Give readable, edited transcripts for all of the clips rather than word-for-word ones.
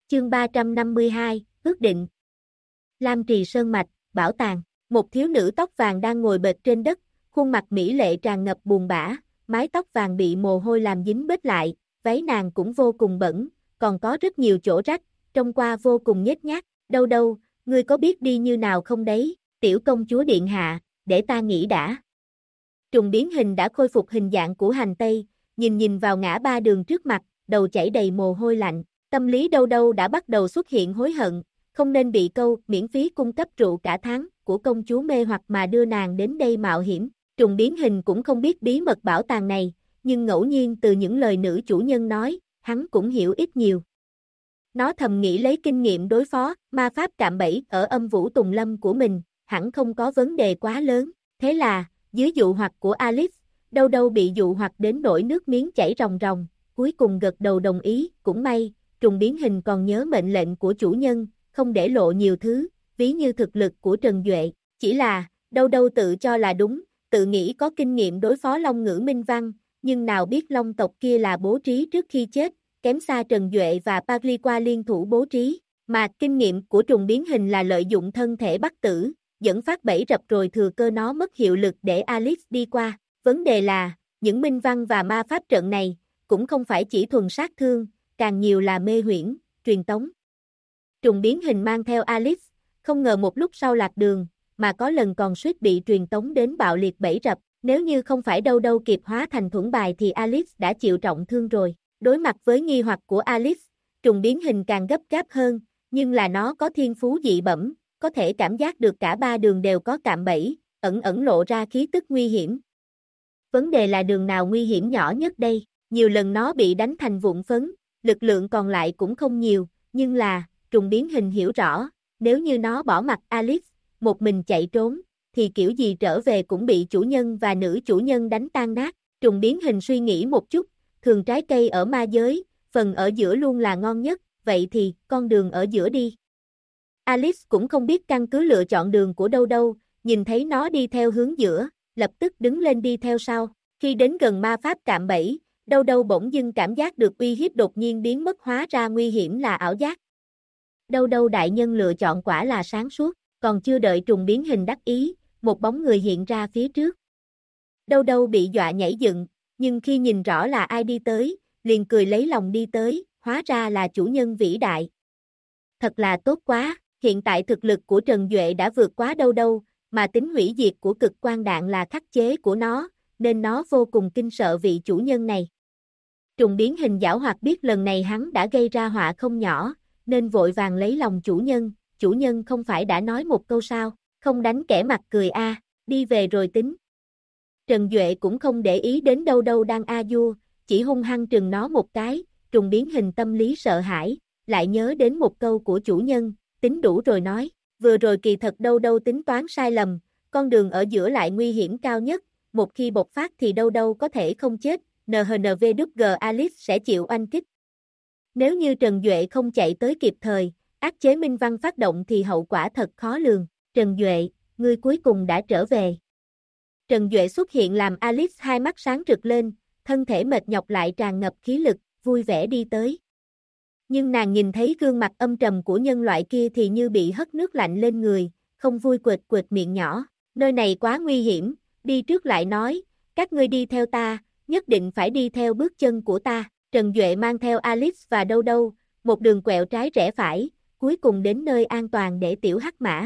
Chương 352, ước định. Lam Trì Sơn Mạch, bảo tàng. Một thiếu nữ tóc vàng đang ngồi bệt trên đất, khuôn mặt mỹ lệ tràn ngập buồn bã, mái tóc vàng bị mồ hôi làm dính bết lại, váy nàng cũng vô cùng bẩn, còn có rất nhiều chỗ rách, trông qua vô cùng nhếch nhác. Đâu đâu, ngươi có biết đi như nào không đấy, tiểu công chúa điện hạ, để ta nghĩ đã. Trùng biến hình đã khôi phục hình dạng của hành tây, nhìn vào ngã ba đường trước mặt, đầu chảy đầy mồ hôi lạnh, tâm lý đâu đâu đã bắt đầu xuất hiện hối hận, không nên bị câu miễn phí cung cấp rượu cả tháng của công chúa mê hoặc mà đưa nàng đến đây mạo hiểm. Trùng biến hình cũng không biết bí mật bảo tàng này, nhưng ngẫu nhiên từ những lời nữ chủ nhân nói, hắn cũng hiểu ít nhiều. Nó thầm nghĩ lấy kinh nghiệm đối phó ma pháp cạm bẫy ở âm vũ tùng lâm của mình, hẳn không có vấn đề quá lớn. Thế là, dưới dụ hoặc của Alice, đâu đâu bị dụ hoặc đến nỗi nước miếng chảy ròng ròng, cuối cùng gật đầu đồng ý. Cũng may, trùng biến hình còn nhớ mệnh lệnh của chủ nhân, không để lộ nhiều thứ, ví như thực lực của Trần Duệ. Chỉ là, đâu đâu tự cho là đúng, tự nghĩ có kinh nghiệm đối phó Long Ngữ Minh Văn, nhưng nào biết Long tộc kia là bố trí trước khi chết, kém xa Trần Duệ và Pagliqua liên thủ bố trí, mà kinh nghiệm của trùng biến hình là lợi dụng thân thể bắt tử, dẫn phát bẫy rập rồi thừa cơ nó mất hiệu lực để Alice đi qua. Vấn đề là, những minh văn và ma pháp trận này, cũng không phải chỉ thuần sát thương, càng nhiều là mê huyễn, truyền tống. Trùng biến hình mang theo Alice, không ngờ một lúc sau lạc đường, mà có lần còn suýt bị truyền tống đến bạo liệt bẫy rập, nếu như không phải đâu đâu kịp hóa thành thuẫn bài thì Alice đã chịu trọng thương rồi. Đối mặt với nghi hoặc của Alice, trùng biến hình càng gấp gáp hơn, nhưng là nó có thiên phú dị bẩm, có thể cảm giác được cả ba đường đều có cạm bẫy, ẩn ẩn lộ ra khí tức nguy hiểm. Vấn đề là đường nào nguy hiểm nhỏ nhất đây, nhiều lần nó bị đánh thành vụn phấn, lực lượng còn lại cũng không nhiều, nhưng là, trùng biến hình hiểu rõ, nếu như nó bỏ mặc Alice, một mình chạy trốn, thì kiểu gì trở về cũng bị chủ nhân và nữ chủ nhân đánh tan nát. Trùng biến hình suy nghĩ một chút, thường trái cây ở ma giới, phần ở giữa luôn là ngon nhất, vậy thì, con đường ở giữa đi. Alice cũng không biết căn cứ lựa chọn đường của đâu đâu, nhìn thấy nó đi theo hướng giữa, lập tức đứng lên đi theo sau. Khi đến gần ma pháp cạm bẫy, đâu đâu bỗng dưng cảm giác được uy hiếp đột nhiên biến mất, hóa ra nguy hiểm là ảo giác. Đâu đâu đại nhân lựa chọn quả là sáng suốt, còn chưa đợi trùng biến hình đắc ý, một bóng người hiện ra phía trước. Đâu đâu bị dọa nhảy dựng, nhưng khi nhìn rõ là ai đi tới, liền cười lấy lòng đi tới, hóa ra là chủ nhân vĩ đại. Thật là tốt quá, hiện tại thực lực của Trần Duệ đã vượt quá đâu đâu, mà tính hủy diệt của cực quang đạn là khắc chế của nó, nên nó vô cùng kinh sợ vị chủ nhân này. Trùng biến hình giảo hoạt biết lần này hắn đã gây ra họa không nhỏ, nên vội vàng lấy lòng chủ nhân không phải đã nói một câu sao, không đánh kẻ mặt cười đi về rồi tính. Trần Duệ cũng không để ý đến đâu đâu đang vua, chỉ hung hăng trừng nó một cái, trùng biến hình tâm lý sợ hãi, lại nhớ đến một câu của chủ nhân, tính đủ rồi nói, vừa rồi kỳ thật đâu đâu tính toán sai lầm, con đường ở giữa lại nguy hiểm cao nhất, một khi bộc phát thì đâu đâu có thể không chết, NHNVG Alice sẽ chịu oanh kích. Nếu như Trần Duệ không chạy tới kịp thời, áp chế minh văn phát động thì hậu quả thật khó lường. Trần Duệ, ngươi cuối cùng đã trở về. Trần Duệ xuất hiện làm Alice hai mắt sáng rực lên, thân thể mệt nhọc lại tràn ngập khí lực, vui vẻ đi tới. Nhưng nàng nhìn thấy gương mặt âm trầm của nhân loại kia thì như bị hất nước lạnh lên người, không vui quệt quệt miệng nhỏ, nơi này quá nguy hiểm, đi trước lại nói, các ngươi đi theo ta, nhất định phải đi theo bước chân của ta. Trần Duệ mang theo Alice và đâu đâu, một đường quẹo trái rẽ phải, cuối cùng đến nơi an toàn để tiểu hắc mã.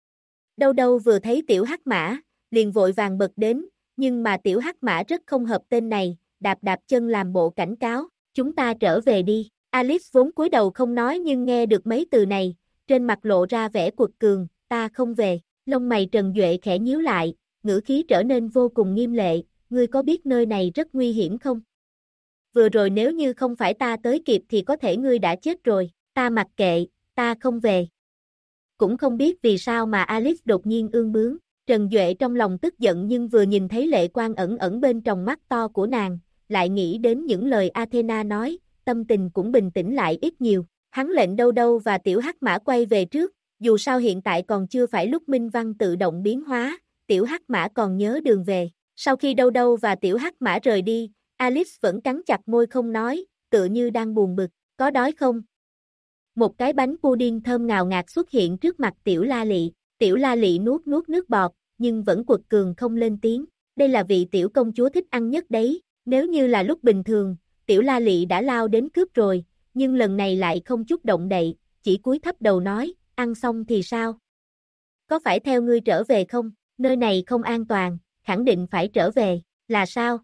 Đâu đâu vừa thấy tiểu hắc mã, liền vội vàng bật đến, nhưng mà tiểu hắc mã rất không hợp tên này, đạp đạp chân làm bộ cảnh cáo, chúng ta trở về đi. Alice vốn cúi đầu không nói nhưng nghe được mấy từ này, trên mặt lộ ra vẻ quật cường, ta không về. Lông mày Trần Duệ khẽ nhíu lại, ngữ khí trở nên vô cùng nghiêm lệ, ngươi có biết nơi này rất nguy hiểm không? Vừa rồi nếu như không phải ta tới kịp thì có thể ngươi đã chết rồi, ta mặc kệ, ta không về. Cũng không biết vì sao mà Alice đột nhiên ương bướng, Trần Duệ trong lòng tức giận nhưng vừa nhìn thấy lệ quang ẩn ẩn bên trong mắt to của nàng, lại nghĩ đến những lời Athena nói, tâm tình cũng bình tĩnh lại ít nhiều, hắn lệnh đâu đâu và tiểu hắc mã quay về trước, dù sao hiện tại còn chưa phải lúc minh văn tự động biến hóa, tiểu hắc mã còn nhớ đường về. Sau khi đâu đâu và tiểu hắc mã rời đi, Alice vẫn cắn chặt môi không nói, tựa như đang buồn bực, có đói không? một cái bánh pudding thơm ngào ngạt xuất hiện trước mặt Tiểu La Lị. Tiểu La Lị nuốt nuốt nước bọt, nhưng vẫn quật cường không lên tiếng. Đây là vị tiểu công chúa thích ăn nhất đấy, nếu như là lúc bình thường, Tiểu La Lị đã lao đến cướp rồi, nhưng lần này lại không chút động đậy, chỉ cúi thấp đầu nói, ăn xong thì sao? Có phải theo ngươi trở về không? Nơi này không an toàn, khẳng định phải trở về, là sao?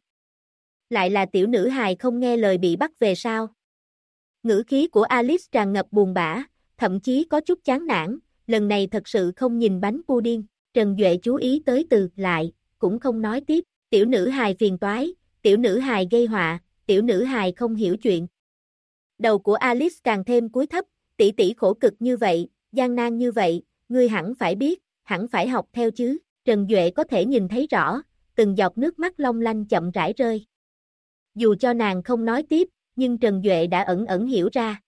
Lại là tiểu nữ hài không nghe lời bị bắt về sao? Ngữ khí của Alice tràn ngập buồn bã, thậm chí có chút chán nản, lần này thật sự không nhìn bánh pudding. Trần Duệ chú ý tới từ lại, cũng không nói tiếp, tiểu nữ hài phiền toái, tiểu nữ hài gây họa, tiểu nữ hài không hiểu chuyện. Đầu của Alice càng thêm cúi thấp, tỷ tỷ khổ cực như vậy, gian nan như vậy, ngươi hẳn phải biết, hẳn phải học theo chứ. Trần Duệ có thể nhìn thấy rõ, từng giọt nước mắt long lanh chậm rãi rơi. Dù cho nàng không nói tiếp, nhưng Trần Duệ đã ẩn ẩn hiểu ra.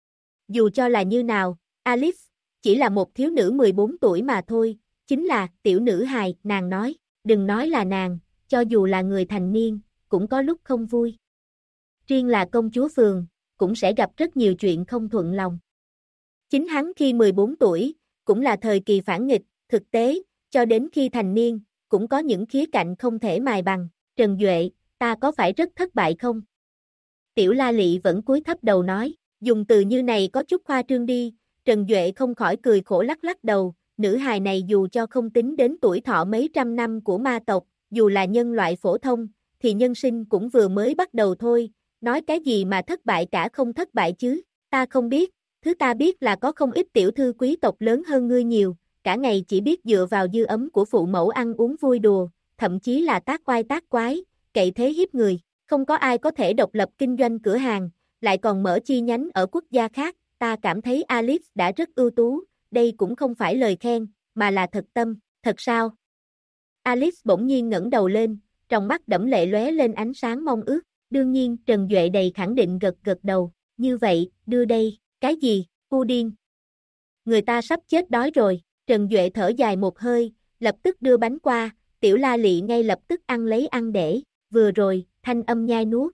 Dù cho là như nào, Alice chỉ là một thiếu nữ 14 tuổi mà thôi, chính là tiểu nữ hài, nàng nói, đừng nói là nàng, cho dù là người thành niên, cũng có lúc không vui. Riêng là công chúa phường, cũng sẽ gặp rất nhiều chuyện không thuận lòng. Chính hắn khi 14 tuổi, cũng là thời kỳ phản nghịch, thực tế, cho đến khi thành niên, cũng có những khía cạnh không thể mài bằng. Trần Duệ, ta có phải rất thất bại không? Tiểu La Lị vẫn cúi thấp đầu nói, dùng từ như này có chút khoa trương đi. Trần Duệ không khỏi cười khổ lắc lắc đầu, nữ hài này dù cho không tính đến tuổi thọ mấy trăm năm của ma tộc, dù là nhân loại phổ thông, thì nhân sinh cũng vừa mới bắt đầu thôi, nói cái gì mà thất bại cả không thất bại chứ, ta không biết, thứ ta biết là có không ít tiểu thư quý tộc lớn hơn ngươi nhiều, cả ngày chỉ biết dựa vào dư ấm của phụ mẫu ăn uống vui đùa, thậm chí là tác oai tác quái, cậy thế hiếp người, không có ai có thể độc lập kinh doanh cửa hàng, lại còn mở chi nhánh ở quốc gia khác, ta cảm thấy Alice đã rất ưu tú, đây cũng không phải lời khen, mà là thật tâm, thật sao? Alice bỗng nhiên ngẩng đầu lên, trong mắt đẫm lệ lóe lên ánh sáng mong ước, đương nhiên Trần Duệ đầy khẳng định gật gật đầu, như vậy, đưa đây, cái gì, pudding? Người ta sắp chết đói rồi, Trần Duệ thở dài một hơi, lập tức đưa bánh qua, Tiểu La Lị ngay lập tức ăn lấy ăn để, vừa rồi, thanh âm nhai nuốt.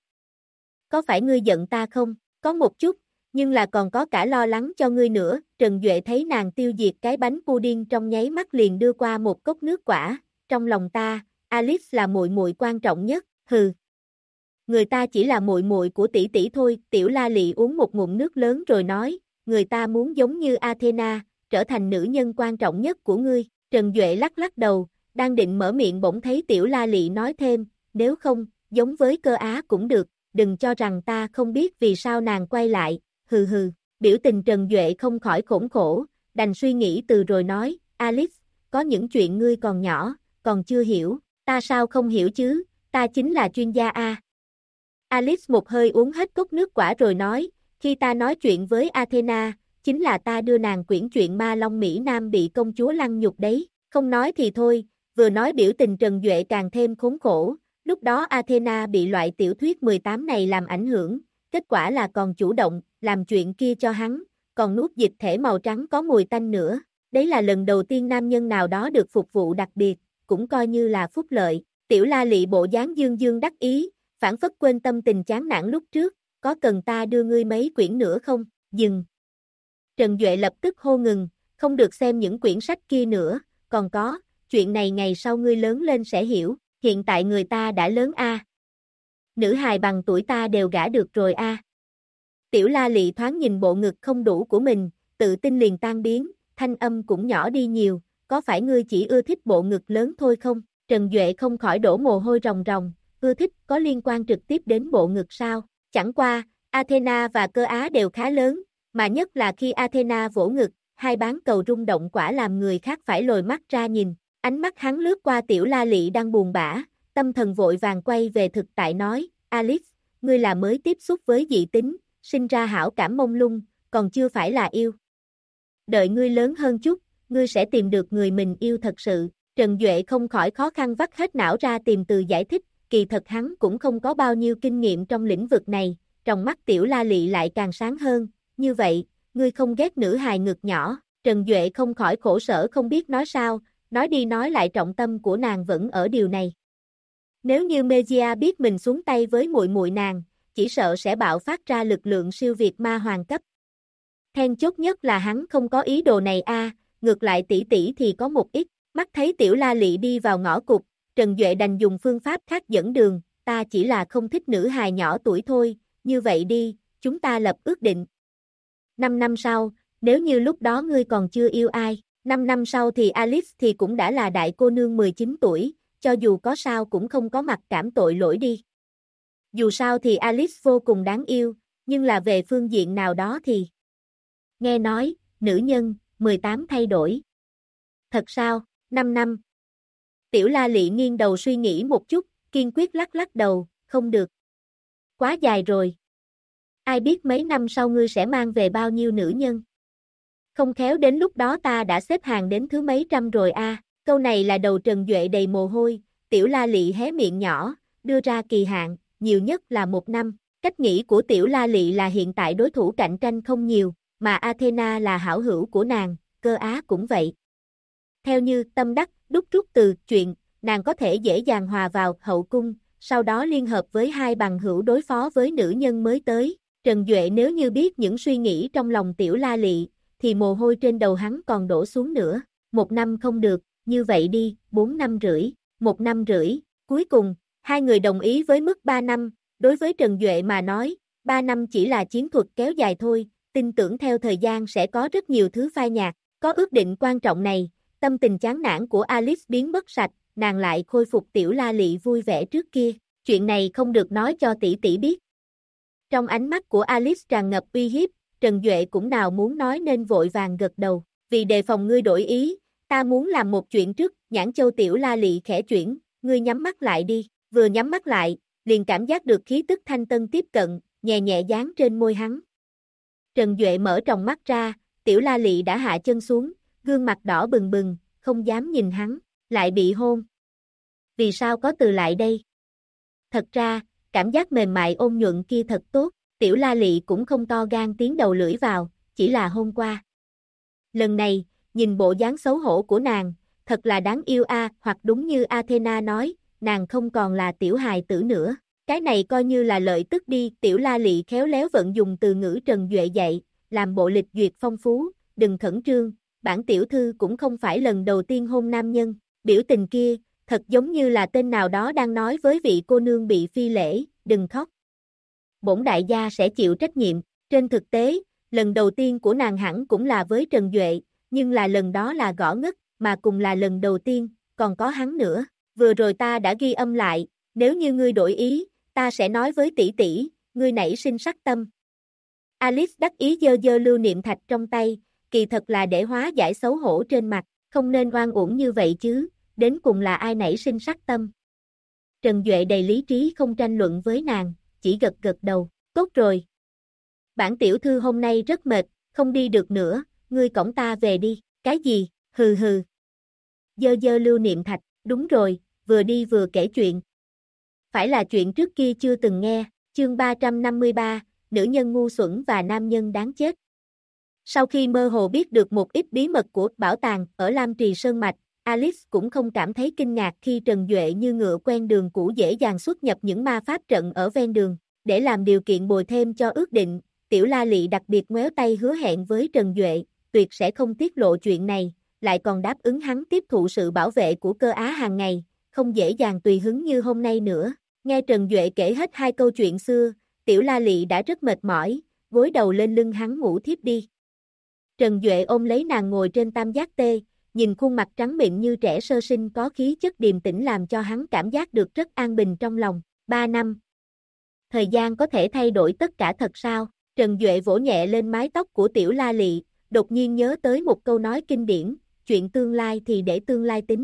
Có phải ngươi giận ta không? Có một chút, nhưng là còn có cả lo lắng cho ngươi nữa. Trần Duệ thấy nàng tiêu diệt cái bánh pudding trong nháy mắt liền đưa qua một cốc nước quả, trong lòng ta, Alice là muội muội quan trọng nhất, hừ. Người ta chỉ là muội muội của tỷ tỷ thôi. Tiểu La Lị uống một ngụm nước lớn rồi nói, người ta muốn giống như Athena, trở thành nữ nhân quan trọng nhất của ngươi. Trần Duệ lắc lắc đầu, đang định mở miệng bỗng thấy Tiểu La Lị nói thêm, nếu không, giống với Cơ Á cũng được, đừng cho rằng ta không biết vì sao nàng quay lại, hừ hừ. Biểu tình Trần Duệ không khỏi khốn khổ, đành suy nghĩ từ rồi nói, Alice, có những chuyện ngươi còn nhỏ, còn chưa hiểu, ta sao không hiểu chứ, ta chính là chuyên gia a. Alice một hơi uống hết cốc nước quả rồi nói, khi ta nói chuyện với Athena, chính là ta đưa nàng quyển chuyện Ma Long Mỹ Nam bị công chúa lăng nhục đấy, không nói thì thôi, vừa nói biểu tình Trần Duệ càng thêm khốn khổ, lúc đó Athena bị loại tiểu thuyết 18 này làm ảnh hưởng, kết quả là còn chủ động, làm chuyện kia cho hắn, còn nuốt dịch thể màu trắng có mùi tanh nữa, đấy là lần đầu tiên nam nhân nào đó được phục vụ đặc biệt, cũng coi như là phúc lợi. Tiểu La Lị bộ dáng dương dương đắc ý, phản phất quên tâm tình chán nản lúc trước, có cần ta đưa ngươi mấy quyển nữa không? Dừng. Trần Duệ lập tức hô ngừng, không được xem những quyển sách kia nữa, còn có, chuyện này ngày sau ngươi lớn lên sẽ hiểu, hiện tại người ta đã lớn a. Nữ hài bằng tuổi ta đều gả được rồi a. Tiểu La Lị thoáng nhìn bộ ngực không đủ của mình, tự tin liền tan biến, thanh âm cũng nhỏ đi nhiều, có phải ngươi chỉ ưa thích bộ ngực lớn thôi không? Trần Duệ không khỏi đổ mồ hôi ròng ròng, ưa thích có liên quan trực tiếp đến bộ ngực sao? Chẳng qua, Athena và Cơ Á đều khá lớn, mà nhất là khi Athena vỗ ngực, hai bán cầu rung động quả làm người khác phải lồi mắt ra nhìn. Ánh mắt hắn lướt qua Tiểu La Lị đang buồn bã, tâm thần vội vàng quay về thực tại nói, Alice, ngươi là mới tiếp xúc với dị tính, sinh ra hảo cảm mông lung, còn chưa phải là yêu. Đợi ngươi lớn hơn chút, ngươi sẽ tìm được người mình yêu thật sự. Trần Duệ không khỏi khó khăn vắt hết não ra tìm từ giải thích, kỳ thật hắn cũng không có bao nhiêu kinh nghiệm trong lĩnh vực này, trong mắt Tiểu La Lị lại càng sáng hơn, như vậy, ngươi không ghét nữ hài ngực nhỏ. Trần Duệ không khỏi khổ sở không biết nói sao, nói đi nói lại trọng tâm của nàng vẫn ở điều này. Nếu như Mejia biết mình xuống tay với muội muội nàng, chỉ sợ sẽ bạo phát ra lực lượng siêu việt ma hoàng cấp. Then chốt nhất là hắn không có ý đồ này ngược lại tỷ tỷ thì có một ít. Mắt thấy Tiểu La Lị đi vào ngõ cụt, Trần Duệ đành dùng phương pháp khác dẫn đường, ta chỉ là không thích nữ hài nhỏ tuổi thôi, như vậy đi, chúng ta lập ước định. 5 năm sau, nếu như lúc đó ngươi còn chưa yêu ai, 5 năm sau thì Alice thì cũng đã là đại cô nương 19 tuổi, cho dù có sao cũng không có mặt cảm tội lỗi đi. Dù sao thì Alice vô cùng đáng yêu, nhưng là về phương diện nào đó thì... Nghe nói, nữ nhân, 18 thay đổi. Thật sao, 5 năm? Tiểu La Lị nghiêng đầu suy nghĩ một chút, kiên quyết lắc lắc đầu, không được. Quá dài rồi. Ai biết mấy năm sau ngươi sẽ mang về bao nhiêu nữ nhân? Không khéo đến lúc đó ta đã xếp hàng đến thứ mấy trăm rồi Câu này là đầu Trần Duệ đầy mồ hôi, Tiểu La Lị hé miệng nhỏ, đưa ra kỳ hạn, nhiều nhất là 1 năm. Cách nghĩ của Tiểu La Lị là hiện tại đối thủ cạnh tranh không nhiều, mà Athena là hảo hữu của nàng, Cơ Á cũng vậy. Theo như tâm đắc, đúc rút từ chuyện, nàng có thể dễ dàng hòa vào hậu cung, sau đó liên hợp với hai bằng hữu đối phó với nữ nhân mới tới. Trần Duệ nếu như biết những suy nghĩ trong lòng Tiểu La Lị, thì mồ hôi trên đầu hắn còn đổ xuống nữa. 1 năm không được, như vậy đi, 4 năm rưỡi, 1 năm rưỡi, cuối cùng, hai người đồng ý với mức 3 năm, đối với Trần Duệ mà nói, 3 năm chỉ là chiến thuật kéo dài thôi, tin tưởng theo thời gian sẽ có rất nhiều thứ phai nhạt, có ước định quan trọng này, tâm tình chán nản của Alice biến mất sạch, nàng lại khôi phục Tiểu La Lị vui vẻ trước kia, chuyện này không được nói cho tỷ tỷ biết. Trong ánh mắt của Alice tràn ngập uy hiếp, Trần Duệ cũng nào muốn nói nên vội vàng gật đầu, vì đề phòng ngươi đổi ý, ta muốn làm một chuyện trước, Nhãn Châu. Tiểu La Lị khẽ chuyển, ngươi nhắm mắt lại đi, vừa nhắm mắt lại, liền cảm giác được khí tức thanh tân tiếp cận, nhẹ nhẹ dán trên môi hắn. Trần Duệ mở tròng mắt ra, Tiểu La Lị đã hạ chân xuống, gương mặt đỏ bừng bừng, không dám nhìn hắn, lại bị hôn. Vì sao có từ lại đây? Thật ra, cảm giác mềm mại ôn nhuận kia thật tốt, Tiểu La Lị cũng không to gan tiến đầu lưỡi vào, chỉ là hôn qua. Lần này, nhìn bộ dáng xấu hổ của nàng, thật là đáng yêu hoặc đúng như Athena nói, nàng không còn là tiểu hài tử nữa. Cái này coi như là lợi tức đi, Tiểu La Lị khéo léo vận dùng từ ngữ Trần Duệ dạy, làm bộ lịch duyệt phong phú, đừng khẩn trương, bản tiểu thư cũng không phải lần đầu tiên hôn nam nhân, biểu tình kia, thật giống như là tên nào đó đang nói với vị cô nương bị phi lễ, đừng khóc. Bổn đại gia sẽ chịu trách nhiệm, trên thực tế, lần đầu tiên của nàng hẳn cũng là với Trần Duệ, nhưng là lần đó là gõ ngất, mà cùng là lần đầu tiên, còn có hắn nữa, vừa rồi ta đã ghi âm lại, nếu như ngươi đổi ý, ta sẽ nói với tỷ tỷ, ngươi nảy sinh sắc tâm. Alice đắc ý giơ giơ lưu niệm thạch trong tay, kỳ thật là để hóa giải xấu hổ trên mặt, không nên oan uổng như vậy chứ, đến cùng là ai nảy sinh sắc tâm. Trần Duệ đầy lý trí không tranh luận với nàng, chỉ gật gật đầu, tốt rồi. Bản tiểu thư hôm nay rất mệt, không đi được nữa, ngươi cõng ta về đi, cái gì, hừ hừ. Giơ giơ lưu niệm thạch, đúng rồi, vừa đi vừa kể chuyện. Phải là chuyện trước kia chưa từng nghe, chương 353, nữ nhân ngu xuẩn và nam nhân đáng chết. Sau khi mơ hồ biết được một ít bí mật của bảo tàng ở Lam Trì Sơn Mạch, Alice cũng không cảm thấy kinh ngạc khi Trần Duệ như ngựa quen đường cũ dễ dàng xuất nhập những ma pháp trận ở ven đường. Để làm điều kiện bồi thêm cho ước định, Tiểu La Lị đặc biệt ngoéo tay hứa hẹn với Trần Duệ, tuyệt sẽ không tiết lộ chuyện này, lại còn đáp ứng hắn tiếp thụ sự bảo vệ của Cơ Á hàng ngày, không dễ dàng tùy hứng như hôm nay nữa. Nghe Trần Duệ kể hết hai câu chuyện xưa, Tiểu La Lị đã rất mệt mỏi, gối đầu lên lưng hắn ngủ thiếp đi. Trần Duệ ôm lấy nàng ngồi trên tam giác tê, nhìn khuôn mặt trắng mịn như trẻ sơ sinh có khí chất điềm tĩnh làm cho hắn cảm giác được rất an bình trong lòng. 3 năm. Thời gian có thể thay đổi tất cả thật sao? Trần Duệ vỗ nhẹ lên mái tóc của Tiểu La Lị, đột nhiên nhớ tới một câu nói kinh điển, chuyện tương lai thì để tương lai tính.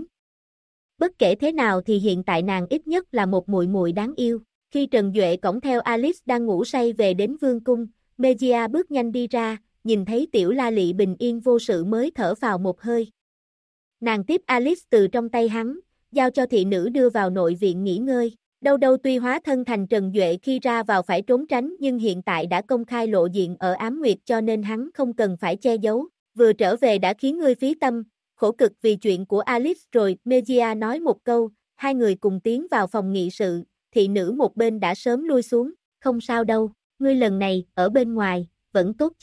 Bất kể thế nào thì hiện tại nàng ít nhất là một muội muội đáng yêu. Khi Trần Duệ cõng theo Alice đang ngủ say về đến vương cung, Megia bước nhanh đi ra, nhìn thấy Tiểu La Lị bình yên vô sự mới thở vào một hơi. Nàng tiếp Alice từ trong tay hắn, giao cho thị nữ đưa vào nội viện nghỉ ngơi. Đâu đâu tuy hóa thân thành Trần Duệ khi ra vào phải trốn tránh nhưng hiện tại đã công khai lộ diện ở Ám Nguyệt cho nên hắn không cần phải che giấu. Vừa trở về đã khiến ngươi phí tâm, khổ cực vì chuyện của Alice rồi. Megia nói một câu, hai người cùng tiến vào phòng nghị sự, thị nữ một bên đã sớm lui xuống. Không sao đâu, ngươi lần này ở bên ngoài, vẫn tốt chứ.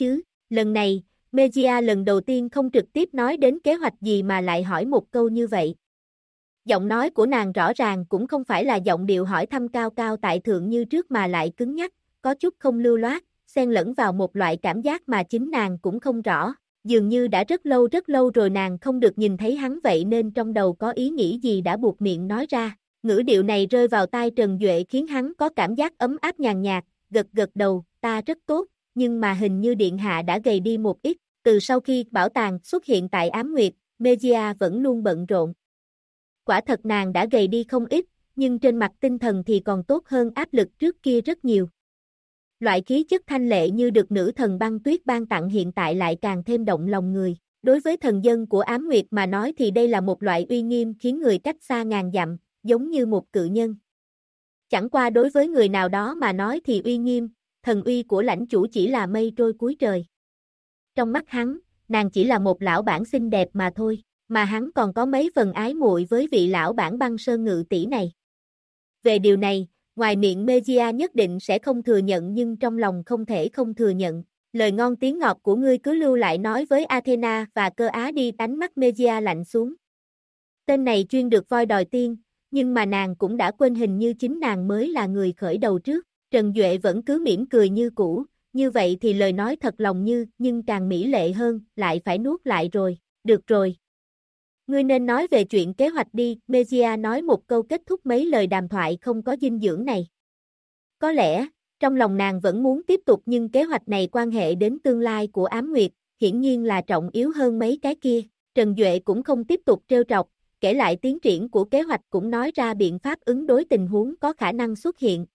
Lần này, Mejia lần đầu tiên không trực tiếp nói đến kế hoạch gì mà lại hỏi một câu như vậy. Giọng nói của nàng rõ ràng cũng không phải là giọng điệu hỏi thăm cao cao tại thượng như trước mà lại cứng nhắc, có chút không lưu loát, xen lẫn vào một loại cảm giác mà chính nàng cũng không rõ. Dường như đã rất lâu rồi nàng không được nhìn thấy hắn vậy nên trong đầu có ý nghĩ gì đã buộc miệng nói ra. Ngữ điệu này rơi vào tai Trần Duệ khiến hắn có cảm giác ấm áp nhàn nhạt, gật gật đầu, ta rất tốt, nhưng mà hình như điện hạ đã gầy đi một ít. Từ sau khi bảo tàng xuất hiện tại Ám Nguyệt, Mejia vẫn luôn bận rộn. Quả thật nàng đã gầy đi không ít, nhưng trên mặt tinh thần thì còn tốt hơn áp lực trước kia rất nhiều. Loại khí chất thanh lệ như được nữ thần băng tuyết ban tặng hiện tại lại càng thêm động lòng người. Đối với thần dân của Ám Nguyệt mà nói thì đây là một loại uy nghiêm khiến người cách xa ngàn dặm, giống như một cự nhân. Chẳng qua đối với người nào đó mà nói thì uy nghiêm, thần uy của lãnh chủ chỉ là mây trôi cuối trời. Trong mắt hắn, nàng chỉ là một lão bản xinh đẹp mà thôi, mà hắn còn có mấy phần ái muội với vị lão bản băng sơn ngự tỷ này. Về điều này, ngoài miệng Mejia nhất định sẽ không thừa nhận nhưng trong lòng không thể không thừa nhận. Lời ngon tiếng ngọt của ngươi cứ lưu lại nói với Athena và Cơ Á đi. Ánh mắt Mejia lạnh xuống. Tên này chuyên được voi đòi tiên, nhưng mà nàng cũng đã quên hình như chính nàng mới là người khởi đầu trước. Trần Duệ vẫn cứ mỉm cười như cũ, như vậy thì lời nói thật lòng nhưng càng mỹ lệ hơn, lại phải nuốt lại rồi. Được rồi. Ngươi nên nói về chuyện kế hoạch đi, Mejia nói một câu kết thúc mấy lời đàm thoại không có dinh dưỡng này. Có lẽ, trong lòng nàng vẫn muốn tiếp tục nhưng kế hoạch này quan hệ đến tương lai của Ám Nguyệt, hiển nhiên là trọng yếu hơn mấy cái kia. Trần Duệ cũng không tiếp tục trêu trọc, kể lại tiến triển của kế hoạch cũng nói ra biện pháp ứng đối tình huống có khả năng xuất hiện.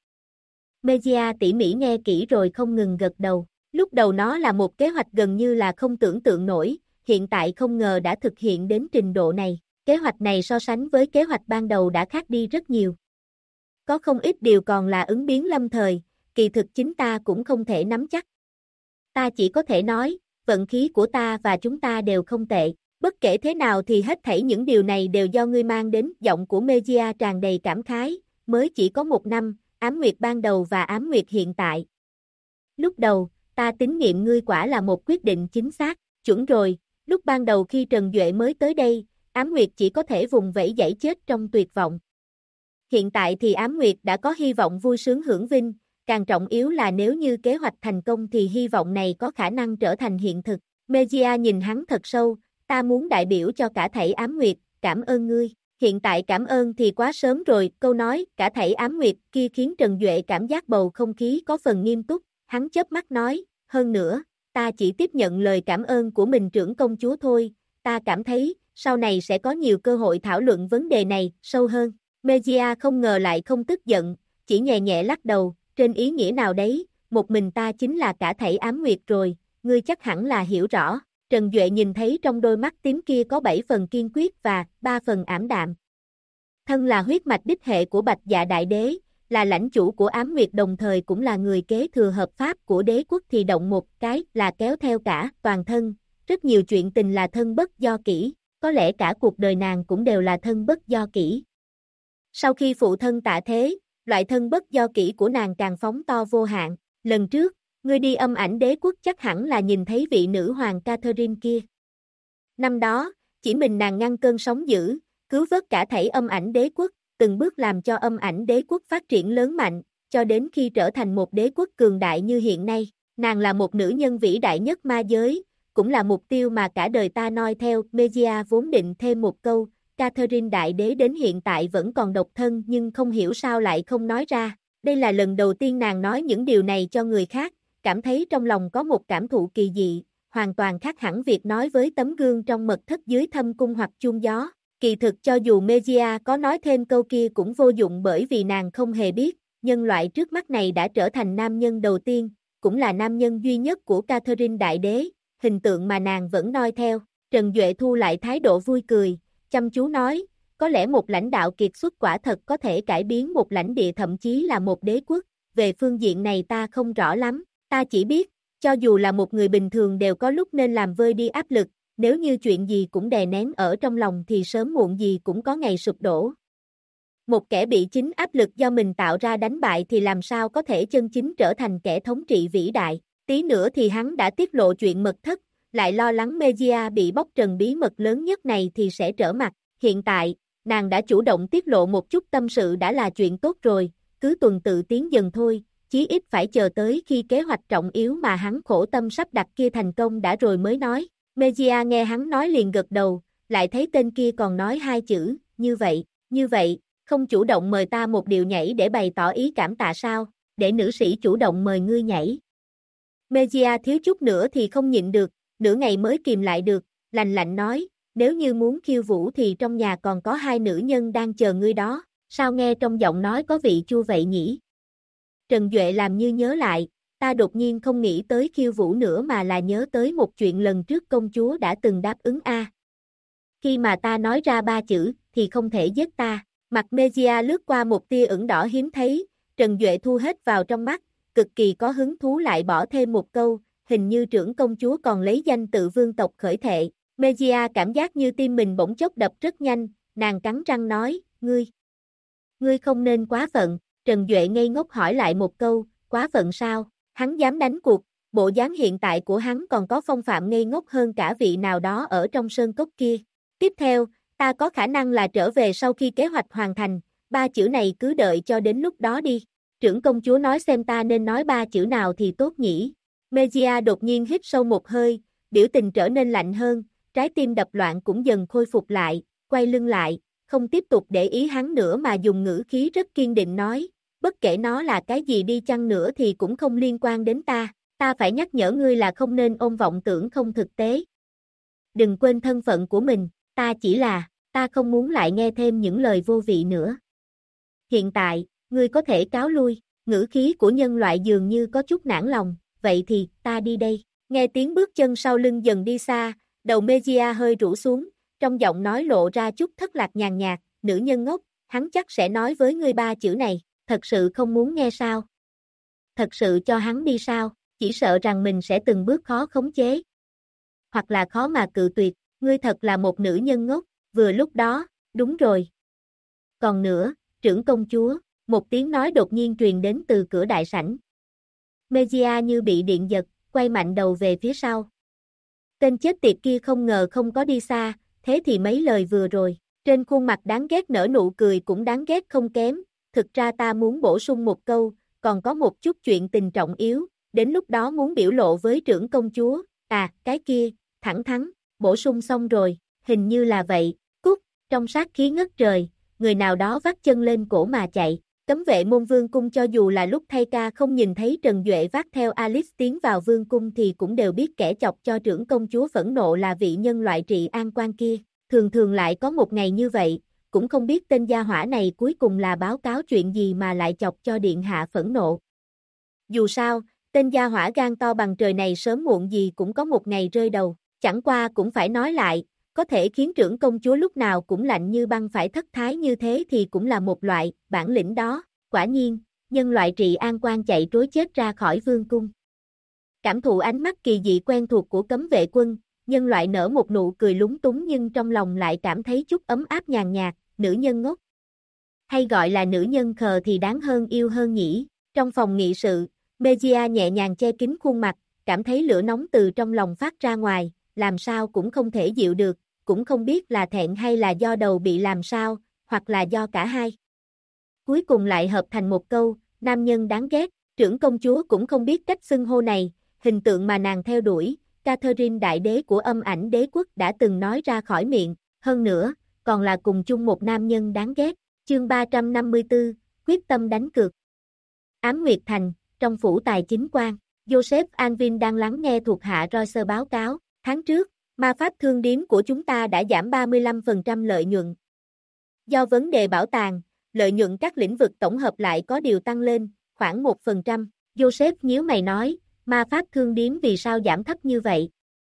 Mejia tỉ mỉ nghe kỹ rồi không ngừng gật đầu. Lúc đầu nó là một kế hoạch gần như là không tưởng tượng nổi, hiện tại không ngờ đã thực hiện đến trình độ này. Kế hoạch này so sánh với kế hoạch ban đầu đã khác đi rất nhiều. Có không ít điều còn là ứng biến lâm thời, kỳ thực chính ta cũng không thể nắm chắc. Ta chỉ có thể nói, vận khí của ta và chúng ta đều không tệ. Bất kể thế nào thì hết thảy những điều này đều do ngươi mang đến. Giọng của Mejia tràn đầy cảm khái, mới chỉ có 1 năm, Ám Nguyệt ban đầu và Ám Nguyệt hiện tại. Lúc đầu, ta tín nhiệm ngươi quả là một quyết định chính xác, chuẩn rồi. Lúc ban đầu khi Trần Duệ mới tới đây, Ám Nguyệt chỉ có thể vùng vẫy giãy chết trong tuyệt vọng. Hiện tại thì Ám Nguyệt đã có hy vọng vui sướng hưởng vinh, càng trọng yếu là nếu như kế hoạch thành công thì hy vọng này có khả năng trở thành hiện thực. Mejia nhìn hắn thật sâu, ta muốn đại biểu cho cả thảy Ám Nguyệt, cảm ơn ngươi. Hiện tại cảm ơn thì quá sớm rồi, câu nói cả thảy Ám Nguyệt kia khiến Trần Duệ cảm giác bầu không khí có phần nghiêm túc, hắn chớp mắt nói, hơn nữa, ta chỉ tiếp nhận lời cảm ơn của mình trưởng công chúa thôi, ta cảm thấy, sau này sẽ có nhiều cơ hội thảo luận vấn đề này, sâu hơn. Mejia không ngờ lại không tức giận, chỉ nhẹ nhẹ lắc đầu, trên ý nghĩa nào đấy, một mình ta chính là cả thảy Ám Nguyệt rồi, ngươi chắc hẳn là hiểu rõ. Trần Duệ nhìn thấy trong đôi mắt tím kia có 7 phần kiên quyết và 3 phần ảm đạm. Thân là huyết mạch đích hệ của Bạch Dạ Đại Đế, là lãnh chủ của Ám Nguyệt đồng thời cũng là người kế thừa hợp pháp của đế quốc thì động một cái là kéo theo cả toàn thân, rất nhiều chuyện tình là thân bất do kỷ, có lẽ cả cuộc đời nàng cũng đều là thân bất do kỷ. Sau khi phụ thân tạ thế, loại thân bất do kỷ của nàng càng phóng to vô hạn, lần trước, ngươi đi Âm Ảnh Đế quốc chắc hẳn là nhìn thấy vị nữ hoàng Catherine kia. Năm đó, chỉ mình nàng ngăn cơn sóng dữ, cứu vớt cả thảy Âm Ảnh Đế quốc, từng bước làm cho Âm Ảnh Đế quốc phát triển lớn mạnh, cho đến khi trở thành một đế quốc cường đại như hiện nay. Nàng là một nữ nhân vĩ đại nhất ma giới, cũng là mục tiêu mà cả đời ta noi theo. Mejia vốn định thêm một câu, Catherine Đại Đế đến hiện tại vẫn còn độc thân nhưng không hiểu sao lại không nói ra. Đây là lần đầu tiên nàng nói những điều này cho người khác, cảm thấy trong lòng có một cảm thụ kỳ dị, hoàn toàn khác hẳn việc nói với tấm gương trong mật thất dưới thâm cung hoặc chuông gió. Kỳ thực cho dù Mejia có nói thêm câu kia cũng vô dụng bởi vì nàng không hề biết, nhân loại trước mắt này đã trở thành nam nhân đầu tiên, cũng là nam nhân duy nhất của Catherine Đại Đế, hình tượng mà nàng vẫn noi theo. Trần Duệ thu lại thái độ vui cười, chăm chú nói, có lẽ một lãnh đạo kiệt xuất quả thật có thể cải biến một lãnh địa thậm chí là một đế quốc, về phương diện này ta không rõ lắm, ta chỉ biết, cho dù là một người bình thường đều có lúc nên làm vơi đi áp lực, nếu như chuyện gì cũng đè nén ở trong lòng thì sớm muộn gì cũng có ngày sụp đổ. Một kẻ bị chính áp lực do mình tạo ra đánh bại thì làm sao có thể chân chính trở thành kẻ thống trị vĩ đại. tí nữa thì hắn đã tiết lộ chuyện mật thất, lại lo lắng Mejia bị bóc trần bí mật lớn nhất này thì sẽ trở mặt. Hiện tại, nàng đã chủ động tiết lộ một chút tâm sự đã là chuyện tốt rồi, cứ tuần tự tiến dần thôi, chí ít phải chờ tới khi kế hoạch trọng yếu mà hắn khổ tâm sắp đặt kia thành công đã rồi mới nói. Mejia nghe hắn nói liền gật đầu, lại thấy tên kia còn nói hai chữ, như vậy, không chủ động mời ta một điệu nhảy để bày tỏ ý cảm tạ sao, để nữ sĩ chủ động mời ngươi nhảy. Mejia thiếu chút nữa thì không nhịn được, nửa ngày mới kìm lại được, lạnh lạnh nói, nếu như muốn khiêu vũ thì trong nhà còn có hai nữ nhân đang chờ ngươi đó, sao nghe trong giọng nói có vị chua vậy nhỉ? Trần Duệ làm như nhớ lại, ta đột nhiên không nghĩ tới khiêu vũ nữa mà là nhớ tới một chuyện lần trước công chúa đã từng đáp ứng a. Khi mà ta nói ra ba chữ, thì không thể giết ta, mặt Mejia lướt qua một tia ửng đỏ hiếm thấy, Trần Duệ thu hết vào trong mắt, cực kỳ có hứng thú lại bỏ thêm một câu, hình như trưởng công chúa còn lấy danh tự vương tộc khởi thệ. Mejia cảm giác như tim mình bỗng chốc đập rất nhanh, nàng cắn răng nói, ngươi không nên quá phận. Trần Duệ ngây ngốc hỏi lại một câu, quá phận sao, hắn dám đánh cuộc, bộ dáng hiện tại của hắn còn có phong phạm ngây ngốc hơn cả vị nào đó ở trong sơn cốc kia. Tiếp theo, ta có khả năng là trở về sau khi kế hoạch hoàn thành, ba chữ này cứ đợi cho đến lúc đó đi. Trưởng công chúa nói xem ta nên nói ba chữ nào thì tốt nhỉ. Mejia đột nhiên hít sâu một hơi, biểu tình trở nên lạnh hơn, trái tim đập loạn cũng dần khôi phục lại, quay lưng lại, không tiếp tục để ý hắn nữa mà dùng ngữ khí rất kiên định nói, bất kể nó là cái gì đi chăng nữa thì cũng không liên quan đến ta phải nhắc nhở ngươi là không nên ôm vọng tưởng không thực tế. Đừng quên thân phận của mình, ta không muốn lại nghe thêm những lời vô vị nữa. Hiện tại, ngươi có thể cáo lui, ngữ khí của nhân loại dường như có chút nản lòng, vậy thì, ta đi đây. Nghe tiếng bước chân sau lưng dần đi xa, đầu Mejia hơi rũ xuống, trong giọng nói lộ ra chút thất lạc nhàn nhạt, nữ nhân ngốc, hắn chắc sẽ nói với ngươi ba chữ này, thật sự không muốn nghe sao? Thật sự cho hắn đi sao? Chỉ sợ rằng mình sẽ từng bước khó khống chế. Hoặc là khó mà cự tuyệt, ngươi thật là một nữ nhân ngốc, vừa lúc đó, đúng rồi. Còn nữa, trưởng công chúa, một tiếng nói đột nhiên truyền đến từ cửa đại sảnh. Mejia như bị điện giật, quay mạnh đầu về phía sau. Tên chết tiệt kia không ngờ không có đi xa, thế thì mấy lời vừa rồi, trên khuôn mặt đáng ghét nở nụ cười cũng đáng ghét không kém, thực ra ta muốn bổ sung một câu, còn có một chút chuyện tình trọng yếu, đến lúc đó muốn biểu lộ với trưởng công chúa, cái kia, thẳng thắn, bổ sung xong rồi, hình như là vậy, cút, trong sát khí ngất trời, người nào đó vắt chân lên cổ mà chạy. Cấm vệ môn vương cung cho dù là lúc thay ca không nhìn thấy Trần Duệ vác theo Alice tiến vào vương cung thì cũng đều biết kẻ chọc cho trưởng công chúa phẫn nộ là vị nhân loại trị an quan kia. Thường thường lại có một ngày như vậy, cũng không biết tên gia hỏa này cuối cùng là báo cáo chuyện gì mà lại chọc cho điện hạ phẫn nộ. Dù sao, tên gia hỏa gan to bằng trời này sớm muộn gì cũng có một ngày rơi đầu, chẳng qua cũng phải nói lại, có thể khiến trưởng công chúa lúc nào cũng lạnh như băng phải thất thái như thế thì cũng là một loại bản lĩnh đó. Quả nhiên, nhân loại trị an quan chạy trối chết ra khỏi vương cung. Cảm thụ ánh mắt kỳ dị quen thuộc của cấm vệ quân, nhân loại nở một nụ cười lúng túng nhưng trong lòng lại cảm thấy chút ấm áp nhàn nhạt, nữ nhân ngốc. Hay gọi là nữ nhân khờ thì đáng hơn yêu hơn nhỉ. Trong phòng nghị sự, Mejia nhẹ nhàng che kín khuôn mặt, cảm thấy lửa nóng từ trong lòng phát ra ngoài, làm sao cũng không thể dịu được, cũng không biết là thẹn hay là do đầu bị làm sao, hoặc là do cả hai. Cuối cùng lại hợp thành một câu, nam nhân đáng ghét, trưởng công chúa cũng không biết cách xưng hô này, hình tượng mà nàng theo đuổi, Catherine đại đế của âm ảnh đế quốc đã từng nói ra khỏi miệng, hơn nữa, còn là cùng chung một nam nhân đáng ghét, chương 354, quyết tâm đánh cược. Ám Nguyệt Thành, trong phủ tài chính quan, Joseph Anvin đang lắng nghe thuộc hạ Royce báo cáo, tháng trước, ma pháp thương điếm của chúng ta đã giảm 35% lợi nhuận. Do vấn đề bảo tàng, lợi nhuận các lĩnh vực tổng hợp lại có điều tăng lên, khoảng 1%. Joseph nhíu mày nói, ma pháp thương điếm vì sao giảm thấp như vậy?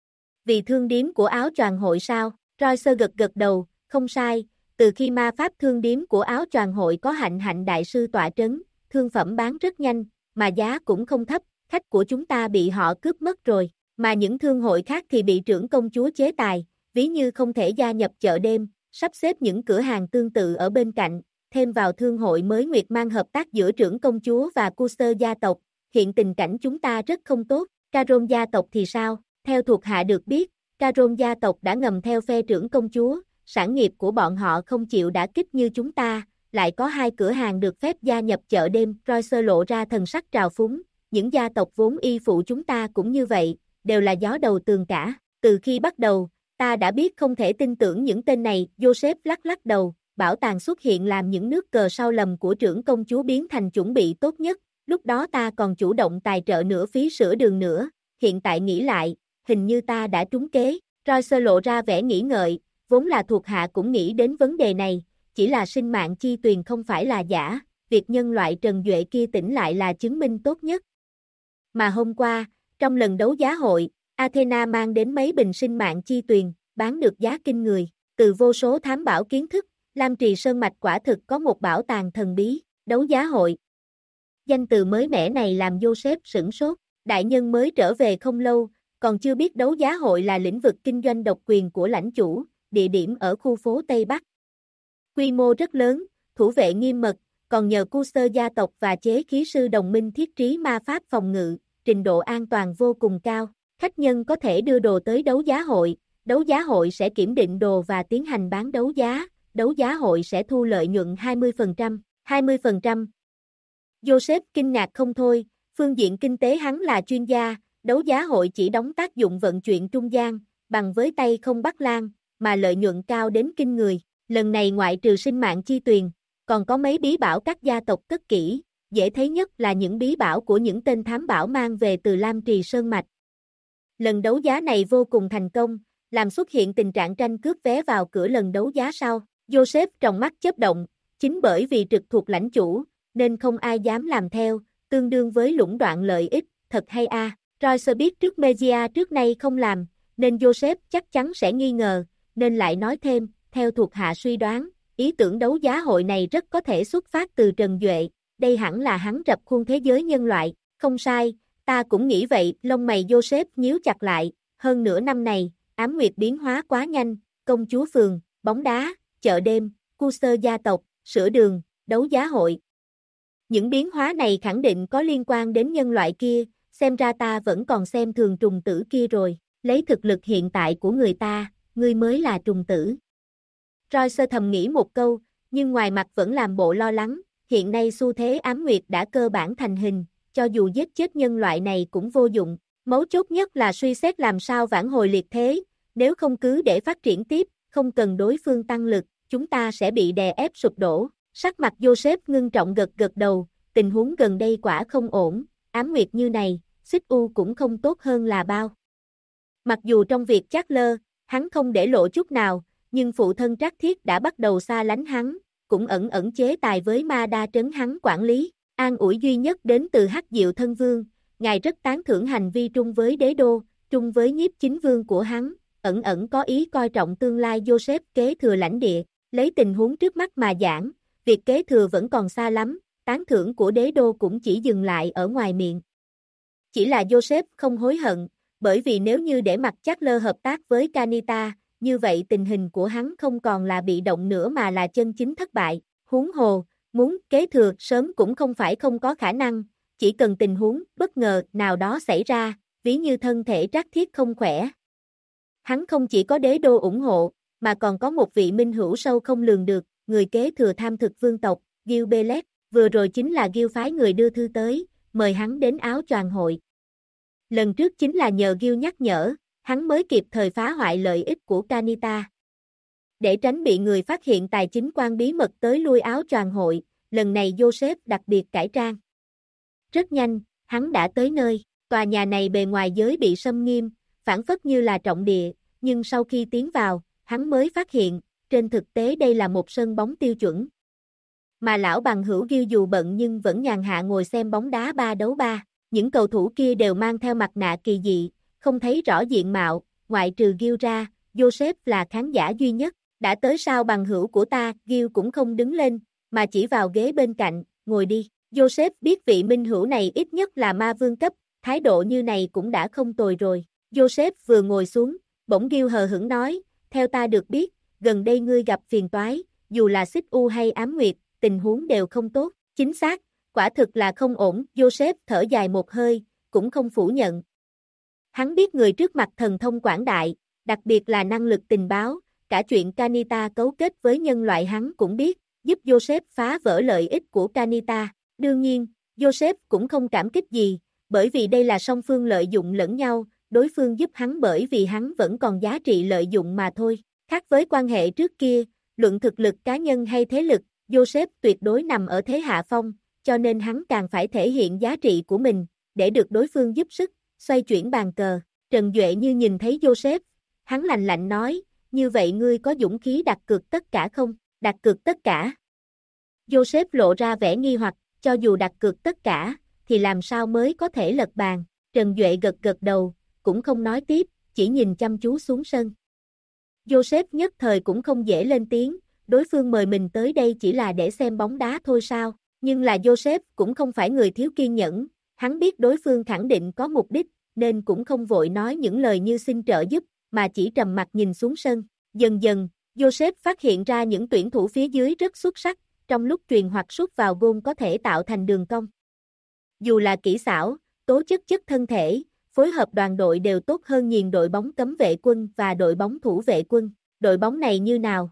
Vì thương điếm của áo choàng hội sao? Royce gật đầu, không sai, từ khi ma pháp thương điếm của áo choàng hội có Hạnh Hạnh đại sư tọa trấn, thương phẩm bán rất nhanh, mà giá cũng không thấp, khách của chúng ta bị họ cướp mất rồi, mà những thương hội khác thì bị trưởng công chúa chế tài, ví như không thể gia nhập chợ đêm, sắp xếp những cửa hàng tương tự ở bên cạnh, thêm vào thương hội mới Nguyệt mang hợp tác giữa trưởng công chúa và Custer gia tộc, hiện tình cảnh chúng ta rất không tốt, Caron gia tộc thì sao? Theo thuộc hạ được biết, Caron gia tộc đã ngầm theo phe trưởng công chúa, sản nghiệp của bọn họ không chịu đả kích như chúng ta, lại có 2 cửa hàng được phép gia nhập chợ đêm. Royce lộ ra thần sắc trào phúng, những gia tộc vốn y phụ chúng ta cũng như vậy, đều là gió đầu tường cả. Từ khi bắt đầu, ta đã biết không thể tin tưởng những tên này. Joseph lắc lắc đầu, bảo tàng xuất hiện làm những nước cờ sau lầm của trưởng công chúa biến thành chuẩn bị tốt nhất, lúc đó ta còn chủ động tài trợ nửa phí sửa đường nữa, hiện tại nghĩ lại, hình như ta đã trúng kế. Royce lộ ra vẻ nghĩ ngợi, vốn là thuộc hạ cũng nghĩ đến vấn đề này, chỉ là sinh mạng chi tuyền không phải là giả, việc nhân loại Trần Duệ kia tỉnh lại là chứng minh tốt nhất. Mà hôm qua, trong lần đấu giá hội, Athena mang đến mấy bình sinh mạng chi tuyền, bán được giá kinh người, từ vô số thám bảo kiến thức, Lam Trì Sơn Mạch quả thực có một bảo tàng thần bí. Đấu giá hội. Danh từ mới mẻ này làm Joseph sửng sốt, đại nhân mới trở về không lâu, còn chưa biết đấu giá hội là lĩnh vực kinh doanh độc quyền của lãnh chủ, địa điểm ở khu phố Tây Bắc. Quy mô rất lớn, thủ vệ nghiêm mật, còn nhờ Cursor gia tộc và chế khí sư đồng minh thiết trí ma pháp phòng ngự, trình độ an toàn vô cùng cao. Khách nhân có thể đưa đồ tới đấu giá hội sẽ kiểm định đồ và tiến hành bán đấu giá hội sẽ thu lợi nhuận 20%, 20%. Joseph kinh ngạc không thôi, phương diện kinh tế hắn là chuyên gia, đấu giá hội chỉ đóng tác dụng vận chuyển trung gian, bằng với tay không bắt lan, mà lợi nhuận cao đến kinh người. Lần này ngoại trừ sinh mạng chi tuyền, còn có mấy bí bảo các gia tộc cất kỹ, dễ thấy nhất là những bí bảo của những tên thám bảo mang về từ Lam Trì Sơn Mạch. Lần đấu giá này vô cùng thành công, làm xuất hiện tình trạng tranh cướp vé vào cửa lần đấu giá sau. Joseph trong mắt chớp động, chính bởi vì trực thuộc lãnh chủ, nên không ai dám làm theo, tương đương với lũng đoạn lợi ích, thật hay a. Royce biết trước Megia trước nay không làm, nên Joseph chắc chắn sẽ nghi ngờ, nên lại nói thêm, theo thuộc hạ suy đoán, ý tưởng đấu giá hội này rất có thể xuất phát từ Trần Duệ, đây hẳn là hắn rập khuôn thế giới nhân loại, không sai, ta cũng nghĩ vậy. Lông mày Joseph nhíu chặt lại, hơn nửa năm này, ám nguyệt biến hóa quá nhanh, công chúa phường, bóng đá, chợ đêm, Cursor gia tộc, sửa đường, đấu giá hội. Những biến hóa này khẳng định có liên quan đến nhân loại kia, xem ra ta vẫn còn xem thường trùng tử kia rồi, lấy thực lực hiện tại của người ta, ngươi mới là trùng tử. Royce thầm nghĩ một câu, nhưng ngoài mặt vẫn làm bộ lo lắng, hiện nay xu thế ám nguyệt đã cơ bản thành hình, cho dù giết chết nhân loại này cũng vô dụng, mấu chốt nhất là suy xét làm sao vãn hồi liệt thế, nếu không cứ để phát triển tiếp, không cần đối phương tăng lực, chúng ta sẽ bị đè ép sụp đổ. Sắc mặt Joseph ngưng trọng gật gật đầu, tình huống gần đây quả không ổn, ám nguyệt như này, xích u cũng không tốt hơn là bao. Mặc dù trong việc Chatler, hắn không để lộ chút nào, nhưng phụ thân Trác Thiết đã bắt đầu xa lánh hắn, cũng ẩn ẩn chế tài với ma đa trấn hắn quản lý. An ủi duy nhất đến từ Hắc Diệu Thân Vương, ngài rất tán thưởng hành vi trung với đế đô, trung với nhiếp chính vương của hắn, ẩn ẩn có ý coi trọng tương lai Joseph kế thừa lãnh địa, lấy tình huống trước mắt mà giảng, việc kế thừa vẫn còn xa lắm, tán thưởng của đế đô cũng chỉ dừng lại ở ngoài miệng. Chỉ là Joseph không hối hận, bởi vì nếu như để mặc Chatler hợp tác với Kanita, như vậy tình hình của hắn không còn là bị động nữa mà là chân chính thất bại, huống hồ, muốn kế thừa sớm cũng không phải không có khả năng, chỉ cần tình huống bất ngờ nào đó xảy ra, ví như thân thể Trác Thiết không khỏe. Hắn không chỉ có đế đô ủng hộ, mà còn có một vị minh hữu sâu không lường được, người kế thừa tham thực vương tộc, Gil Belet, vừa rồi chính là Gil phái người đưa thư tới, mời hắn đến áo choàng hội. Lần trước chính là nhờ Gil nhắc nhở, hắn mới kịp thời phá hoại lợi ích của Kanita. Để tránh bị người phát hiện tài chính quan bí mật tới lui áo choàng hội, lần này Joseph đặc biệt cải trang. Rất nhanh, hắn đã tới nơi, tòa nhà này bề ngoài giới bị xâm nghiêm, phảng phất như là trọng địa, nhưng sau khi tiến vào, hắn mới phát hiện, trên thực tế đây là một sân bóng tiêu chuẩn. Mà lão bằng hữu Gil dù bận nhưng vẫn nhàn hạ ngồi xem bóng đá 3-3, những cầu thủ kia đều mang theo mặt nạ kỳ dị, không thấy rõ diện mạo, ngoại trừ Gil ra, Joseph là khán giả duy nhất. Đã tới sao bằng hữu của ta, Gil cũng không đứng lên, mà chỉ vào ghế bên cạnh, ngồi đi. Joseph biết vị minh hữu này ít nhất là ma vương cấp, thái độ như này cũng đã không tồi rồi. Joseph vừa ngồi xuống, bỗng Gil hờ hững nói, theo ta được biết, gần đây ngươi gặp phiền toái, dù là xích u hay ám nguyệt, tình huống đều không tốt. Chính xác, quả thực là không ổn. Joseph thở dài một hơi, cũng không phủ nhận. Hắn biết người trước mặt thần thông quảng đại, đặc biệt là năng lực tình báo, cả chuyện Kanita cấu kết với nhân loại hắn cũng biết, giúp Joseph phá vỡ lợi ích của Kanita. Đương nhiên, Joseph cũng không cảm kích gì, bởi vì đây là song phương lợi dụng lẫn nhau, đối phương giúp hắn bởi vì hắn vẫn còn giá trị lợi dụng mà thôi. Khác với quan hệ trước kia, luận thực lực cá nhân hay thế lực, Joseph tuyệt đối nằm ở thế hạ phong, cho nên hắn càng phải thể hiện giá trị của mình, để được đối phương giúp sức, xoay chuyển bàn cờ. Trần Duệ như nhìn thấy Joseph, hắn lạnh lạnh nói, như vậy ngươi có dũng khí đặt cược tất cả không? Đặt cược tất cả. Joseph lộ ra vẻ nghi hoặc, cho dù đặt cược tất cả, thì làm sao mới có thể lật bàn? Trần Duệ gật gật đầu, cũng không nói tiếp, chỉ nhìn chăm chú xuống sân. Joseph nhất thời cũng không dễ lên tiếng, đối phương mời mình tới đây chỉ là để xem bóng đá thôi sao? Nhưng là Joseph cũng không phải người thiếu kiên nhẫn, hắn biết đối phương khẳng định có mục đích, nên cũng không vội nói những lời như xin trợ giúp, mà chỉ trầm mặt nhìn xuống sân. Dần dần, Joseph phát hiện ra những tuyển thủ phía dưới rất xuất sắc, trong lúc truyền hoặc sút vào gôn có thể tạo thành đường cong. Dù là kỹ xảo, tố chất thân thể, phối hợp đoàn đội đều tốt hơn nhiều đội bóng cấm vệ quân và đội bóng thủ vệ quân. Đội bóng này như nào?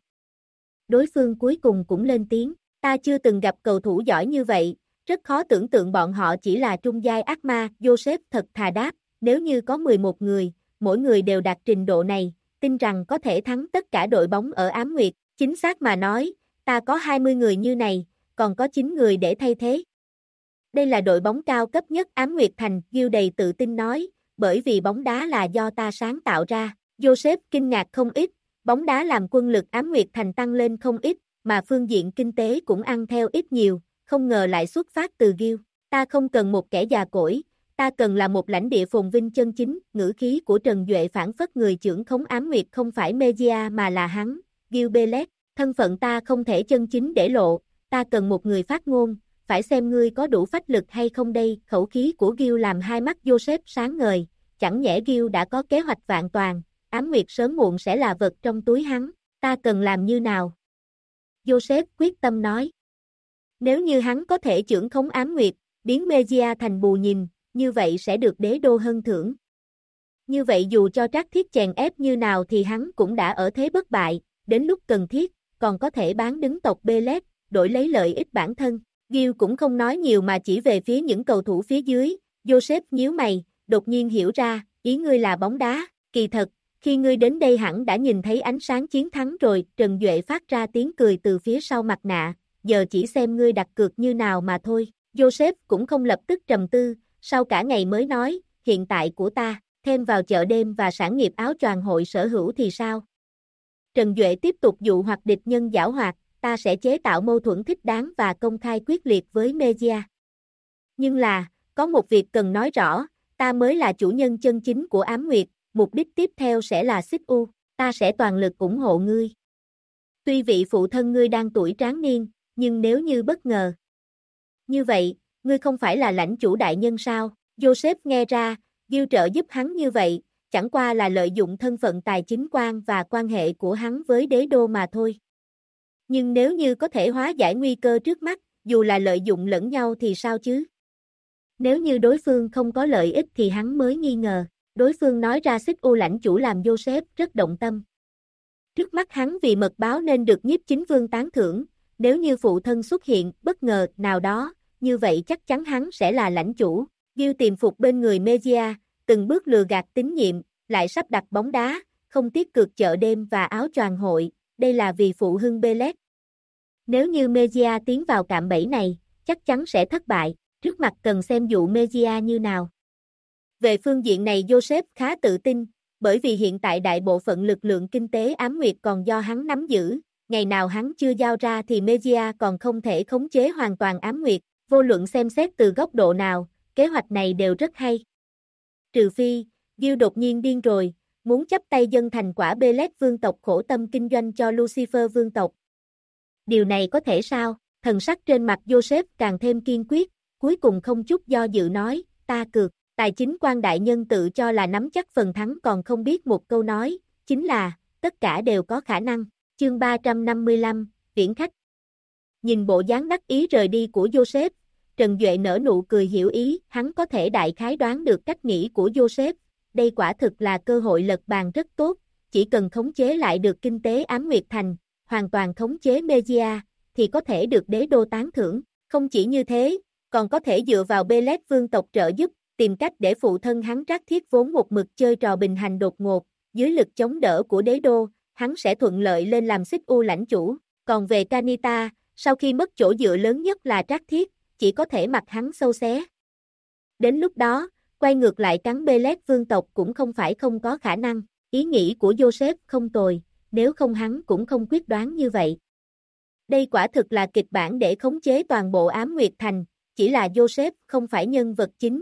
Đối phương cuối cùng cũng lên tiếng, ta chưa từng gặp cầu thủ giỏi như vậy, rất khó tưởng tượng bọn họ chỉ là trung giai ác ma. Joseph thật thà đáp, nếu như có 11 người, mỗi người đều đạt trình độ này, tin rằng có thể thắng tất cả đội bóng ở Ám Nguyệt. Chính xác mà nói, ta có 20 người như này, còn có 9 người để thay thế. Đây là đội bóng cao cấp nhất Ám Nguyệt Thành, Gil đầy tự tin nói, bởi vì bóng đá là do ta sáng tạo ra. Joseph kinh ngạc không ít, bóng đá làm quân lực Ám Nguyệt Thành tăng lên không ít, mà phương diện kinh tế cũng ăn theo ít nhiều, không ngờ lại xuất phát từ Gil. Ta không cần một kẻ già cỗi, ta cần là một lãnh địa phồn vinh chân chính. Ngữ khí của Trần Duệ phản phất người trưởng khống Ám Nguyệt không phải Mejia mà là hắn, Gil Bellec. Thân phận ta không thể chân chính để lộ, ta cần một người phát ngôn, phải xem ngươi có đủ phách lực hay không đây. Khẩu khí của Gil làm hai mắt Joseph sáng ngời, chẳng nhẽ Gil đã có kế hoạch vạn toàn, Ám Nguyệt sớm muộn sẽ là vật trong túi hắn, ta cần làm như nào? Joseph quyết tâm nói. Nếu như hắn có thể trưởng khống Ám Nguyệt, biến Mejia thành bù nhìn, như vậy sẽ được đế đô hân thưởng. Như vậy dù cho Trác Thiết chèn ép như nào thì hắn cũng đã ở thế bất bại, đến lúc cần thiết, còn có thể bán đứng tộc Bellec, đổi lấy lợi ích bản thân. Gil cũng không nói nhiều mà chỉ về phía những cầu thủ phía dưới. Joseph nhíu mày, đột nhiên hiểu ra, ý ngươi là bóng đá. Kỳ thật, khi ngươi đến đây hẳn đã nhìn thấy ánh sáng chiến thắng rồi. Trần Duệ phát ra tiếng cười từ phía sau mặt nạ, giờ chỉ xem ngươi đặt cược như nào mà thôi. Joseph cũng không lập tức trầm tư, sau cả ngày mới nói, hiện tại của ta, thêm vào chợ đêm và sản nghiệp áo choàng hội sở hữu thì sao? Trần Duệ tiếp tục dụ hoặc địch nhân giảo hoạt, ta sẽ chế tạo mâu thuẫn thích đáng và công khai quyết liệt với Mejia. Nhưng là, có một việc cần nói rõ, ta mới là chủ nhân chân chính của Ám Nguyệt, mục đích tiếp theo sẽ là Xích U, ta sẽ toàn lực ủng hộ ngươi. Tuy vị phụ thân ngươi đang tuổi tráng niên, nhưng nếu như bất ngờ. Như vậy, ngươi không phải là lãnh chủ đại nhân sao? Joseph nghe ra, Gil trợ giúp hắn như vậy, chẳng qua là lợi dụng thân phận tài chính quan và quan hệ của hắn với đế đô mà thôi. Nhưng nếu như có thể hóa giải nguy cơ trước mắt, dù là lợi dụng lẫn nhau thì sao chứ? Nếu như đối phương không có lợi ích thì hắn mới nghi ngờ. Đối phương nói ra Xích U lãnh chủ làm Joseph rất động tâm. Trước mắt hắn vì mật báo nên được nhiếp chính vương tán thưởng, nếu như phụ thân xuất hiện bất ngờ nào đó, như vậy chắc chắn hắn sẽ là lãnh chủ. Gil tìm phục bên người Mejia, từng bước lừa gạt tín nhiệm, lại sắp đặt bóng đá, không tiếc cược chợ đêm và áo choàng hội, đây là vì phụ hưng Bellec. Nếu như Mejia tiến vào cạm bẫy này, chắc chắn sẽ thất bại, trước mặt cần xem dụ Mejia như nào. Về phương diện này Joseph khá tự tin, bởi vì hiện tại đại bộ phận lực lượng kinh tế Ám Nguyệt còn do hắn nắm giữ, ngày nào hắn chưa giao ra thì Mejia còn không thể khống chế hoàn toàn Ám Nguyệt, vô luận xem xét từ góc độ nào, kế hoạch này đều rất hay. Trừ phi, Gil đột nhiên điên rồi, muốn chấp tay dân thành quả Bellec vương tộc khổ tâm kinh doanh cho Lucifer vương tộc. Điều này có thể sao? Thần sắc trên mặt Joseph càng thêm kiên quyết, cuối cùng không chút do dự nói, ta cược. Tài chính quan đại nhân tự cho là nắm chắc phần thắng còn không biết một câu nói, chính là, tất cả đều có khả năng. Chương 355, viễn khách. Nhìn bộ dáng đắc ý rời đi của Joseph, Trần Duệ nở nụ cười hiểu ý, hắn có thể đại khái đoán được cách nghĩ của Joseph, đây quả thực là cơ hội lật bàn rất tốt, chỉ cần khống chế lại được kinh tế Ám Nguyệt Thành, hoàn toàn khống chế Megia, thì có thể được đế đô tán thưởng. Không chỉ như thế, còn có thể dựa vào Belet vương tộc trợ giúp, tìm cách để phụ thân hắn Trác Thiết vốn một mực chơi trò bình hành đột ngột, dưới lực chống đỡ của đế đô, hắn sẽ thuận lợi lên làm xích u lãnh chủ. Còn về Kanita, sau khi mất chỗ dựa lớn nhất là Trác Thiết, chỉ có thể mặc hắn sâu xé. Đến lúc đó, quay ngược lại cắn Belet vương tộc cũng không phải không có khả năng. Ý nghĩ của Joseph không tồi, nếu không hắn cũng không quyết đoán như vậy. Đây quả thực là kịch bản để khống chế toàn bộ Ám Nguyệt Thành, chỉ là Joseph không phải nhân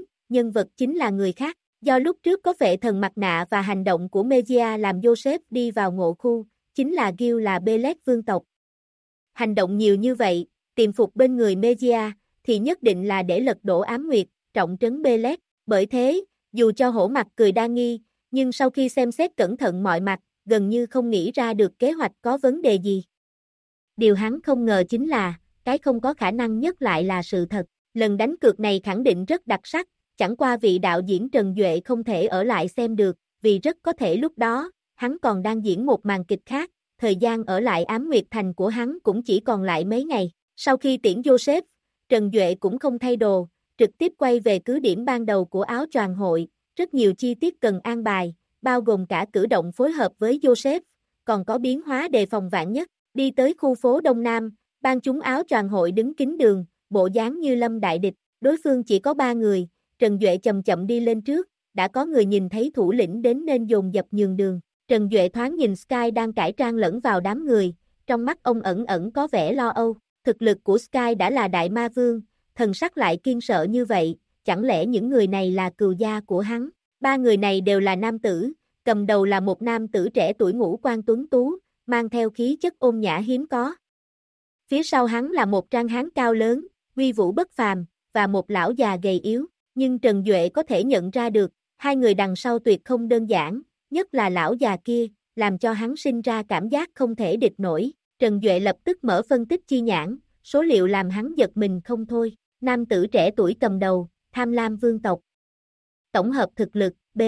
vật chính là người khác. Do lúc trước có vệ thần mặt nạ và hành động của Megia làm Joseph đi vào ngộ khu, chính là Gil là Belet vương tộc. Hành động nhiều như vậy, tìm phục bên người Megia, thì nhất định là để lật đổ Ám Nguyệt, trọng trấn Belet. Bởi thế, dù cho hổ mặt cười đa nghi, nhưng sau khi xem xét cẩn thận mọi mặt, gần như không nghĩ ra được kế hoạch có vấn đề gì. Điều hắn không ngờ chính là, cái không có khả năng nhất lại là sự thật. Lần đánh cược này khẳng định rất đặc sắc, chẳng qua vị đạo diễn Trần Duệ không thể ở lại xem được, vì rất có thể lúc đó, hắn còn đang diễn một màn kịch khác, thời gian ở lại Ám Nguyệt Thành của hắn cũng chỉ còn lại mấy ngày. Sau khi tiễn Joseph, Trần Duệ cũng không thay đồ, trực tiếp quay về cứ điểm ban đầu của áo choàng hội, rất nhiều chi tiết cần an bài, bao gồm cả cử động phối hợp với Joseph, còn có biến hóa đề phòng vạn nhất. Đi tới khu phố Đông Nam, ban chúng áo choàng hội đứng kín đường, bộ dáng như lâm đại địch, đối phương chỉ có 3 người, Trần Duệ chậm chậm đi lên trước, đã có người nhìn thấy thủ lĩnh đến nên dồn dập nhường đường. Trần Duệ thoáng nhìn Sky đang cải trang lẫn vào đám người, trong mắt ông ẩn ẩn có vẻ lo âu, thực lực của Sky đã là đại ma vương, thần sắc lại kiên sợ như vậy, chẳng lẽ những người này là cừu gia của hắn? 3 người này đều là nam tử, cầm đầu là một nam tử trẻ tuổi ngũ quan tuấn tú, mang theo khí chất ôn nhã hiếm có. Phía sau hắn là một trang hán cao lớn, uy vũ bất phàm, và một lão già gầy yếu, nhưng Trần Duệ có thể nhận ra được, hai người đằng sau tuyệt không đơn giản, nhất là lão già kia, làm cho hắn sinh ra cảm giác không thể địch nổi. Trần Duệ lập tức mở phân tích chi nhãn, số liệu làm hắn giật mình không thôi. Nam tử trẻ tuổi cầm đầu, tham lam vương tộc. Tổng hợp thực lực, B.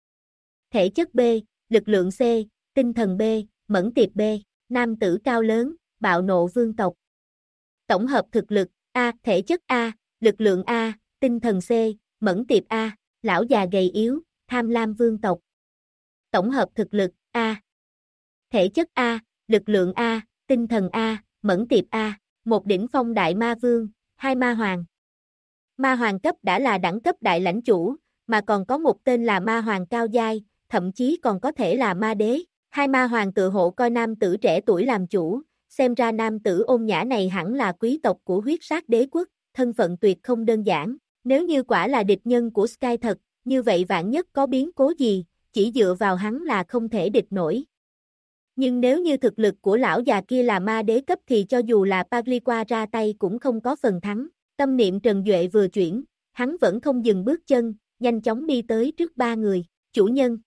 Thể chất B, lực lượng C, tinh thần B, mẫn tiệp B. Nam tử cao lớn, bạo nộ vương tộc. Tổng hợp thực lực, A, thể chất A, lực lượng A, tinh thần C, mẫn tiệp A. Lão già gầy yếu, tham lam vương tộc. Tổng hợp thực lực, A. Thể chất A, lực lượng A, tinh thần A, mẫn tiệp A. Một đỉnh phong đại ma vương, 2 ma hoàng. Ma hoàng cấp đã là đẳng cấp đại lãnh chủ, mà còn có một tên là ma hoàng cao giai, thậm chí còn có thể là ma đế. 2 ma hoàng tự hộ coi nam tử trẻ tuổi làm chủ, xem ra nam tử ôn nhã này hẳn là quý tộc của huyết sát đế quốc, thân phận tuyệt không đơn giản. Nếu như quả là địch nhân của Sky thật, như vậy vạn nhất có biến cố gì, chỉ dựa vào hắn là không thể địch nổi. Nhưng nếu như thực lực của lão già kia là ma đế cấp thì cho dù là Pagliqua ra tay cũng không có phần thắng. Tâm niệm Trần Duệ vừa chuyển, hắn vẫn không dừng bước chân, nhanh chóng đi tới trước 3 người. Chủ nhân,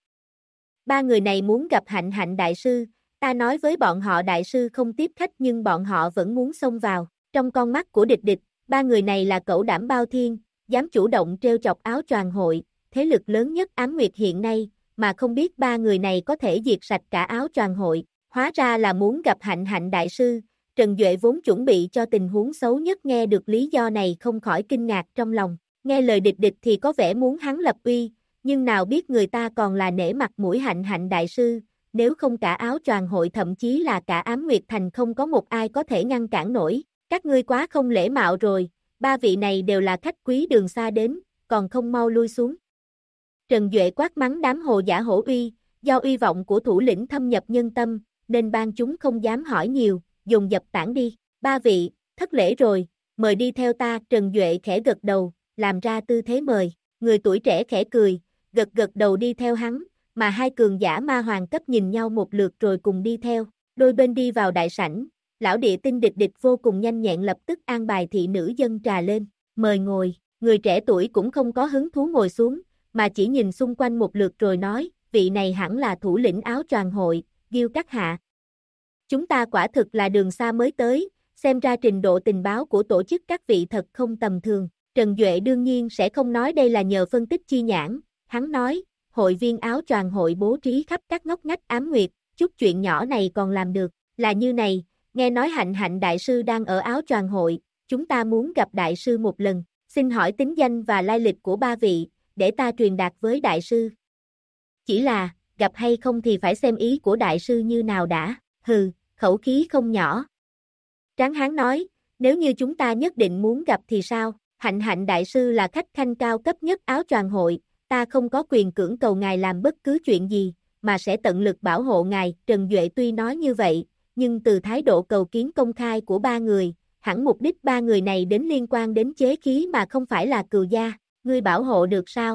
3 người này muốn gặp Hạnh Hạnh đại sư, ta nói với bọn họ đại sư không tiếp khách nhưng bọn họ vẫn muốn xông vào. Trong con mắt của địch địch, 3 người này là cẩu đảm bao thiên, dám chủ động trêu chọc áo choàng hội, thế lực lớn nhất Ám Nguyệt hiện nay, mà không biết 3 người này có thể diệt sạch cả áo choàng hội. Hóa ra là muốn gặp Hạnh Hạnh đại sư. Trần Duệ vốn chuẩn bị cho tình huống xấu nhất, nghe được lý do này không khỏi kinh ngạc trong lòng. Nghe lời địch địch thì có vẻ muốn hắn lập uy, nhưng nào biết người ta còn là nể mặt mũi Hạnh Hạnh đại sư, nếu không cả áo choàng hội thậm chí là cả Ám Nguyệt Thành không có một ai có thể ngăn cản nổi. Các ngươi quá không lễ mạo rồi, 3 vị này đều là khách quý đường xa đến, còn không mau lui xuống. Trần Duệ quát mắng đám hồ giả hổ uy, do uy vọng của thủ lĩnh thâm nhập nhân tâm, nên ban chúng không dám hỏi nhiều, dồn dập tản đi. 3 vị, thất lễ rồi, mời đi theo ta. Trần Duệ khẽ gật đầu, làm ra tư thế mời. Người tuổi trẻ khẽ cười, gật gật đầu đi theo hắn, mà hai cường giả ma hoàng cấp nhìn nhau một lượt rồi cùng đi theo. Đôi bên đi vào đại sảnh, lão địa tinh địch địch vô cùng nhanh nhẹn lập tức an bài thị nữ dâng trà lên, mời ngồi. Người trẻ tuổi cũng không có hứng thú ngồi xuống, mà chỉ nhìn xung quanh một lượt rồi nói, vị này hẳn là thủ lĩnh áo choàng hội, Gil các hạ. Chúng ta quả thực là đường xa mới tới, xem ra trình độ tình báo của tổ chức các vị thật không tầm thường. Trần Duệ đương nhiên sẽ không nói đây là nhờ phân tích chi nhãn, hắn nói, hội viên áo choàng hội bố trí khắp các ngóc ngách ám nguyệt, chút chuyện nhỏ này còn làm được, là như này, nghe nói Hạnh Hạnh đại sư đang ở áo choàng hội, chúng ta muốn gặp đại sư một lần, xin hỏi tính danh và lai lịch của ba vị, để ta truyền đạt với đại sư. Chỉ là, gặp hay không thì phải xem ý của đại sư như nào đã, hừ, khẩu khí không nhỏ. Tráng Hán nói, nếu như chúng ta nhất định muốn gặp thì sao, Hạnh Hạnh đại sư là khách khanh cao cấp nhất áo choàng hội, ta không có quyền cưỡng cầu ngài làm bất cứ chuyện gì, mà sẽ tận lực bảo hộ ngài, Trần Duệ tuy nói như vậy, nhưng từ thái độ cầu kiến công khai của ba người, hẳn mục đích ba người này đến liên quan đến chế khí mà không phải là cừu gia, ngươi bảo hộ được sao?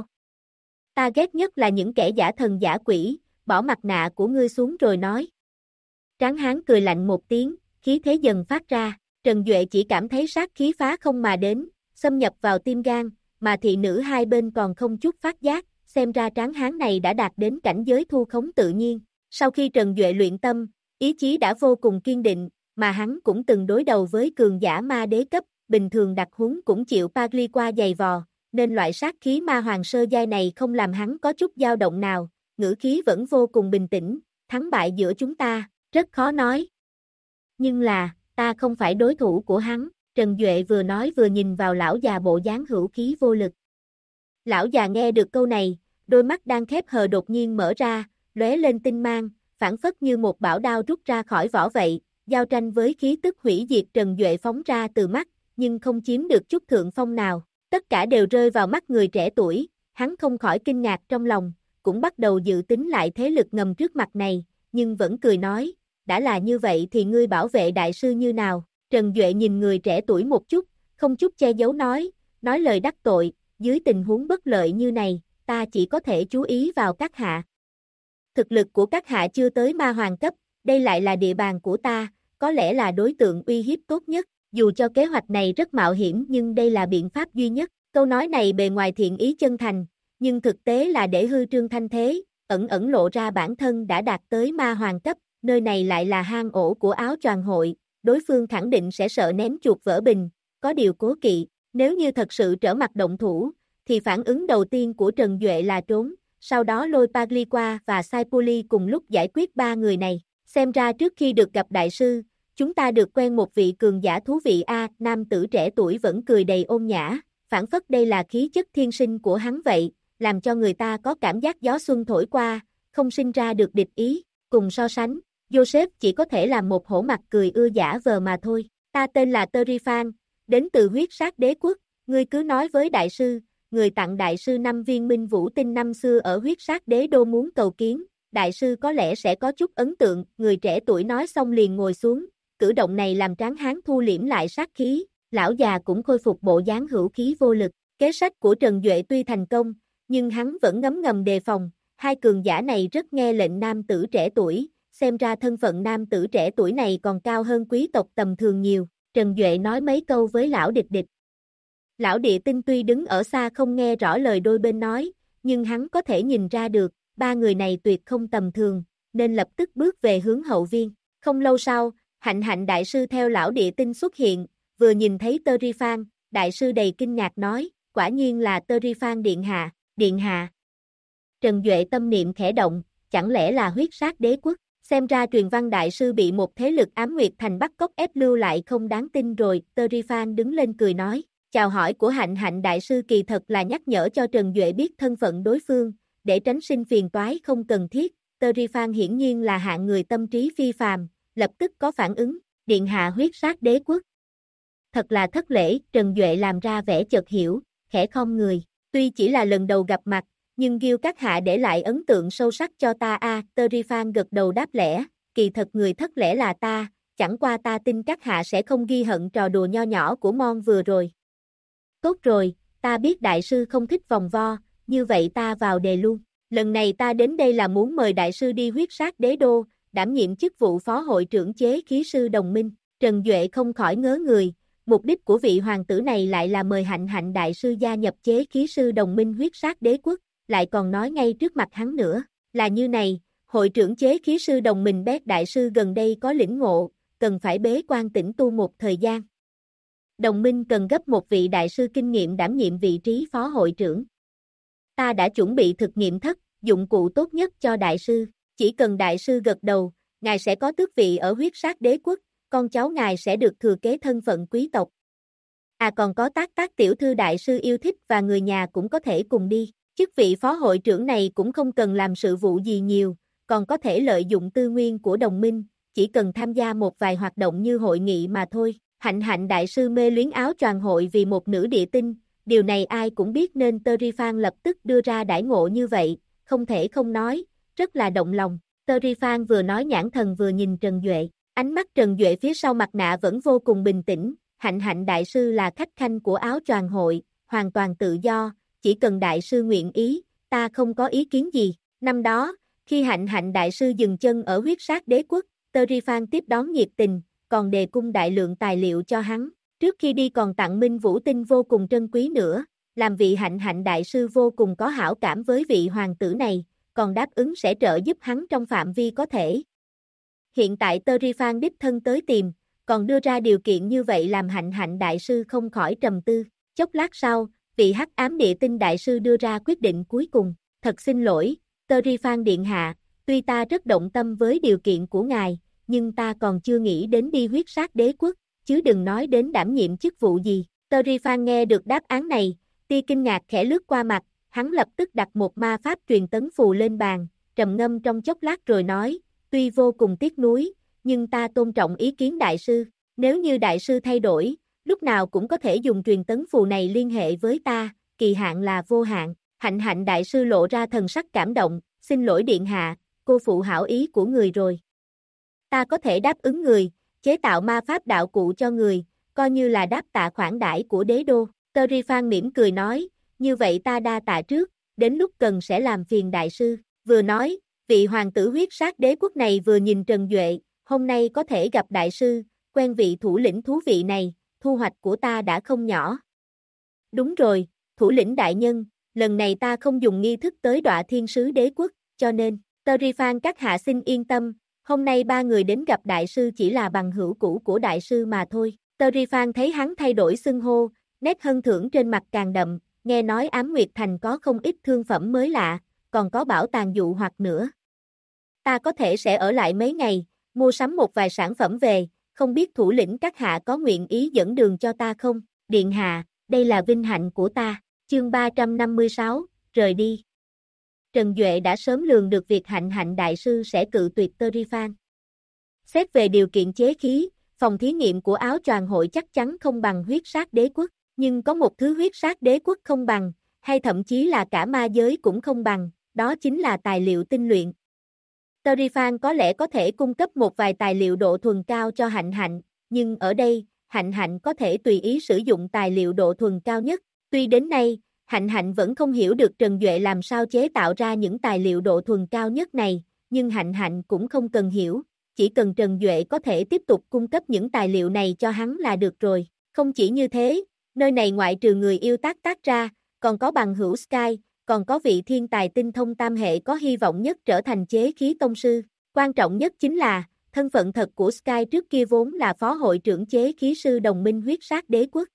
Ta ghét nhất là những kẻ giả thần giả quỷ, bỏ mặt nạ của ngươi xuống rồi nói. Tráng Hán cười lạnh một tiếng, khí thế dần phát ra, Trần Duệ chỉ cảm thấy sát khí phá không mà đến, xâm nhập vào tim gan, mà thị nữ hai bên còn không chút phát giác, xem ra Tráng Hán này đã đạt đến cảnh giới thu khống tự nhiên. Sau khi Trần Duệ luyện tâm, ý chí đã vô cùng kiên định, mà hắn cũng từng đối đầu với cường giả ma đế cấp, bình thường đặc huống cũng chịu Pagli qua giày vò, nên loại sát khí ma hoàng sơ giai này không làm hắn có chút dao động nào, ngữ khí vẫn vô cùng bình tĩnh, thắng bại giữa chúng ta, rất khó nói. Nhưng là, ta không phải đối thủ của hắn, Trần Duệ vừa nói vừa nhìn vào lão già bộ dáng hữu khí vô lực. Lão già nghe được câu này, đôi mắt đang khép hờ đột nhiên mở ra, lóe lên tinh mang, phản phất như một bảo đao rút ra khỏi vỏ vậy, giao tranh với khí tức hủy diệt Trần Duệ phóng ra từ mắt, nhưng không chiếm được chút thượng phong nào, tất cả đều rơi vào mắt người trẻ tuổi, hắn không khỏi kinh ngạc trong lòng, cũng bắt đầu dự tính lại thế lực ngầm trước mặt này, nhưng vẫn cười nói, đã là như vậy thì ngươi bảo vệ đại sư như nào, Trần Duệ nhìn người trẻ tuổi một chút, không chút che giấu nói lời đắc tội, dưới tình huống bất lợi như này, ta chỉ có thể chú ý vào các hạ. Thực lực của các hạ chưa tới ma hoàng cấp, đây lại là địa bàn của ta, có lẽ là đối tượng uy hiếp tốt nhất, dù cho kế hoạch này rất mạo hiểm nhưng đây là biện pháp duy nhất, câu nói này bề ngoài thiện ý chân thành, nhưng thực tế là để hư trương thanh thế, ẩn ẩn lộ ra bản thân đã đạt tới ma hoàng cấp, nơi này lại là hang ổ của áo choàng hội, đối phương khẳng định sẽ sợ ném chuột vỡ bình, có điều cố kỵ, nếu như thật sự trở mặt động thủ, thì phản ứng đầu tiên của Trần Duệ là trốn, sau đó lôi Pagli qua và Saipuli cùng lúc giải quyết ba người này, xem ra trước khi được gặp đại sư, chúng ta được quen một vị cường giả thú vị a, nam tử trẻ tuổi vẫn cười đầy ôn nhã, phản phất đây là khí chất thiên sinh của hắn vậy, làm cho người ta có cảm giác gió xuân thổi qua, không sinh ra được địch ý, cùng so sánh, Joseph chỉ có thể là một hổ mặt cười ưa giả vờ mà thôi, ta tên là Terifan, đến từ huyết sát đế quốc, ngươi cứ nói với đại sư, người tặng đại sư 5 viên minh vũ tinh năm xưa ở huyết sát đế đô muốn cầu kiến, đại sư có lẽ sẽ có chút ấn tượng, người trẻ tuổi nói xong liền ngồi xuống, cử động này làm Tráng Hán thu liễm lại sát khí, lão già cũng khôi phục bộ dáng hữu khí vô lực, kế sách của Trần Duệ tuy thành công, nhưng hắn vẫn ngấm ngầm đề phòng, hai cường giả này rất nghe lệnh nam tử trẻ tuổi, xem ra thân phận nam tử trẻ tuổi này còn cao hơn quý tộc tầm thường nhiều, Trần Duệ nói mấy câu với lão địch địch. Lão địa tinh tuy đứng ở xa không nghe rõ lời đôi bên nói, nhưng hắn có thể nhìn ra được, ba người này tuyệt không tầm thường, nên lập tức bước về hướng hậu viên. Không lâu sau, Hạnh Hạnh đại sư theo lão địa tinh xuất hiện, vừa nhìn thấy Terifan, đại sư đầy kinh ngạc nói, quả nhiên là Terifan điện hạ, điện hạ. Trần Duệ tâm niệm khẽ động, chẳng lẽ là huyết sát đế quốc, xem ra truyền văn đại sư bị một thế lực ám nguyệt thành bắt cóc ép lưu lại không đáng tin rồi, Terifan đứng lên cười nói. Chào hỏi của Hạnh Hạnh đại sư kỳ thật là nhắc nhở cho Trần Duệ biết thân phận đối phương, để tránh sinh phiền toái không cần thiết. Terifan hiển nhiên là hạng người tâm trí phi phàm, lập tức có phản ứng, điện hạ huyết sát đế quốc. Thật là thất lễ, Trần Duệ làm ra vẻ chợt hiểu, khẽ khom người, tuy chỉ là lần đầu gặp mặt, nhưng Gil các hạ để lại ấn tượng sâu sắc cho ta a. Terifan gật đầu đáp lẽ, kỳ thật người thất lễ là ta, chẳng qua ta tin các hạ sẽ không ghi hận trò đùa nho nhỏ của Mon vừa rồi. Tốt rồi, ta biết đại sư không thích vòng vo, như vậy ta vào đề luôn. Lần này ta đến đây là muốn mời đại sư đi huyết sát đế đô, đảm nhiệm chức vụ phó hội trưởng chế khí sư đồng minh. Trần Duệ không khỏi ngớ người, mục đích của vị hoàng tử này lại là mời Hạnh Hạnh đại sư gia nhập chế khí sư đồng minh huyết sát đế quốc, lại còn nói ngay trước mặt hắn nữa. Là như này, hội trưởng chế khí sư đồng minh Bét đại sư gần đây có lĩnh ngộ, cần phải bế quan tĩnh tu một thời gian. Đồng minh cần gấp một vị đại sư kinh nghiệm đảm nhiệm vị trí phó hội trưởng. Ta đã chuẩn bị thực nghiệm thất, dụng cụ tốt nhất cho đại sư. Chỉ cần đại sư gật đầu, ngài sẽ có tước vị ở huyết sát đế quốc, con cháu ngài sẽ được thừa kế thân phận quý tộc. À còn có Tác tiểu thư đại sư yêu thích và người nhà cũng có thể cùng đi. Chức vị phó hội trưởng này cũng không cần làm sự vụ gì nhiều, còn có thể lợi dụng tư nguyên của đồng minh, chỉ cần tham gia một vài hoạt động như hội nghị mà thôi. Hạnh đại sư mê luyến áo choàng hội vì một nữ địa tinh, điều này ai cũng biết nên Terifan lập tức đưa ra đãi ngộ như vậy, không thể không nói, rất là động lòng. Terifan vừa nói nhãn thần vừa nhìn Trần Duệ, ánh mắt Trần Duệ phía sau mặt nạ vẫn vô cùng bình tĩnh. Hạnh đại sư là khách khanh của áo choàng hội, hoàn toàn tự do, chỉ cần đại sư nguyện ý, ta không có ý kiến gì. Năm đó, khi Hạnh đại sư dừng chân ở huyết sát đế quốc, Terifan tiếp đón nhiệt tình, còn đề cung đại lượng tài liệu cho hắn. Trước khi đi còn tặng Minh Vũ tinh vô cùng trân quý nữa, làm vị Hạnh đại sư vô cùng có hảo cảm với vị hoàng tử này, còn đáp ứng sẽ trợ giúp hắn trong phạm vi có thể. Hiện tại Terifan đích thân tới tìm, còn đưa ra điều kiện như vậy làm Hạnh đại sư không khỏi trầm tư. Chốc lát sau, vị hắc ám địa tinh đại sư đưa ra quyết định cuối cùng. Thật xin lỗi, Terifan điện hạ, tuy ta rất động tâm với điều kiện của ngài, nhưng ta còn chưa nghĩ đến đi huyết sát đế quốc, chứ đừng nói đến đảm nhiệm chức vụ gì. Terifan nghe được đáp án này, tia kinh ngạc khẽ lướt qua mặt, hắn lập tức đặt một ma pháp truyền tấn phù lên bàn, trầm ngâm trong chốc lát rồi nói, tuy vô cùng tiếc nuối, nhưng ta tôn trọng ý kiến đại sư, nếu như đại sư thay đổi, lúc nào cũng có thể dùng truyền tấn phù này liên hệ với ta, kỳ hạn là vô hạn. Hạnh đại sư lộ ra thần sắc cảm động, xin lỗi điện hạ, cô phụ hảo ý của người rồi. Ta có thể đáp ứng người, chế tạo ma pháp đạo cụ cho người, coi như là đáp tạ khoản đãi của đế đô. Terifan mỉm cười nói, như vậy ta đa tạ trước, đến lúc cần sẽ làm phiền đại sư. Vừa nói, vị hoàng tử huyết sát đế quốc này vừa nhìn Trần Duệ, hôm nay có thể gặp đại sư, quen vị thủ lĩnh thú vị này, thu hoạch của ta đã không nhỏ. Đúng rồi, thủ lĩnh đại nhân, lần này ta không dùng nghi thức tới đọa thiên sứ đế quốc, cho nên, Terifan các hạ xin yên tâm, hôm nay ba người đến gặp đại sư chỉ là bằng hữu cũ của đại sư mà thôi. Terifan thấy hắn thay đổi xưng hô, nét hân thưởng trên mặt càng đậm, nghe nói Ám Nguyệt Thành có không ít thương phẩm mới lạ, còn có bảo tàng dụ hoặc nữa. Ta có thể sẽ ở lại mấy ngày, mua sắm một vài sản phẩm về, không biết thủ lĩnh các hạ có nguyện ý dẫn đường cho ta không? Điện hạ, đây là vinh hạnh của ta. Chương 356, rời đi. Trần Duệ đã sớm lường được việc Hạnh đại sư sẽ cự tuyệt Terifan. Xét về điều kiện chế khí, phòng thí nghiệm của áo choàng hội chắc chắn không bằng huyết sát đế quốc, nhưng có một thứ huyết sát đế quốc không bằng, hay thậm chí là cả ma giới cũng không bằng, đó chính là tài liệu tinh luyện. Terifan có lẽ có thể cung cấp một vài tài liệu độ thuần cao cho Hạnh, nhưng ở đây, Hạnh có thể tùy ý sử dụng tài liệu độ thuần cao nhất. Tuy đến nay, Hạnh vẫn không hiểu được Trần Duệ làm sao chế tạo ra những tài liệu độ thuần cao nhất này, nhưng Hạnh cũng không cần hiểu, chỉ cần Trần Duệ có thể tiếp tục cung cấp những tài liệu này cho hắn là được rồi. Không chỉ như thế, nơi này ngoại trừ người yêu tác ra, còn có bằng hữu Sky, còn có vị thiên tài tinh thông tam hệ có hy vọng nhất trở thành chế khí tông sư. Quan trọng nhất chính là, thân phận thật của Sky trước kia vốn là phó hội trưởng chế khí sư đồng minh huyết sát đế quốc.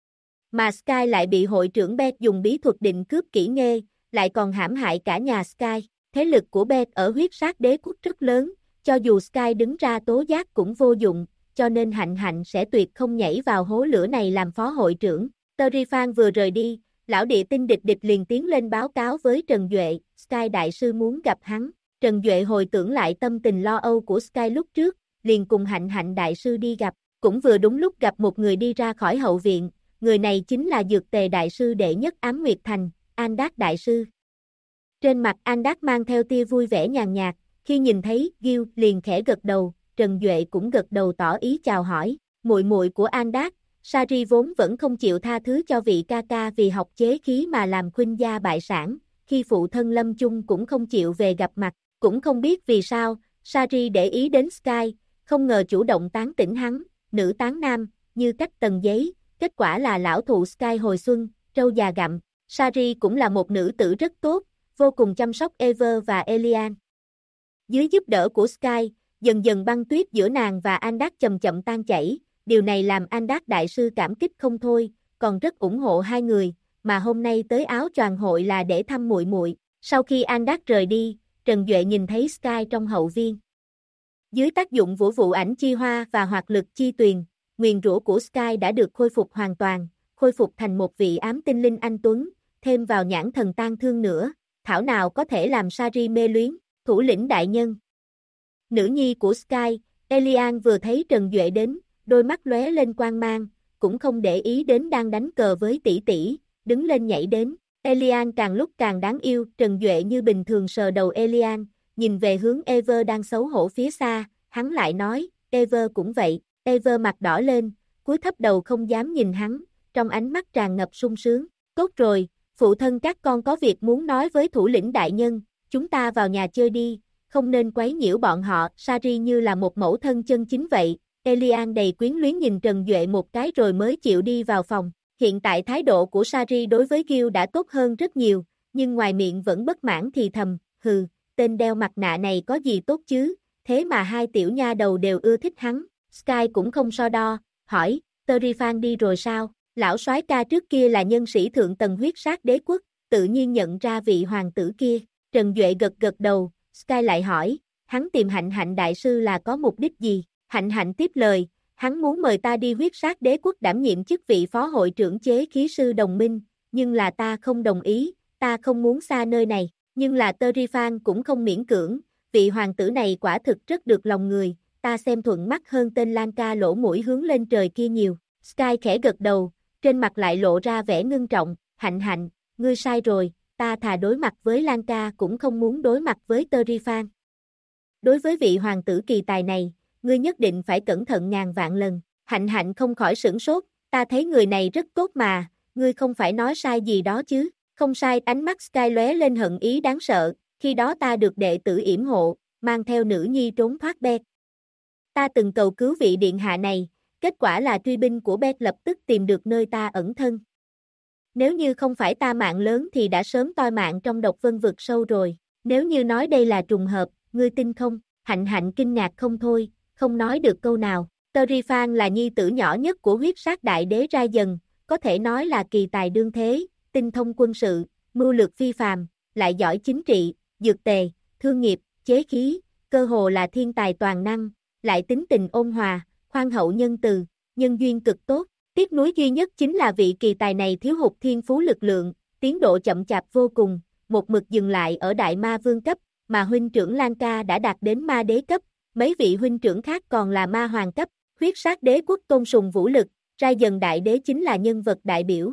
Mà Sky lại bị hội trưởng Beth dùng bí thuật định cướp kỹ nghê, lại còn hãm hại cả nhà Sky. Thế lực của Beth ở huyết sát đế quốc rất lớn, cho dù Sky đứng ra tố giác cũng vô dụng, cho nên Hạnh sẽ tuyệt không nhảy vào hố lửa này làm phó hội trưởng. Terifan vừa rời đi, lão địa tinh địch liền tiến lên báo cáo với Trần Duệ, Sky đại sư muốn gặp hắn. Trần Duệ hồi tưởng lại tâm tình lo âu của Sky lúc trước, liền cùng Hạnh đại sư đi gặp, cũng vừa đúng lúc gặp một người đi ra khỏi hậu viện, người này chính là dược tề đại sư đệ nhất Ám Nguyệt Thành, Andak đại sư. Trên mặt Andak mang theo tia vui vẻ nhàn nhạt, khi nhìn thấy Gil liền khẽ gật đầu, Trần Duệ cũng gật đầu tỏ ý chào hỏi, muội của Andak, Sari vốn vẫn không chịu tha thứ cho vị ca ca vì học chế khí mà làm khuynh gia bại sản, khi phụ thân lâm chung cũng không chịu về gặp mặt, cũng không biết vì sao, Sari để ý đến Sky, không ngờ chủ động tán tỉnh hắn, nữ tán nam, như cách tầng giấy, kết quả là lão thụ Sky hồi xuân, trâu già gặm. Sari cũng là một nữ tử rất tốt, vô cùng chăm sóc Ever và Elian. Dưới giúp đỡ của Sky, dần dần băng tuyết giữa nàng và Andak chậm chậm tan chảy, điều này làm Andak đại sư cảm kích không thôi, còn rất ủng hộ hai người, mà hôm nay tới áo choàng hội là để thăm muội. Sau khi Andak rời đi, Trần Duệ nhìn thấy Sky trong hậu viên. Dưới tác dụng vũ vụ ảnh chi hoa và hoạt lực chi tuyền, nguyền rủa của Sky đã được khôi phục hoàn toàn, khôi phục thành một vị ám tinh linh anh tuấn, thêm vào nhãn thần tan thương nữa, thảo nào có thể làm Sari mê luyến, thủ lĩnh đại nhân. Nữ nhi của Sky, Elian vừa thấy Trần Duệ đến, đôi mắt lóe lên quang mang, cũng không để ý đến đang đánh cờ với tỷ tỷ, đứng lên nhảy đến. Elian càng lúc càng đáng yêu, Trần Duệ như bình thường sờ đầu Elian, nhìn về hướng Ever đang xấu hổ phía xa, hắn lại nói, Ever cũng vậy. Ever mặt đỏ lên, cúi thấp đầu không dám nhìn hắn, trong ánh mắt tràn ngập sung sướng. Tốt rồi, phụ thân các con có việc muốn nói với thủ lĩnh đại nhân, chúng ta vào nhà chơi đi, không nên quấy nhiễu bọn họ. Sari như là một mẫu thân chân chính vậy. Elian đầy quyến luyến nhìn Trần Duệ một cái rồi mới chịu đi vào phòng. Hiện tại thái độ của Sari đối với Gil đã tốt hơn rất nhiều, nhưng ngoài miệng vẫn bất mãn thì thầm, hừ, tên đeo mặt nạ này có gì tốt chứ, thế mà hai tiểu nha đầu đều ưa thích hắn. Sky cũng không so đo, hỏi, Terifan đi rồi sao? Lão soái ca trước kia là nhân sĩ thượng tầng huyết sát đế quốc, tự nhiên nhận ra vị hoàng tử kia. Trần Duệ gật gật đầu, Sky lại hỏi, hắn tìm Hạnh Hạnh đại sư là có mục đích gì? Hạnh Hạnh tiếp lời, hắn muốn mời ta đi huyết sát đế quốc đảm nhiệm chức vị phó hội trưởng chế khí sư đồng minh, nhưng là ta không đồng ý, ta không muốn xa nơi này, nhưng là Terifan cũng không miễn cưỡng, vị hoàng tử này quả thực rất được lòng người, ta xem thuận mắt hơn tên Lan ca lỗ mũi hướng lên trời kia nhiều. Sky khẽ gật đầu, trên mặt lại lộ ra vẻ ngưng trọng, Hạnh Hạnh, ngươi sai rồi, ta thà đối mặt với Lan ca cũng không muốn đối mặt với Terifan. Đối với vị hoàng tử kỳ tài này, ngươi nhất định phải cẩn thận ngàn vạn lần. Hạnh Hạnh không khỏi sửng sốt, ta thấy người này rất tốt mà, ngươi không phải nói sai gì đó chứ. Không sai, ánh mắt Sky lóe lên hận ý đáng sợ, khi đó ta được đệ tử yểm hộ, mang theo nữ nhi trốn thoát Beth. Ta từng cầu cứu vị điện hạ này, kết quả là truy binh của Beth lập tức tìm được nơi ta ẩn thân. Nếu như không phải ta mạng lớn thì đã sớm toi mạng trong độc vân vực sâu rồi, nếu như nói đây là trùng hợp, ngươi tin không? Hạnh Hạnh kinh ngạc không thôi, không nói được câu nào. Terifan là nhi tử nhỏ nhất của huyết sát đại đế Ra Dần, có thể nói là kỳ tài đương thế, tinh thông quân sự, mưu lược phi phàm, lại giỏi chính trị, dược tề, thương nghiệp, chế khí, cơ hồ là thiên tài toàn năng, lại tính tình ôn hòa, khoan hậu nhân từ, nhân duyên cực tốt. Tiếc nuối duy nhất chính là vị kỳ tài này thiếu hụt thiên phú lực lượng, tiến độ chậm chạp vô cùng, một mực dừng lại ở đại ma vương cấp, mà huynh trưởng Lan ca đã đạt đến ma đế cấp, mấy vị huynh trưởng khác còn là ma hoàng cấp, huyết sát đế quốc tôn sùng vũ lực, Ra Dần đại đế chính là nhân vật đại biểu.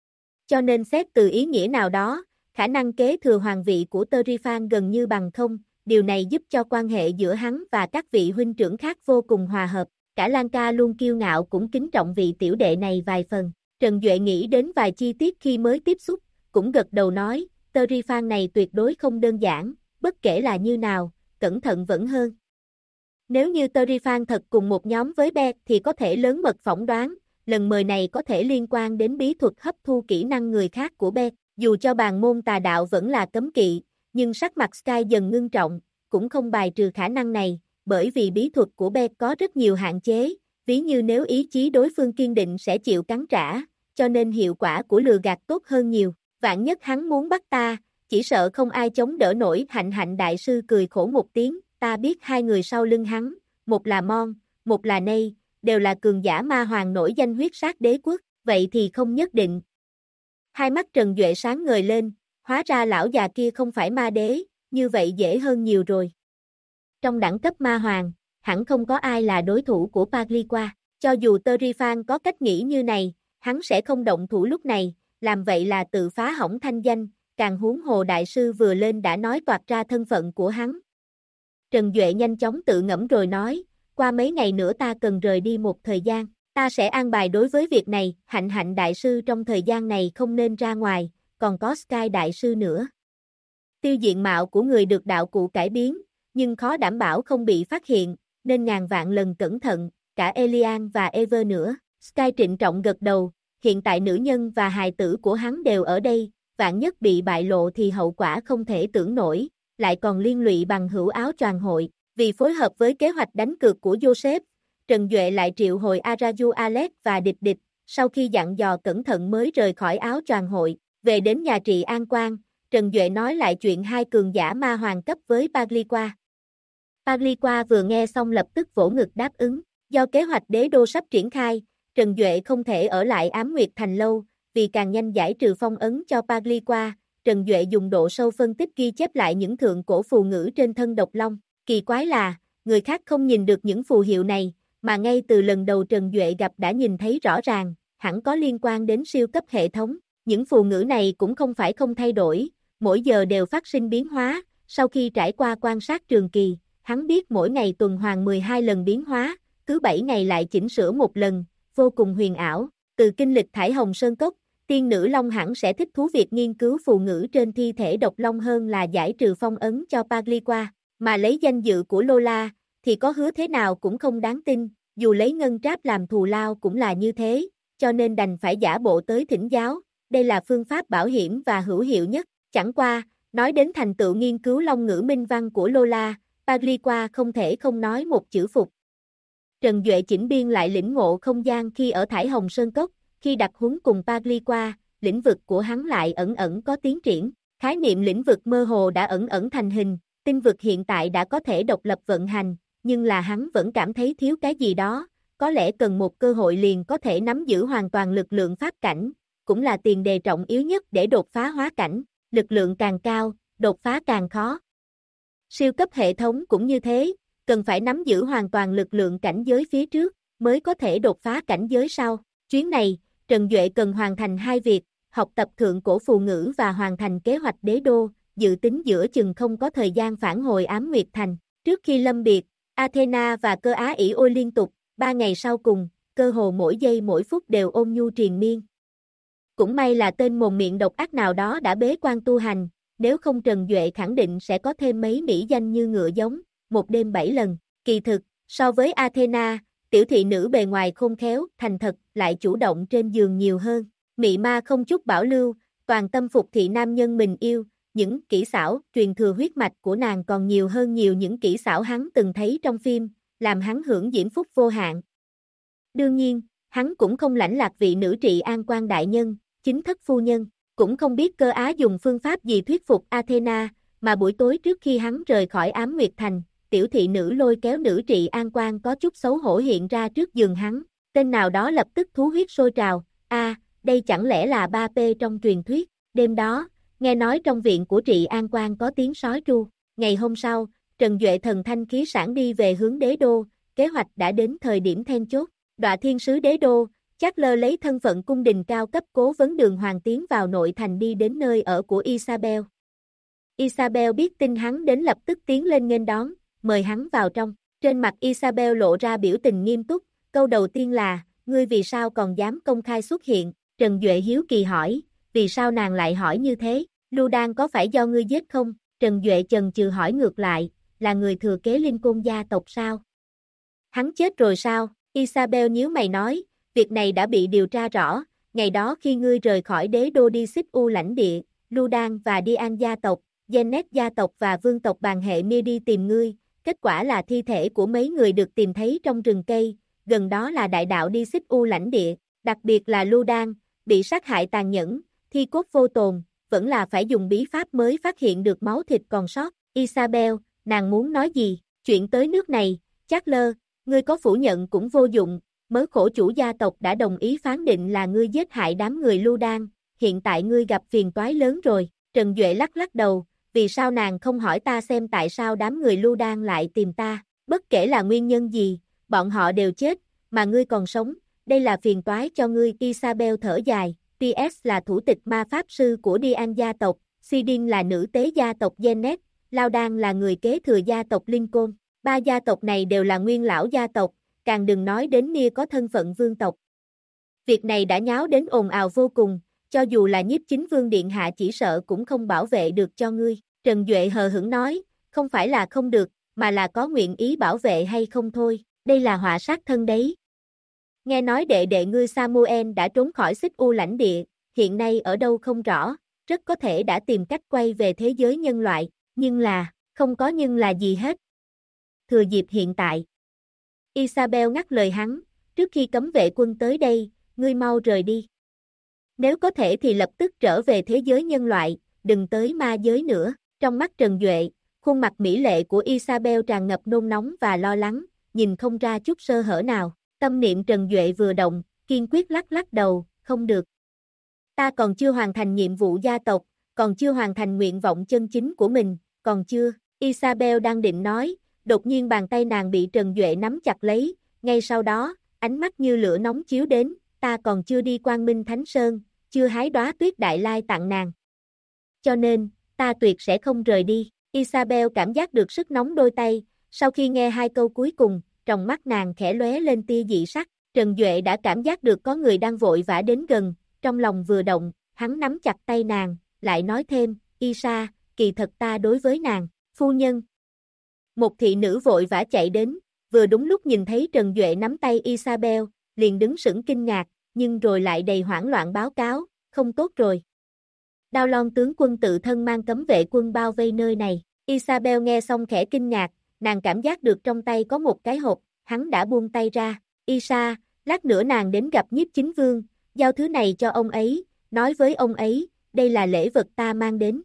Cho nên xét từ ý nghĩa nào đó, khả năng kế thừa hoàng vị của Terifan gần như bằng không, điều này giúp cho quan hệ giữa hắn và các vị huynh trưởng khác vô cùng hòa hợp. Cả Lan ca luôn kiêu ngạo cũng kính trọng vị tiểu đệ này vài phần. Trần Duệ nghĩ đến vài chi tiết khi mới tiếp xúc, cũng gật đầu nói, Terifan này tuyệt đối không đơn giản, bất kể là như nào, cẩn thận vẫn hơn. Nếu như Terifan thật cùng một nhóm với Beth thì có thể lớn mật phỏng đoán, lần mời này có thể liên quan đến bí thuật hấp thu kỹ năng người khác của Beth. Dù cho bàn môn tà đạo vẫn là cấm kỵ, nhưng sắc mặt Sky dần ngưng trọng, cũng không bài trừ khả năng này, bởi vì bí thuật của Beth có rất nhiều hạn chế, ví như nếu ý chí đối phương kiên định sẽ chịu cắn trả, cho nên hiệu quả của lừa gạt tốt hơn nhiều. Vạn nhất hắn muốn bắt ta, chỉ sợ không ai chống đỡ nổi. Hạnh Hạnh đại sư cười khổ một tiếng, ta biết hai người sau lưng hắn, một là Mon, một là Ney, đều là cường giả ma hoàng nổi danh huyết sát đế quốc, vậy thì không nhất định. Hai mắt Trần Duệ sáng ngời lên, hóa ra lão già kia không phải ma đế, như vậy dễ hơn nhiều rồi. Trong đẳng cấp ma hoàng, hẳn không có ai là đối thủ của Pagliqua, cho dù Terifan có cách nghĩ như này, hắn sẽ không động thủ lúc này, làm vậy là tự phá hỏng thanh danh, càng huống hồ đại sư vừa lên đã nói toạc ra thân phận của hắn. Trần Duệ nhanh chóng tự ngẫm rồi nói, qua mấy ngày nữa ta cần rời đi một thời gian, ta sẽ an bài đối với việc này. Hạnh Hạnh đại sư trong thời gian này không nên ra ngoài, còn có Sky đại sư nữa. Tiêu diện mạo của người được đạo cụ cải biến, nhưng khó đảm bảo không bị phát hiện, nên ngàn vạn lần cẩn thận, cả Elian và Ever nữa. Sky trịnh trọng gật đầu, hiện tại nữ nhân và hài tử của hắn đều ở đây, vạn nhất bị bại lộ thì hậu quả không thể tưởng nổi, lại còn liên lụy bằng hữu áo choàng hội. Vì phối hợp với kế hoạch đánh cược của Joseph, Trần Duệ lại triệu hồi Araju Alex và Địch Địch, sau khi dặn dò cẩn thận mới rời khỏi áo choàng hội, về đến nhà trị An Quan, Trần Duệ nói lại chuyện hai cường giả ma hoàng cấp với Pagliqua. Pagliqua vừa nghe xong lập tức vỗ ngực đáp ứng. Do kế hoạch đế đô sắp triển khai, Trần Duệ không thể ở lại Ám Nguyệt Thành lâu, vì càng nhanh giải trừ phong ấn cho Pagliqua, Trần Duệ dùng độ sâu phân tích ghi chép lại những thượng cổ phù ngữ trên thân độc long. Kỳ quái là, người khác không nhìn được những phù hiệu này, mà ngay từ lần đầu Trần Duệ gặp đã nhìn thấy rõ ràng, hẳn có liên quan đến siêu cấp hệ thống. Những phù ngữ này cũng không phải không thay đổi, mỗi giờ đều phát sinh biến hóa, sau khi trải qua quan sát trường kỳ, hắn biết mỗi ngày tuần hoàn 12 lần biến hóa, cứ 7 ngày lại chỉnh sửa một lần, vô cùng huyền ảo. Từ kinh lịch Thải Hồng Sơn Cốc, tiên nữ Long hẳn sẽ thích thú việc nghiên cứu phù ngữ trên thi thể độc long hơn là giải trừ phong ấn cho Pagliqua, mà lấy danh dự của Lola, thì có hứa thế nào cũng không đáng tin, dù lấy ngân tráp làm thù lao cũng là như thế, cho nên đành phải giả bộ tới thỉnh giáo, đây là phương pháp bảo hiểm và hữu hiệu nhất. Chẳng qua, nói đến thành tựu nghiên cứu long ngữ minh văn của Lola, Pagliqua không thể không nói một chữ phục. Trần Duệ chỉnh biên lại lĩnh ngộ không gian khi ở Thải Hồng Sơn Cốc, khi đặc huấn cùng Pagliqua, lĩnh vực của hắn lại ẩn ẩn có tiến triển, khái niệm lĩnh vực mơ hồ đã ẩn ẩn thành hình, tinh vực hiện tại đã có thể độc lập vận hành, nhưng là hắn vẫn cảm thấy thiếu cái gì đó, có lẽ cần một cơ hội liền có thể nắm giữ hoàn toàn lực lượng pháp cảnh, cũng là tiền đề trọng yếu nhất để đột phá hóa cảnh, lực lượng càng cao, đột phá càng khó. Siêu cấp hệ thống cũng như thế, cần phải nắm giữ hoàn toàn lực lượng cảnh giới phía trước, mới có thể đột phá cảnh giới sau. Chuyến này, Trần Duệ cần hoàn thành hai việc, học tập thượng cổ phù ngữ và hoàn thành kế hoạch đế đô, dự tính giữa chừng không có thời gian phản hồi Ám Nguyệt Thành. Trước khi lâm biệt, Athena và Cơ Á ỉ ôi liên tục, 3 ngày sau cùng, cơ hồ mỗi giây mỗi phút đều ôn nhu triền miên. Cũng may là tên mồm miệng độc ác nào đó đã bế quan tu hành, nếu không Trần Duệ khẳng định sẽ có thêm mấy mỹ danh như ngựa giống, một đêm 7 lần. Kỳ thực, so với Athena, tiểu thị nữ bề ngoài khôn khéo, thành thật, lại chủ động trên giường nhiều hơn. Mị ma không chút bảo lưu, toàn tâm phục thị nam nhân mình yêu, những kỹ xảo, truyền thừa huyết mạch của nàng còn nhiều hơn nhiều những kỹ xảo hắn từng thấy trong phim, làm hắn hưởng diễm phúc vô hạn. Đương nhiên, hắn cũng không lãnh lạc vị nữ trị an quan đại nhân, chính thất phu nhân, cũng không biết Cơ Á dùng phương pháp gì thuyết phục Athena, mà buổi tối trước khi hắn rời khỏi Ám Nguyệt Thành, tiểu thị nữ lôi kéo nữ trị an quan có chút xấu hổ hiện ra trước giường hắn, tên nào đó lập tức thú huyết sôi trào, đây chẳng lẽ là 3P trong truyền thuyết. Đêm đó, nghe nói trong viện của trị an quan có tiếng sói tru. Ngày hôm sau, Trần Duệ thần thanh khí sảng đi về hướng đế đô, kế hoạch đã đến thời điểm then chốt. Đọa thiên sứ đế đô, Charles lấy thân phận cung đình cao cấp cố vấn đường hoàng tiến vào nội thành đi đến nơi ở của Isabel. Isabel biết tin hắn đến lập tức tiến lên nghênh đón, mời hắn vào trong. Trên mặt Isabel lộ ra biểu tình nghiêm túc, câu đầu tiên là, ngươi vì sao còn dám công khai xuất hiện? Trần Duệ hiếu kỳ hỏi, vì sao nàng lại hỏi như thế? Ludan có phải do ngươi giết không? Trần Duệ chần chừ hỏi ngược lại, là người thừa kế Linh Côn gia tộc sao? Hắn chết rồi sao? Isabel nhíu mày nói, việc này đã bị điều tra rõ, ngày đó khi ngươi rời khỏi đế đô đi xích u lãnh địa, Ludan và Dian gia tộc, Genet gia tộc và vương tộc bàn hệ Mia đi tìm ngươi, kết quả là thi thể của mấy người được tìm thấy trong rừng cây, gần đó là đại đạo đi xích u lãnh địa, đặc biệt là Ludan, bị sát hại tàn nhẫn, thi cốt vô tồn, vẫn là phải dùng bí pháp mới phát hiện được máu thịt còn sót. Isabel, nàng muốn nói gì? Chuyện tới nước này, Charles, ngươi có phủ nhận cũng vô dụng, mớ khổ chủ gia tộc đã đồng ý phán định là ngươi giết hại đám người Ludan, hiện tại ngươi gặp phiền toái lớn rồi. Trần Duệ lắc lắc đầu, vì sao nàng không hỏi ta xem tại sao đám người Ludan lại tìm ta, bất kể là nguyên nhân gì, bọn họ đều chết, mà ngươi còn sống, đây là phiền toái cho ngươi. Isabel thở dài, PS là thủ tịch ma pháp sư của Dian gia tộc, Sidin là nữ tế gia tộc Genet, Laudan là người kế thừa gia tộc Lincoln, ba gia tộc này đều là nguyên lão gia tộc, càng đừng nói đến Nia có thân phận vương tộc. Việc này đã nháo đến ồn ào vô cùng, cho dù là nhiếp chính vương điện hạ chỉ sợ cũng không bảo vệ được cho ngươi. Trần Duệ hờ hững nói, không phải là không được, mà là có nguyện ý bảo vệ hay không thôi, đây là họa sát thân đấy. Nghe nói đệ đệ ngươi Samuel đã trốn khỏi xích u lãnh địa, hiện nay ở đâu không rõ, rất có thể đã tìm cách quay về thế giới nhân loại, nhưng là, không có nhưng là gì hết. Thừa dịp hiện tại. Isabel ngắt lời hắn, trước khi cấm vệ quân tới đây, ngươi mau rời đi. Nếu có thể thì lập tức trở về thế giới nhân loại, đừng tới ma giới nữa. Trong mắt Trần Duệ, khuôn mặt mỹ lệ của Isabel tràn ngập nôn nóng và lo lắng, nhìn không ra chút sơ hở nào. Tâm niệm Trần Duệ vừa động, kiên quyết lắc lắc đầu, không được. Ta còn chưa hoàn thành nhiệm vụ gia tộc, còn chưa hoàn thành nguyện vọng chân chính của mình, còn chưa. Isabel đang định nói, đột nhiên bàn tay nàng bị Trần Duệ nắm chặt lấy, ngay sau đó, ánh mắt như lửa nóng chiếu đến, ta còn chưa đi Quang Minh Thánh Sơn, chưa hái đóa tuyết đại lai tặng nàng. Cho nên, ta tuyệt sẽ không rời đi. Isabel cảm giác được sức nóng đôi tay, sau khi nghe hai câu cuối cùng, trong mắt nàng khẽ lóe lên tia dị sắc, Trần Duệ đã cảm giác được có người đang vội vã đến gần, trong lòng vừa động, hắn nắm chặt tay nàng, lại nói thêm, Isa, kỳ thật ta đối với nàng, phu nhân. Một thị nữ vội vã chạy đến, vừa đúng lúc nhìn thấy Trần Duệ nắm tay Isabel, liền đứng sững kinh ngạc, nhưng rồi lại đầy hoảng loạn báo cáo, không tốt rồi. Đao Loan tướng quân tự thân mang cấm vệ quân bao vây nơi này. Isabel nghe xong khẽ kinh ngạc, nàng cảm giác được trong tay có một cái hộp, hắn đã buông tay ra. Isa, lát nữa nàng đến gặp Nhiếp Chính Vương, giao thứ này cho ông ấy, nói với ông ấy, đây là lễ vật ta mang đến.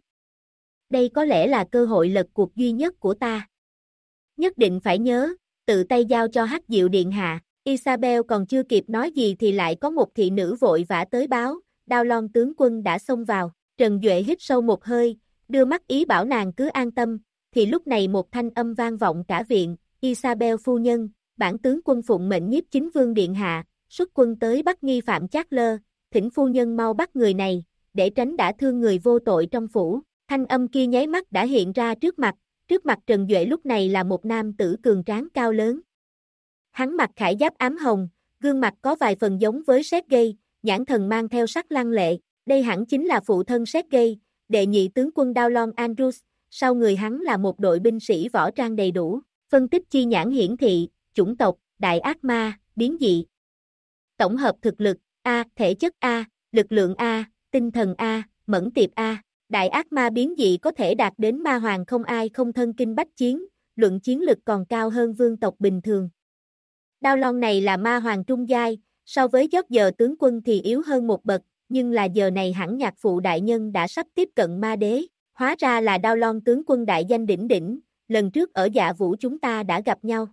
Đây có lẽ là cơ hội lật cuộc duy nhất của ta. Nhất định phải nhớ, tự tay giao cho Hắc Diệu Điện Hạ. Isabel còn chưa kịp nói gì thì lại có một thị nữ vội vã tới báo, Đao Loan tướng quân đã xông vào. Trần Duệ hít sâu một hơi, đưa mắt ý bảo nàng cứ an tâm, thì lúc này một thanh âm vang vọng cả viện, Isabel phu nhân, bản tướng quân phụng mệnh Nhiếp Chính Vương Điện Hạ, xuất quân tới bắt nghi phạm Chát-lơ, thỉnh phu nhân mau bắt người này, để tránh đả thương người vô tội trong phủ. Thanh âm kia nháy mắt đã hiện ra trước mặt Trần Duệ lúc này là một nam tử cường tráng cao lớn. Hắn mặc khải giáp ám hồng, gương mặt có vài phần giống với Sergei, nhãn thần mang theo sắc lăng lệ, đây hẳn chính là phụ thân Sergei, đệ nhị tướng quân Đao Loan Andrews, sau người hắn là một đội binh sĩ võ trang đầy đủ, phân tích chi nhãn hiển thị, chủng tộc, đại ác ma, biến dị. Tổng hợp thực lực, A, thể chất A, lực lượng A, tinh thần A, mẫn tiệp A, đại ác ma biến dị có thể đạt đến ma hoàng không ai không thân kinh bách chiến, luận chiến lực còn cao hơn vương tộc bình thường. Đao Loan này là ma hoàng trung giai, so với giót giờ tướng quân thì yếu hơn một bậc, nhưng là giờ này hẳn nhạc phụ đại nhân đã sắp tiếp cận ma đế, hóa ra là Đao Loan tướng quân đại danh đỉnh đỉnh, lần trước ở Dạ Vũ chúng ta đã gặp nhau.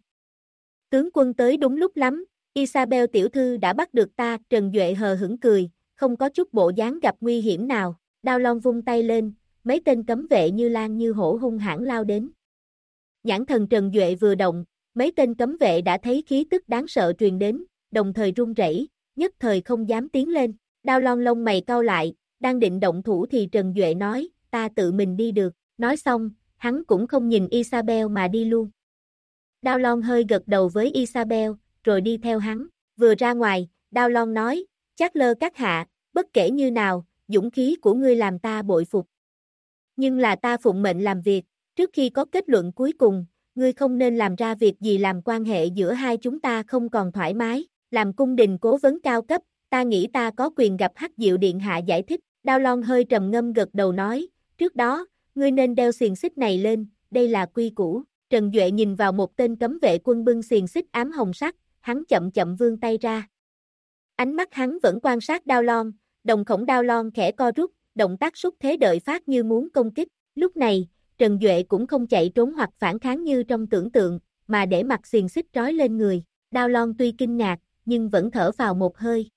Tướng quân tới đúng lúc lắm, Isabel tiểu thư đã bắt được ta, Trần Duệ hờ hững cười, không có chút bộ dáng gặp nguy hiểm nào, Đao Loan vung tay lên, mấy tên cấm vệ như lan như hổ hung hãn lao đến. Nhãn thần Trần Duệ vừa động, mấy tên cấm vệ đã thấy khí tức đáng sợ truyền đến, đồng thời run rẩy, nhất thời không dám tiến lên. Đao Loan lông mày cau lại, đang định động thủ thì Trần Duệ nói, ta tự mình đi được, nói xong, hắn cũng không nhìn Isabel mà đi luôn. Đao Loan hơi gật đầu với Isabel, rồi đi theo hắn, vừa ra ngoài, Đao Loan nói, Chát-lơ các hạ, bất kể như nào, dũng khí của ngươi làm ta bội phục. Nhưng là ta phụng mệnh làm việc, trước khi có kết luận cuối cùng, ngươi không nên làm ra việc gì làm quan hệ giữa hai chúng ta không còn thoải mái, làm cung đình cố vấn cao cấp, ta nghĩ ta có quyền gặp Hắc Diệu Điện Hạ giải thích. Đao Loan hơi trầm ngâm gật đầu nói, trước đó, ngươi nên đeo xiềng xích này lên, đây là quy củ. Trần Duệ nhìn vào một tên cấm vệ quân bưng xiềng xích ám hồng sắc, hắn chậm chậm vươn tay ra. Ánh mắt hắn vẫn quan sát Đao Loan, đồng khổng Đao Loan khẽ co rút, động tác xúc thế đợi phát như muốn công kích. Lúc này, Trần Duệ cũng không chạy trốn hoặc phản kháng như trong tưởng tượng, mà để mặc xiềng xích trói lên người. Đao Loan tuy kinh ngạc, nhưng vẫn thở vào một hơi.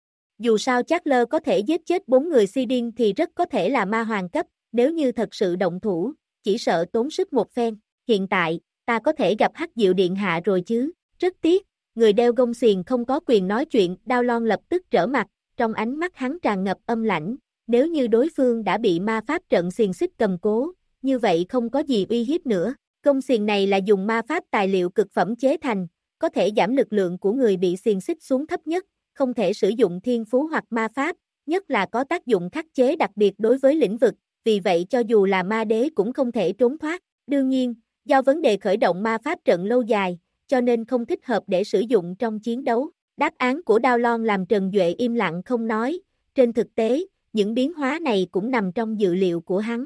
Dù sao Chát-lơ có thể giết chết 4 người si điên thì rất có thể là ma hoàng cấp, nếu như thật sự động thủ, chỉ sợ tốn sức một phen. Hiện tại, ta có thể gặp Hắc Diệu Điện Hạ rồi chứ, rất tiếc, người đeo gông xiềng không có quyền nói chuyện. Đao Loan lập tức trở mặt, trong ánh mắt hắn tràn ngập âm lãnh, nếu như đối phương đã bị ma pháp trận xiềng xích cầm cố, như vậy không có gì uy hiếp nữa. Gông xiềng này là dùng ma pháp tài liệu cực phẩm chế thành, có thể giảm lực lượng của người bị xiềng xích xuống thấp nhất, không thể sử dụng thiên phú hoặc ma pháp, nhất là có tác dụng khắc chế đặc biệt đối với lĩnh vực, vì vậy cho dù là ma đế cũng không thể trốn thoát. Đương nhiên, do vấn đề khởi động ma pháp trận lâu dài, cho nên không thích hợp để sử dụng trong chiến đấu. Đáp án của Đao Loan làm Trần Duệ im lặng không nói, trên thực tế, những biến hóa này cũng nằm trong dự liệu của hắn.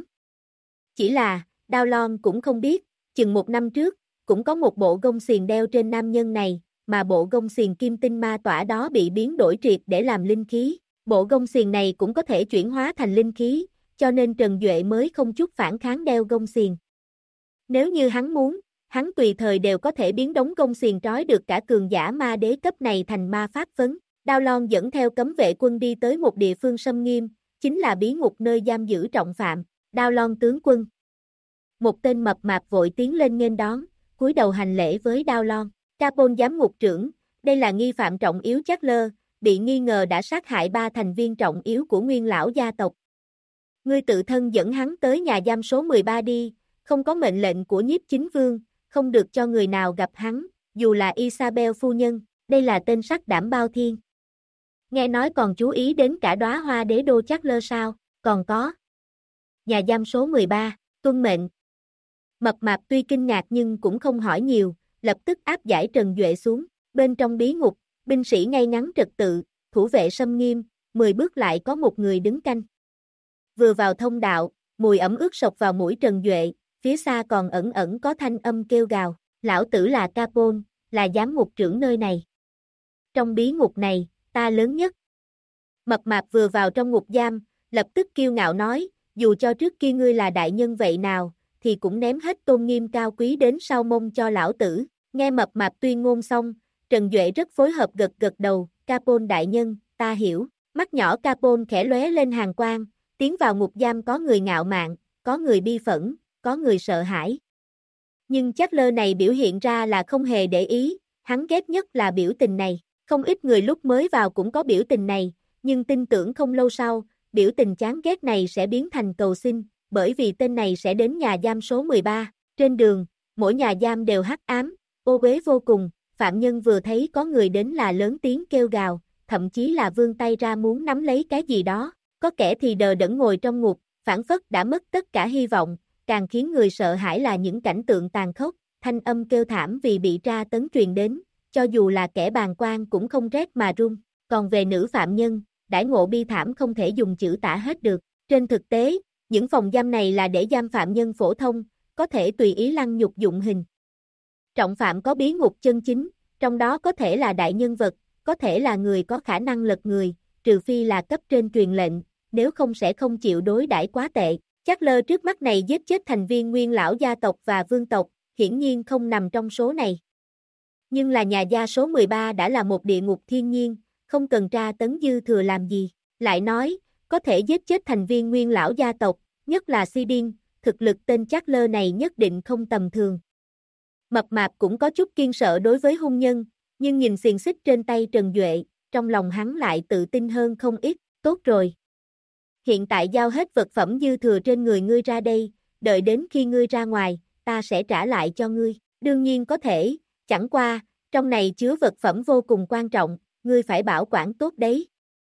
Chỉ là, Đao Loan cũng không biết, chừng 1 năm trước, cũng có một bộ gông xiềng đeo trên nam nhân này, mà bộ gông xiềng kim tinh ma tỏa đó bị biến đổi triệt để làm linh khí. Bộ gông xiềng này cũng có thể chuyển hóa thành linh khí, cho nên Trần Duệ mới không chút phản kháng đeo gông xiềng. Nếu như hắn muốn, hắn tùy thời đều có thể biến đống gông xiềng trói được cả cường giả ma đế cấp này thành ma pháp vấn. Đao Loan dẫn theo cấm vệ quân đi tới một địa phương xâm nghiêm, chính là bí ngục nơi giam giữ trọng phạm. Đao Loan tướng quân. Một tên mập mạp vội tiến lên nghênh đón, cúi đầu hành lễ với Đao Loan. Capone giám ngục trưởng, đây là nghi phạm trọng yếu Chatler, bị nghi ngờ đã sát hại 3 thành viên trọng yếu của Nguyên lão gia tộc. Ngươi tự thân dẫn hắn tới nhà giam số 13 đi, không có mệnh lệnh của nhiếp chính vương, không được cho người nào gặp hắn, dù là Isabel phu nhân, đây là tên sắc đảm bao thiên. Nghe nói còn chú ý đến cả đóa hoa đế đô Chatler sao, còn có. Nhà giam số 13, tuân mệnh. Mập mạp tuy kinh ngạc nhưng cũng không hỏi nhiều, lập tức áp giải Trần Duệ xuống, bên trong bí ngục, binh sĩ ngay ngắn trật tự, thủ vệ xâm nghiêm, 10 bước lại có một người đứng canh. Vừa vào thông đạo, mùi ẩm ướt sộc vào mũi Trần Duệ, phía xa còn ẩn ẩn có thanh âm kêu gào, lão tử là Capone, là giám ngục trưởng nơi này. Trong bí ngục này, ta lớn nhất. Mập mạp vừa vào trong ngục giam, lập tức kiêu ngạo nói, dù cho trước kia ngươi là đại nhân vậy nào, thì cũng ném hết tôn nghiêm cao quý đến sau mông cho lão tử. Nghe mập mạp tuyên ngôn xong, Trần Duệ rất phối hợp gật gật đầu, Capone đại nhân, ta hiểu. Mắt nhỏ Capone khẽ lóe lên hàn quang, tiến vào ngục giam có người ngạo mạn, có người bi phẫn, có người sợ hãi. Nhưng Chatler này biểu hiện ra là không hề để ý, hắn ghét nhất là biểu tình này. Không ít người lúc mới vào cũng có biểu tình này, nhưng tin tưởng không lâu sau, biểu tình chán ghét này sẽ biến thành cầu xin, bởi vì tên này sẽ đến nhà giam số 13. Trên đường, mỗi nhà giam đều hắc ám, ô uế vô cùng, phạm nhân vừa thấy có người đến là lớn tiếng kêu gào, thậm chí là vươn tay ra muốn nắm lấy cái gì đó, có kẻ thì đờ đẫn ngồi trong ngục, phảng phất đã mất tất cả hy vọng, càng khiến người sợ hãi là những cảnh tượng tàn khốc, thanh âm kêu thảm vì bị tra tấn truyền đến, cho dù là kẻ bàng quan cũng không rét mà run. Còn về nữ phạm nhân, đãi ngộ bi thảm không thể dùng chữ tả hết được. Trên thực tế, những phòng giam này là để giam phạm nhân phổ thông, có thể tùy ý lăng nhục dụng hình. Trọng phạm có bí ngục chân chính, trong đó có thể là đại nhân vật, có thể là người có khả năng lật người, trừ phi là cấp trên truyền lệnh, nếu không sẽ không chịu đối đãi quá tệ. Chatler trước mắt này giết chết thành viên Nguyên lão gia tộc và vương tộc, hiển nhiên không nằm trong số này. Nhưng là nhà gia số 13 đã là một địa ngục thiên nhiên, không cần tra tấn dư thừa làm gì. Lại nói, có thể giết chết thành viên Nguyên lão gia tộc, nhất là Sidin, thực lực tên Chatler này nhất định không tầm thường. Mập mạp cũng có chút kiên sợ đối với hung nhân, nhưng nhìn xiềng xích trên tay Trần Duệ, trong lòng hắn lại tự tin hơn không ít. Tốt rồi. Hiện tại giao hết vật phẩm dư thừa trên người ngươi ra đây, đợi đến khi ngươi ra ngoài, ta sẽ trả lại cho ngươi. Đương nhiên có thể, chẳng qua, trong này chứa vật phẩm vô cùng quan trọng, ngươi phải bảo quản tốt đấy.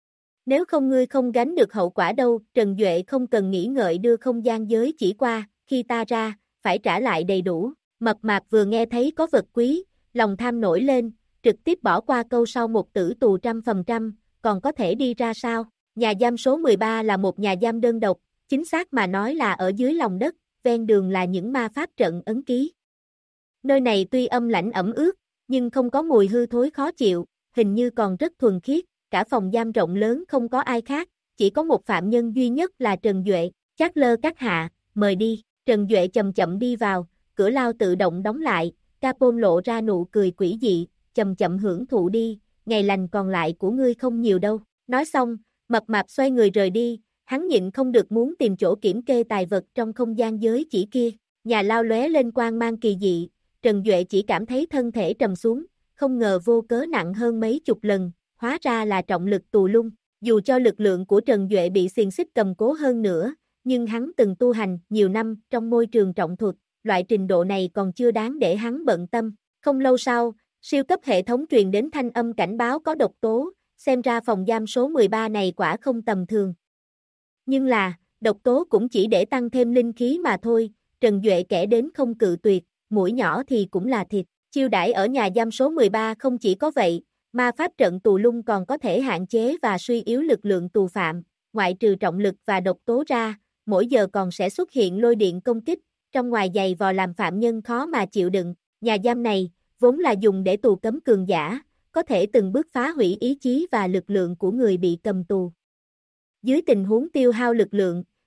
Nếu không ngươi không gánh được hậu quả đâu. Trần Duệ không cần nghĩ ngợi đưa không gian giới chỉ qua, khi ta ra, phải trả lại đầy đủ. Mập mạp vừa nghe thấy có vật quý, lòng tham nổi lên, trực tiếp bỏ qua câu sau một tử tù 100%, còn có thể đi ra sao? Nhà giam số 13 là một nhà giam đơn độc, chính xác mà nói là ở dưới lòng đất, ven đường là những ma pháp trận ấn ký. Nơi này tuy âm lãnh ẩm ướt, nhưng không có mùi hư thối khó chịu, hình như còn rất thuần khiết, cả phòng giam rộng lớn không có ai khác, chỉ có một phạm nhân duy nhất là Trần Duệ. Chatler các hạ, mời đi. Trần Duệ chậm chậm đi vào, cửa lao tự động đóng lại, Capone lộ ra nụ cười quỷ dị, chậm chậm hưởng thụ đi, ngày lành còn lại của ngươi không nhiều đâu. Nói xong, mập mạp xoay người rời đi, hắn nhịn không được muốn tìm chỗ kiểm kê tài vật trong không gian giới chỉ kia. Nhà lao lóe lên quang mang kỳ dị, Trần Duệ chỉ cảm thấy thân thể trầm xuống, không ngờ vô cớ nặng hơn mấy chục lần, hóa ra là trọng lực tù lung. Dù cho lực lượng của Trần Duệ bị xiềng xích cầm cố hơn nữa, nhưng hắn từng tu hành nhiều năm trong môi trường trọng thuật, loại trình độ này còn chưa đáng để hắn bận tâm. Không lâu sau, siêu cấp hệ thống truyền đến thanh âm cảnh báo có độc tố, xem ra phòng giam số 13 này quả không tầm thường. Nhưng là, độc tố cũng chỉ để tăng thêm linh khí mà thôi, Trần Duệ kể đến không cự tuyệt, mũi nhỏ thì cũng là thịt. Chiêu đãi ở nhà giam số 13 không chỉ có vậy, ma pháp trận tù lung còn có thể hạn chế và suy yếu lực lượng tù phạm, ngoại trừ trọng lực và độc tố ra, mỗi giờ còn sẽ xuất hiện lôi điện công kích, trong ngoài giày vò làm phạm nhân khó mà chịu đựng. Nhà giam này, vốn là dùng để tù cấm cường giả, có thể từng bước phá hủy ý chí và lực lượng của người bị cầm tù. Dưới tình huống tiêu hao lực lượng,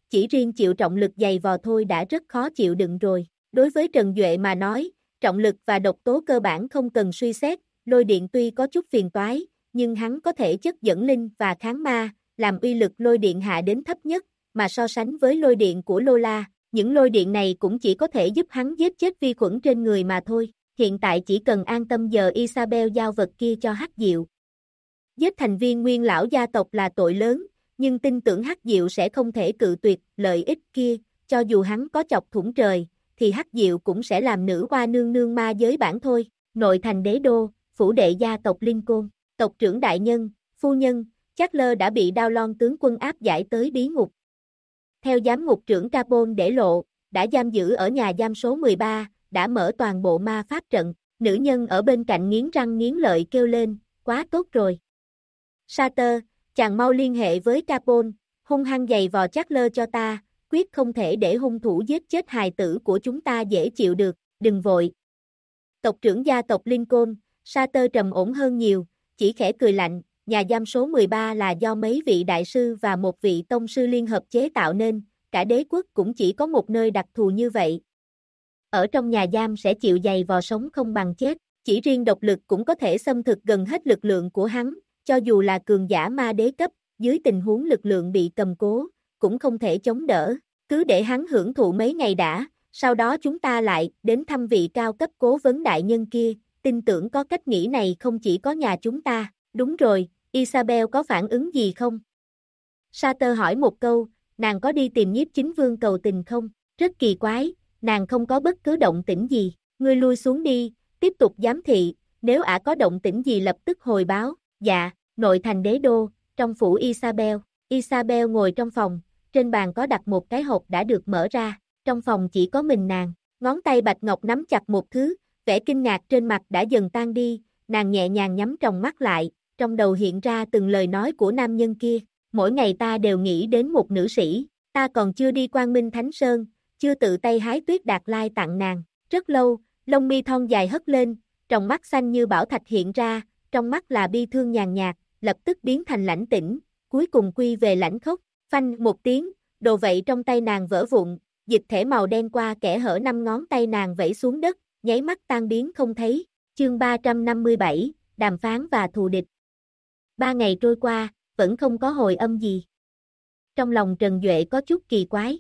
chỉ riêng chịu trọng lực dày vò thôi đã rất khó chịu đựng rồi. Đối với Trần Duệ mà nói, trọng lực và độc tố cơ bản không cần suy xét, lôi điện tuy có chút phiền toái, nhưng hắn có thể chất dẫn linh và kháng ma, làm uy lực lôi điện hạ đến thấp nhất, mà so sánh với lôi điện của Lola, những lôi điện này cũng chỉ có thể giúp hắn giết chết vi khuẩn trên người mà thôi. Hiện tại chỉ cần an tâm giờ Isabel giao vật kia cho Hắc Diệu. Giết thành viên nguyên lão gia tộc là tội lớn, nhưng tin tưởng Hắc Diệu sẽ không thể cự tuyệt lợi ích kia, cho dù hắn có chọc thủng trời, thì Hắc Diệu cũng sẽ làm nữ hoa nương nương ma giới bản thôi. Nội thành đế đô, phủ đệ gia tộc Lincoln, tộc trưởng đại nhân, phu nhân, Charles đã bị Đao Loan tướng quân áp giải tới bí ngục. Theo giám ngục trưởng Capone để lộ, đã giam giữ ở nhà giam số 13, đã mở toàn bộ ma pháp trận. Nữ nhân ở bên cạnh nghiến răng nghiến lợi kêu lên, quá tốt rồi. Sater, chàng mau liên hệ với Capone, hung hăng giày vò Charles cho ta, quyết không thể để hung thủ giết chết hài tử của chúng ta dễ chịu được, đừng vội. Tộc trưởng gia tộc Lincoln, Sater trầm ổn hơn nhiều, chỉ khẽ cười lạnh, nhà giam số 13 là do mấy vị đại sư và một vị tông sư liên hợp chế tạo nên, cả đế quốc cũng chỉ có một nơi đặc thù như vậy. Ở trong nhà giam sẽ chịu giày vò sống không bằng chết, chỉ riêng độc lực cũng có thể xâm thực gần hết lực lượng của hắn, cho dù là cường giả ma đế cấp, dưới tình huống lực lượng bị cầm cố, cũng không thể chống đỡ, cứ để hắn hưởng thụ mấy ngày đã, sau đó chúng ta lại đến thăm vị cao cấp cố vấn đại nhân kia, tin tưởng có cách nghĩ này không chỉ có nhà chúng ta. Đúng rồi, Isabel có phản ứng gì không? Sater hỏi một câu, nàng có đi tìm Nhiếp Chính Vương cầu tình không? Rất kỳ quái, nàng không có bất cứ động tĩnh gì, ngươi lui xuống đi, tiếp tục giám thị, nếu ả có động tĩnh gì lập tức hồi báo. Dạ, nội thành đế đô, trong phủ Isabel. Isabel ngồi trong phòng, trên bàn có đặt một cái hộp đã được mở ra, trong phòng chỉ có mình nàng, ngón tay bạch ngọc nắm chặt một thứ, vẻ kinh ngạc trên mặt đã dần tan đi, nàng nhẹ nhàng nhắm tròng mắt lại, trong đầu hiện ra từng lời nói của nam nhân kia, mỗi ngày ta đều nghĩ đến một nữ sĩ, ta còn chưa đi Quang Minh Thánh Sơn, chưa tự tay hái tuyết đạt lai tặng nàng, rất lâu, lông mi thon dài hất lên, tròng mắt xanh như bảo thạch hiện ra, trong mắt là bi thương nhàn nhạt, lập tức biến thành lãnh tĩnh, cuối cùng quy về lãnh khốc, phanh một tiếng, đồ vậy trong tay nàng vỡ vụn, dịch thể màu đen qua kẽ hở 5 ngón tay nàng vẩy xuống đất, nháy mắt tan biến không thấy. Chương 357, đàm phán và thù địch. 3 ngày trôi qua, vẫn không có hồi âm gì. Trong lòng Trần Duệ có chút kỳ quái.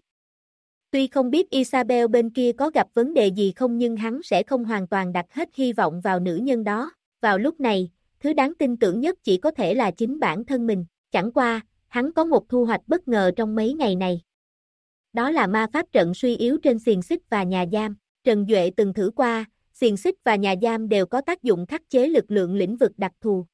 Tuy không biết Isabel bên kia có gặp vấn đề gì không nhưng hắn sẽ không hoàn toàn đặt hết hy vọng vào nữ nhân đó. Vào lúc này, thứ đáng tin tưởng nhất chỉ có thể là chính bản thân mình. Chẳng qua, hắn có một thu hoạch bất ngờ trong mấy ngày này. Đó là ma pháp trận suy yếu trên xiềng xích và nhà giam. Trần Duệ từng thử qua, xiềng xích và nhà giam đều có tác dụng khắc chế lực lượng lĩnh vực đặc thù.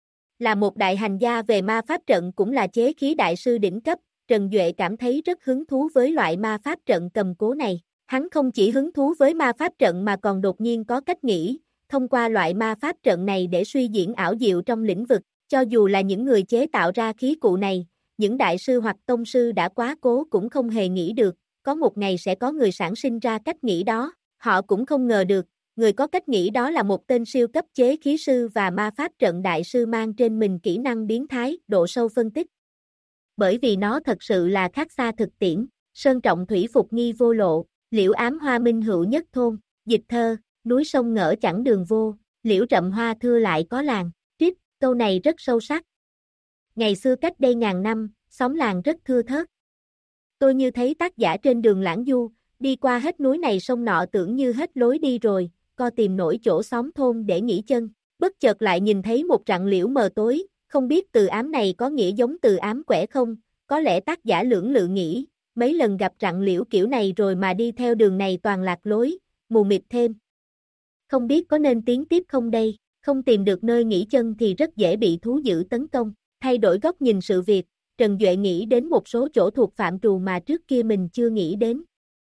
Là một đại hành gia về ma pháp trận cũng là chế khí đại sư đỉnh cấp, Trần Duệ cảm thấy rất hứng thú với loại ma pháp trận cầm cố này. Hắn không chỉ hứng thú với ma pháp trận mà còn đột nhiên có cách nghĩ, thông qua loại ma pháp trận này để suy diễn ảo diệu trong lĩnh vực, cho dù là những người chế tạo ra khí cụ này, những đại sư hoặc tông sư đã quá cố cũng không hề nghĩ được, có một ngày sẽ có người sản sinh ra cách nghĩ đó, họ cũng không ngờ được, người có cách nghĩ đó là một tên siêu cấp chế khí sư và ma pháp trận đại sư mang trên mình kỹ năng biến thái, độ sâu phân tích. Bởi vì nó thật sự là khác xa thực tiễn, sơn trọng thủy phục nghi vô lộ, liễu ám hoa minh hữu nhất thôn, dịch thơ, núi sông ngỡ chẳng đường vô, liễu rậm hoa thưa lại có làng, trích, câu này rất sâu sắc. Ngày xưa cách đây ngàn năm, xóm làng rất thưa thớt. Tôi như thấy tác giả trên đường lãng du, đi qua hết núi này sông nọ tưởng như hết lối đi rồi, co tìm nổi chỗ xóm thôn để nghỉ chân, bất chợt lại nhìn thấy một rặng liễu mờ tối, không biết từ ám này có nghĩa giống từ ám quẻ không, có lẽ tác giả lưỡng lự nghĩ, mấy lần gặp rặng liễu kiểu này rồi mà đi theo đường này toàn lạc lối, mù mịt thêm. Không biết có nên tiến tiếp không đây, không tìm được nơi nghỉ chân thì rất dễ bị thú dữ tấn công, thay đổi góc nhìn sự việc, Trần Duệ nghĩ đến một số chỗ thuộc phạm trù mà trước kia mình chưa nghĩ đến.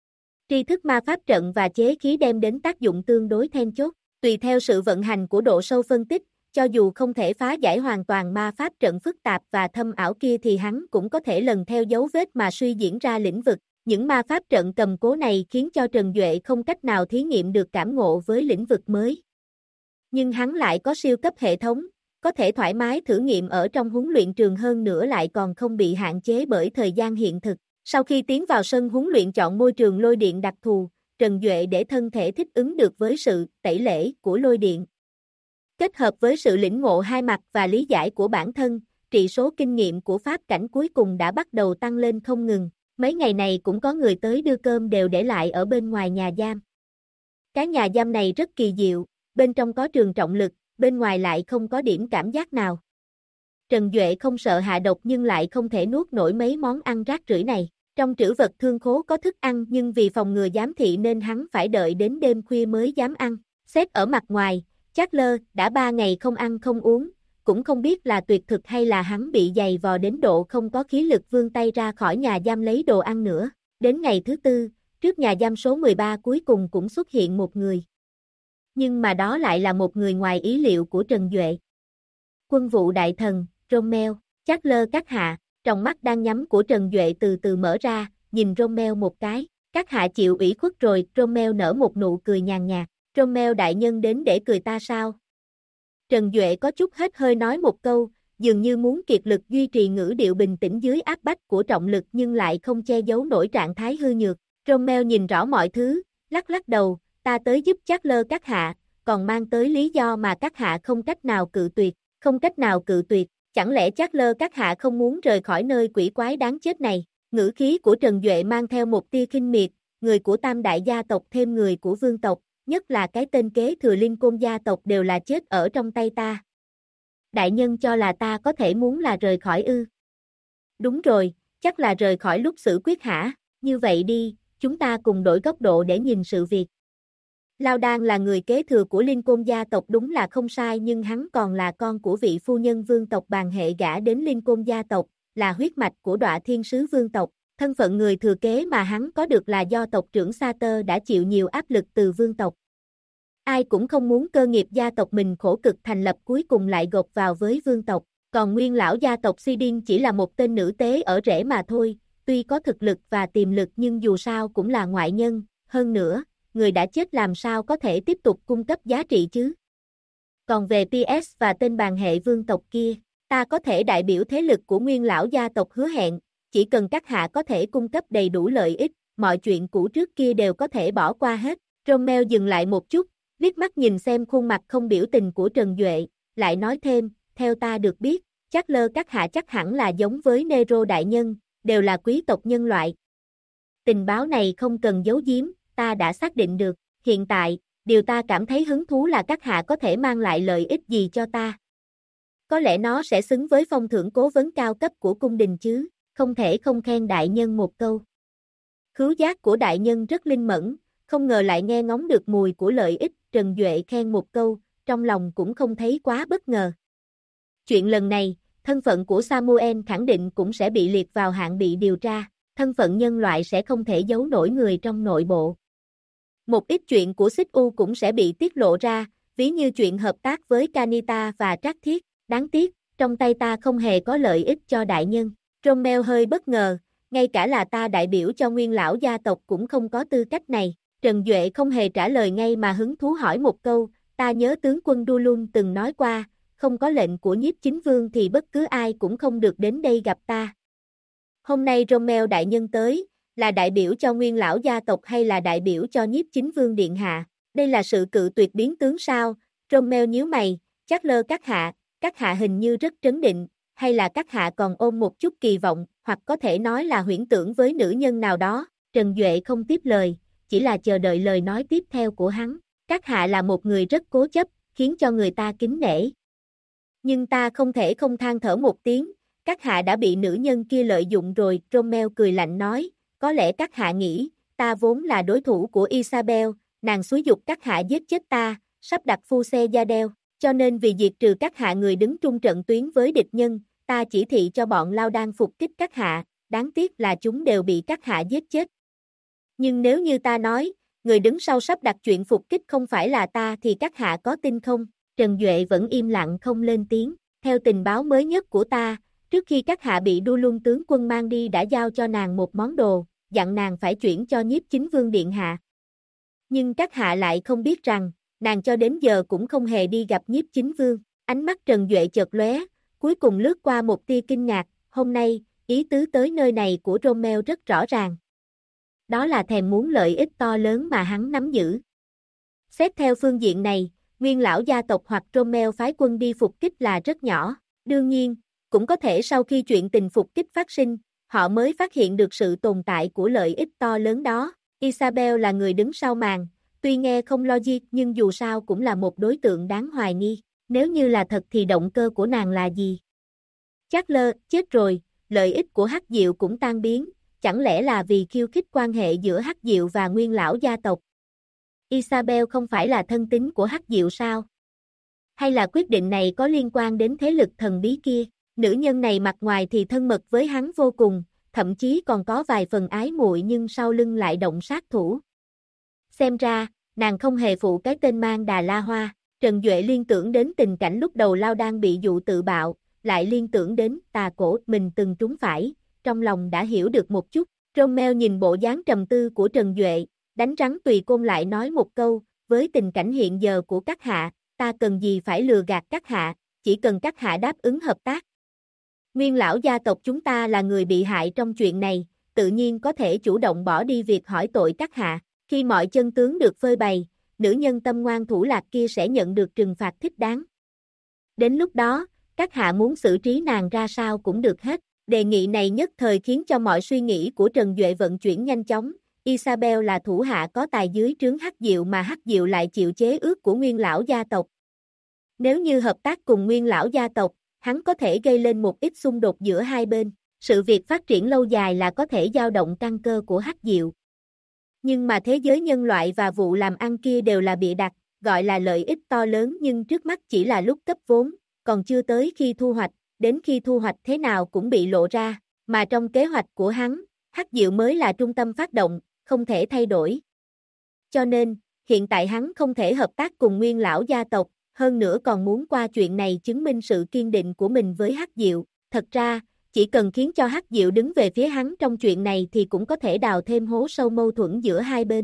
Tri thức ma pháp trận và chế khí đem đến tác dụng tương đối then chốt, tùy theo sự vận hành của độ sâu phân tích, cho dù không thể phá giải hoàn toàn ma pháp trận phức tạp và thâm ảo kia thì hắn cũng có thể lần theo dấu vết mà suy diễn ra lĩnh vực. Những ma pháp trận cầm cố này khiến cho Trần Duệ không cách nào thí nghiệm được cảm ngộ với lĩnh vực mới. Nhưng hắn lại có siêu cấp hệ thống, có thể thoải mái thử nghiệm ở trong huấn luyện trường hơn nữa lại còn không bị hạn chế bởi thời gian hiện thực. Sau khi tiến vào sân huấn luyện chọn môi trường lôi điện đặc thù, Trần Duệ để thân thể thích ứng được với sự tẩy lễ của lôi điện. Kết hợp với sự lĩnh ngộ hai mặt và lý giải của bản thân, trị số kinh nghiệm của pháp cảnh cuối cùng đã bắt đầu tăng lên không ngừng. Mấy ngày này cũng có người tới đưa cơm đều để lại ở bên ngoài nhà giam. Cái nhà giam này rất kỳ diệu, bên trong có trường trọng lực, bên ngoài lại không có điểm cảm giác nào. Trần Duệ không sợ hạ độc nhưng lại không thể nuốt nổi mấy món ăn rác rưởi này. Trong trữ vật thương khố có thức ăn nhưng vì phòng ngừa giám thị nên hắn phải đợi đến đêm khuya mới dám ăn. Xét ở mặt ngoài, Charles đã 3 ngày không ăn không uống, cũng không biết là tuyệt thực hay là hắn bị dày vò đến độ không có khí lực vươn tay ra khỏi nhà giam lấy đồ ăn nữa. Đến ngày thứ tư, trước nhà giam số 13 cuối cùng cũng xuất hiện một người. Nhưng mà đó lại là một người ngoài ý liệu của Trần Duệ. Quân vụ đại thần, Rommel, Charles các hạ, tròng mắt đang nhắm của Trần Duệ từ từ mở ra, nhìn Rommel một cái. Các hạ chịu ủy khuất rồi, Rommel nở một nụ cười nhàn nhạt. Rommel đại nhân đến để cười ta sao? Trần Duệ có chút hết hơi nói một câu, dường như muốn kiệt lực duy trì ngữ điệu bình tĩnh dưới áp bách của trọng lực nhưng lại không che giấu nổi trạng thái hư nhược. Rommel nhìn rõ mọi thứ, lắc lắc đầu, ta tới giúp Charles các hạ, còn mang tới lý do mà các hạ không cách nào cự tuyệt. Không cách nào cự tuyệt, chẳng lẽ Charles các hạ không muốn rời khỏi nơi quỷ quái đáng chết này? Ngữ khí của Trần Duệ mang theo một tia khinh miệt, người của tam đại gia tộc thêm người của vương tộc, nhất là cái tên kế thừa Linh Côn gia tộc đều là chết ở trong tay ta. Đại nhân cho là ta có thể muốn là rời khỏi ư? Đúng rồi, chắc là rời khỏi lúc xử quyết hả? Như vậy đi, chúng ta cùng đổi góc độ để nhìn sự việc. Lao Đan là người kế thừa của Linh Côn gia tộc đúng là không sai nhưng hắn còn là con của vị phu nhân vương tộc bàn hệ gả đến Linh Côn gia tộc, là huyết mạch của Đọa Thiên Sứ vương tộc. Thân phận người thừa kế mà hắn có được là do tộc trưởng Sa Tơ đã chịu nhiều áp lực từ vương tộc. Ai cũng không muốn cơ nghiệp gia tộc mình khổ cực thành lập cuối cùng lại gộp vào với vương tộc, còn nguyên lão gia tộc Sidin chỉ là một tên nữ tế ở rễ mà thôi, tuy có thực lực và tiềm lực nhưng dù sao cũng là ngoại nhân, hơn nữa, người đã chết làm sao có thể tiếp tục cung cấp giá trị chứ. Còn về PS và tên bàn hệ vương tộc kia, ta có thể đại biểu thế lực của nguyên lão gia tộc hứa hẹn, chỉ cần các hạ có thể cung cấp đầy đủ lợi ích, mọi chuyện cũ trước kia đều có thể bỏ qua hết. Rommel dừng lại một chút, liếc mắt nhìn xem khuôn mặt không biểu tình của Trần Duệ, lại nói thêm, theo ta được biết, Charles các hạ chắc hẳn là giống với Nero đại nhân, đều là quý tộc nhân loại. Tình báo này không cần giấu giếm, ta đã xác định được, hiện tại, điều ta cảm thấy hứng thú là các hạ có thể mang lại lợi ích gì cho ta. Có lẽ nó sẽ xứng với phong thưởng cố vấn cao cấp của cung đình chứ, không thể không khen đại nhân một câu. Khứu giác của đại nhân rất linh mẫn, không ngờ lại nghe ngóng được mùi của lợi ích, Trần Duệ khen một câu, trong lòng cũng không thấy quá bất ngờ. Chuyện lần này, thân phận của Samuel khẳng định cũng sẽ bị liệt vào hạng bị điều tra, thân phận nhân loại sẽ không thể giấu nổi người trong nội bộ. Một ít chuyện của Xích U cũng sẽ bị tiết lộ ra, ví như chuyện hợp tác với Kanita và Trác Thiết, đáng tiếc, trong tay ta không hề có lợi ích cho đại nhân. Rommel hơi bất ngờ, ngay cả là ta đại biểu cho nguyên lão gia tộc cũng không có tư cách này. Trần Duệ không hề trả lời ngay mà hứng thú hỏi một câu, ta nhớ tướng quân Dulun từng nói qua, không có lệnh của Nhiếp Chính Vương thì bất cứ ai cũng không được đến đây gặp ta. Hôm nay Rommel đại nhân tới, là đại biểu cho nguyên lão gia tộc hay là đại biểu cho Nhiếp Chính Vương điện hạ? Đây là sự cự tuyệt biến tướng sao? Rommel nhíu mày, Charles các hạ hình như rất trấn định, hay là các hạ còn ôm một chút kỳ vọng, hoặc có thể nói là huyễn tưởng với nữ nhân nào đó. Trần Duệ không tiếp lời, chỉ là chờ đợi lời nói tiếp theo của hắn. Các hạ là một người rất cố chấp, khiến cho người ta kính nể. Nhưng ta không thể không than thở một tiếng, các hạ đã bị nữ nhân kia lợi dụng rồi. Rommel cười lạnh nói, có lẽ các hạ nghĩ, ta vốn là đối thủ của Isabel, nàng xúi giục các hạ giết chết ta, sắp đặt phu xe da đeo, cho nên vì diệt trừ các hạ người đứng trung trận tuyến với địch nhân, ta chỉ thị cho bọn Lao Đan phục kích các hạ, đáng tiếc là chúng đều bị các hạ giết chết. Nhưng nếu như ta nói, người đứng sau sắp đặt chuyện phục kích không phải là ta thì các hạ có tin không? Trần Duệ vẫn im lặng không lên tiếng, theo tình báo mới nhất của ta, trước khi các hạ bị Dulun tướng quân mang đi đã giao cho nàng một món đồ, dặn nàng phải chuyển cho Nhiếp Chính Vương điện hạ. Nhưng các hạ lại không biết rằng, nàng cho đến giờ cũng không hề đi gặp Nhiếp Chính Vương. Ánh mắt Trần Duệ chợt lóe, cuối cùng lướt qua một tia kinh ngạc, hôm nay, ý tứ tới nơi này của Romeo rất rõ ràng. Đó là thèm muốn lợi ích to lớn mà hắn nắm giữ. Xét theo phương diện này, Nguyên lão gia tộc hoặc Romeo phái quân đi phục kích là rất nhỏ. Đương nhiên, cũng có thể sau khi chuyện tình phục kích phát sinh, họ mới phát hiện được sự tồn tại của lợi ích to lớn đó. Isabel là người đứng sau màn, tuy nghe không logic nhưng dù sao cũng là một đối tượng đáng hoài nghi. Nếu như là thật thì động cơ của nàng là gì? Charles, chết rồi, lợi ích của Hắc Diệu cũng tan biến, chẳng lẽ là vì khiêu khích quan hệ giữa Hắc Diệu và Nguyên lão gia tộc? Isabel không phải là thân tín của Hắc Diệu sao? Hay là quyết định này có liên quan đến thế lực thần bí kia? Nữ nhân này mặt ngoài thì thân mật với hắn vô cùng, thậm chí còn có vài phần ái muội nhưng sau lưng lại động sát thủ. Xem ra, nàng không hề phụ cái tên mang Đà La Hoa. Trần Duệ liên tưởng đến tình cảnh lúc đầu Lao đang bị dụ tự bạo, lại liên tưởng đến tà cổ mình từng trúng phải, trong lòng đã hiểu được một chút. Romeo nhìn bộ dáng trầm tư của Trần Duệ, đánh rắn tùy côn lại nói một câu, với tình cảnh hiện giờ của các hạ, ta cần gì phải lừa gạt các hạ, chỉ cần các hạ đáp ứng hợp tác. Nguyên lão gia tộc chúng ta là người bị hại trong chuyện này, tự nhiên có thể chủ động bỏ đi việc hỏi tội các hạ. Khi mọi chân tướng được phơi bày, nữ nhân tâm ngoan thủ lạc kia sẽ nhận được trừng phạt thích đáng. Đến lúc đó, các hạ muốn xử trí nàng ra sao cũng được hết. Đề nghị này nhất thời khiến cho mọi suy nghĩ của Trần Duệ vận chuyển nhanh chóng. Isabel là thủ hạ có tài dưới trướng Hắc Diệu mà Hắc Diệu lại chịu chế ước của Nguyên lão gia tộc. Nếu như hợp tác cùng Nguyên lão gia tộc, hắn có thể gây lên một ít xung đột giữa hai bên. Sự việc phát triển lâu dài là có thể dao động căn cơ của Hắc Diệu. Nhưng mà thế giới nhân loại và vụ làm ăn kia đều là bịa đặt, gọi là lợi ích to lớn nhưng trước mắt chỉ là lúc cấp vốn, còn chưa tới khi thu hoạch, đến khi thu hoạch thế nào cũng bị lộ ra, mà trong kế hoạch của hắn, Hắc Diệu mới là trung tâm phát động, không thể thay đổi. Cho nên, hiện tại hắn không thể hợp tác cùng Nguyên lão gia tộc, hơn nữa còn muốn qua chuyện này chứng minh sự kiên định của mình với Hắc Diệu. Thật ra, chỉ cần khiến cho Hắc Diệu đứng về phía hắn trong chuyện này thì cũng có thể đào thêm hố sâu mâu thuẫn giữa hai bên.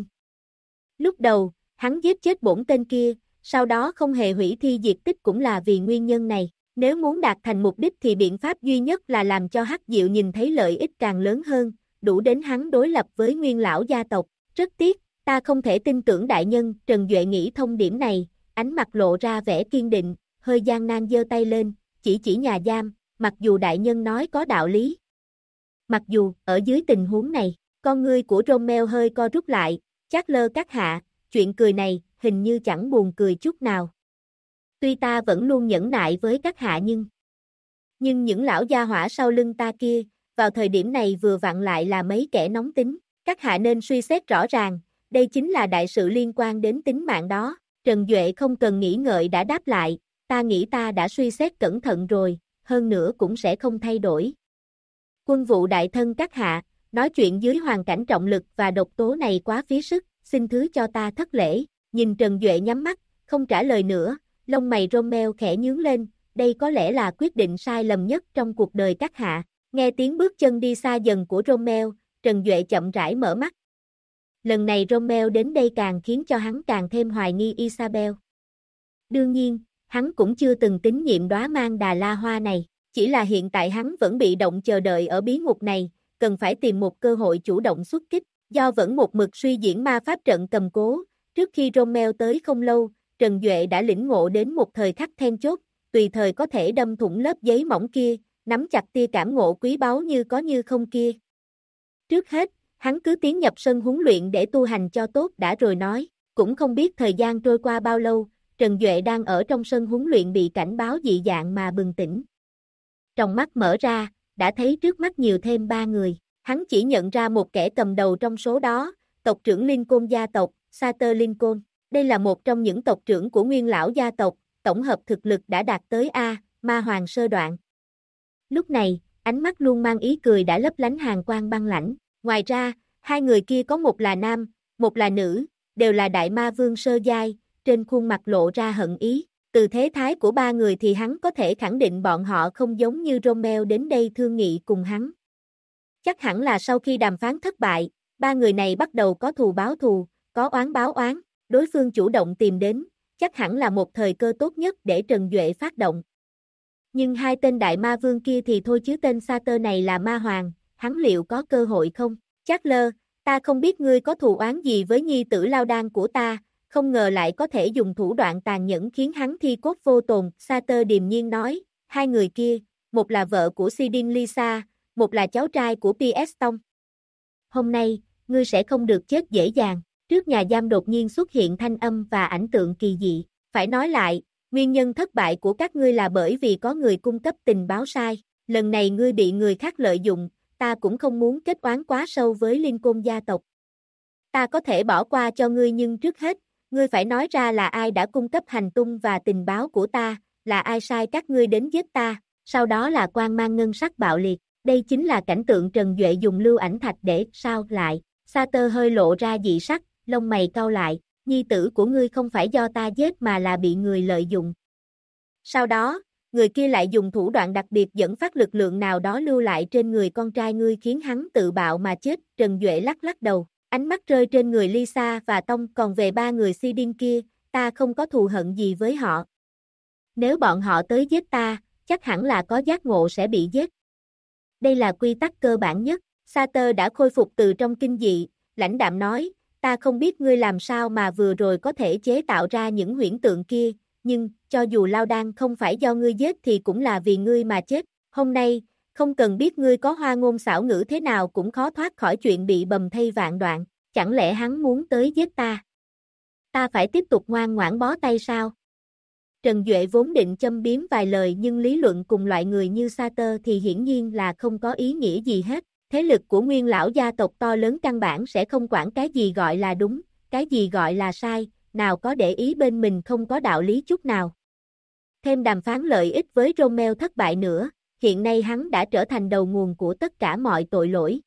Lúc đầu, hắn giết chết bổn tên kia, sau đó không hề hủy thi diệt tích cũng là vì nguyên nhân này. Nếu muốn đạt thành mục đích thì biện pháp duy nhất là làm cho Hắc Diệu nhìn thấy lợi ích càng lớn hơn, đủ đến hắn đối lập với Nguyên lão gia tộc. Rất tiếc, ta không thể tin tưởng đại nhân. Trần Duệ nghĩ thông điểm này, ánh mặt lộ ra vẻ kiên định, hơi gian nan giơ tay lên, chỉ nhà giam. Mặc dù đại nhân nói có đạo lý. Mặc dù, ở dưới tình huống này, con ngươi của Romeo hơi co rút lại, Charles các hạ, chuyện cười này, hình như chẳng buồn cười chút nào. Tuy ta vẫn luôn nhẫn nại với các hạ nhưng những lão gia hỏa sau lưng ta kia, vào thời điểm này vừa vặn lại là mấy kẻ nóng tính, các hạ nên suy xét rõ ràng, đây chính là đại sự liên quan đến tính mạng đó. Trần Duệ không cần nghĩ ngợi đã đáp lại, ta nghĩ ta đã suy xét cẩn thận rồi. Hơn nữa cũng sẽ không thay đổi. Quân vụ đại thân các hạ, nói chuyện dưới hoàn cảnh trọng lực và độc tố này quá phí sức, xin thứ cho ta thất lễ. Nhìn Trần Duệ nhắm mắt, không trả lời nữa, lông mày Romeo khẽ nhướng lên, đây có lẽ là quyết định sai lầm nhất trong cuộc đời các hạ. Nghe tiếng bước chân đi xa dần của Romeo, Trần Duệ chậm rãi mở mắt. Lần này Romeo đến đây càng khiến cho hắn càng thêm hoài nghi Isabel. Đương nhiên, hắn cũng chưa từng tín nhiệm đóa mang Đà La Hoa này, chỉ là hiện tại hắn vẫn bị động chờ đợi ở bí ngục này, cần phải tìm một cơ hội chủ động xuất kích, do vẫn một mực suy diễn ma pháp trận cầm cố, trước khi Romeo tới không lâu, Trần Duệ đã lĩnh ngộ đến một thời khắc then chốt, tùy thời có thể đâm thủng lớp giấy mỏng kia, nắm chặt tia cảm ngộ quý báu như có như không kia. Trước hết, hắn cứ tiến nhập sân huấn luyện để tu hành cho tốt đã rồi nói, cũng không biết thời gian trôi qua bao lâu, Trần Duệ đang ở trong sân huấn luyện bị cảnh báo dị dạng mà bừng tỉnh. Trong mắt mở ra, đã thấy trước mắt nhiều thêm 3 người, hắn chỉ nhận ra một kẻ cầm đầu trong số đó, tộc trưởng Lincoln gia tộc, Sutter Lincoln. Đây là một trong những tộc trưởng của Nguyên lão gia tộc, tổng hợp thực lực đã đạt tới A, Ma Hoàng sơ đoạn. Lúc này, ánh mắt luôn mang ý cười đã lấp lánh hàn quang băng lãnh. Ngoài ra, hai người kia có một là nam, một là nữ, đều là đại ma vương sơ giai, trên khuôn mặt lộ ra hận ý. Từ thế thái của 3 người thì hắn có thể khẳng định bọn họ không giống như Romeo đến đây thương nghị cùng hắn. Chắc hẳn là sau khi đàm phán thất bại, 3 người này bắt đầu có thù báo thù, có oán báo oán, đối phương chủ động tìm đến, chắc hẳn là một thời cơ tốt nhất để Trần Duệ phát động. Nhưng hai tên đại ma vương kia thì thôi chứ tên Sater này là ma hoàng, hắn liệu có cơ hội không? Charles, ta không biết ngươi có thù oán gì với nhi tử Lao Đan của ta, không ngờ lại có thể dùng thủ đoạn tàn nhẫn khiến hắn thi cốt vô tồn, Sater điềm nhiên nói, hai người kia, một là vợ của Sidin Lisa, một là cháu trai của P.S. Tông. Hôm nay, ngươi sẽ không được chết dễ dàng. Trước nhà giam đột nhiên xuất hiện thanh âm và ảnh tượng kỳ dị. Phải nói lại, nguyên nhân thất bại của các ngươi là bởi vì có người cung cấp tình báo sai. Lần này ngươi bị người khác lợi dụng, ta cũng không muốn kết oán quá sâu với Lincoln gia tộc. Ta có thể bỏ qua cho ngươi nhưng trước hết, ngươi phải nói ra là ai đã cung cấp hành tung và tình báo của ta, là ai sai các ngươi đến giết ta, sau đó là quang mang ngân sắc bạo liệt. Đây chính là cảnh tượng Trần Duệ dùng lưu ảnh thạch để sao lại. Sater hơi lộ ra dị sắc, lông mày cau lại, nhi tử của ngươi không phải do ta giết mà là bị người lợi dụng. Sau đó, người kia lại dùng thủ đoạn đặc biệt dẫn phát lực lượng nào đó lưu lại trên người con trai ngươi khiến hắn tự bạo mà chết. Trần Duệ lắc lắc đầu, ánh mắt rơi trên người Lisa và Tông, còn về ba người Sidin kia, ta không có thù hận gì với họ. Nếu bọn họ tới giết ta, chắc hẳn là có giác ngộ sẽ bị giết. Đây là quy tắc cơ bản nhất. Sater đã khôi phục từ trong kinh dị, lãnh đạm nói, ta không biết ngươi làm sao mà vừa rồi có thể chế tạo ra những huyễn tượng kia, nhưng, cho dù Lao Đan không phải do ngươi giết thì cũng là vì ngươi mà chết. Hôm nay, không cần biết ngươi có hoa ngôn xảo ngữ thế nào cũng khó thoát khỏi chuyện bị bầm thây vạn đoạn, chẳng lẽ hắn muốn tới giết ta? Ta phải tiếp tục ngoan ngoãn bó tay sao? Trần Duệ vốn định châm biếm vài lời nhưng lý luận cùng loại người như Sater thì hiển nhiên là không có ý nghĩa gì hết. Thế lực của nguyên lão gia tộc to lớn căn bản sẽ không quản cái gì gọi là đúng, cái gì gọi là sai, nào có để ý bên mình không có đạo lý chút nào. Thêm đàm phán lợi ích với Rommel thất bại nữa, hiện nay hắn đã trở thành đầu nguồn của tất cả mọi tội lỗi.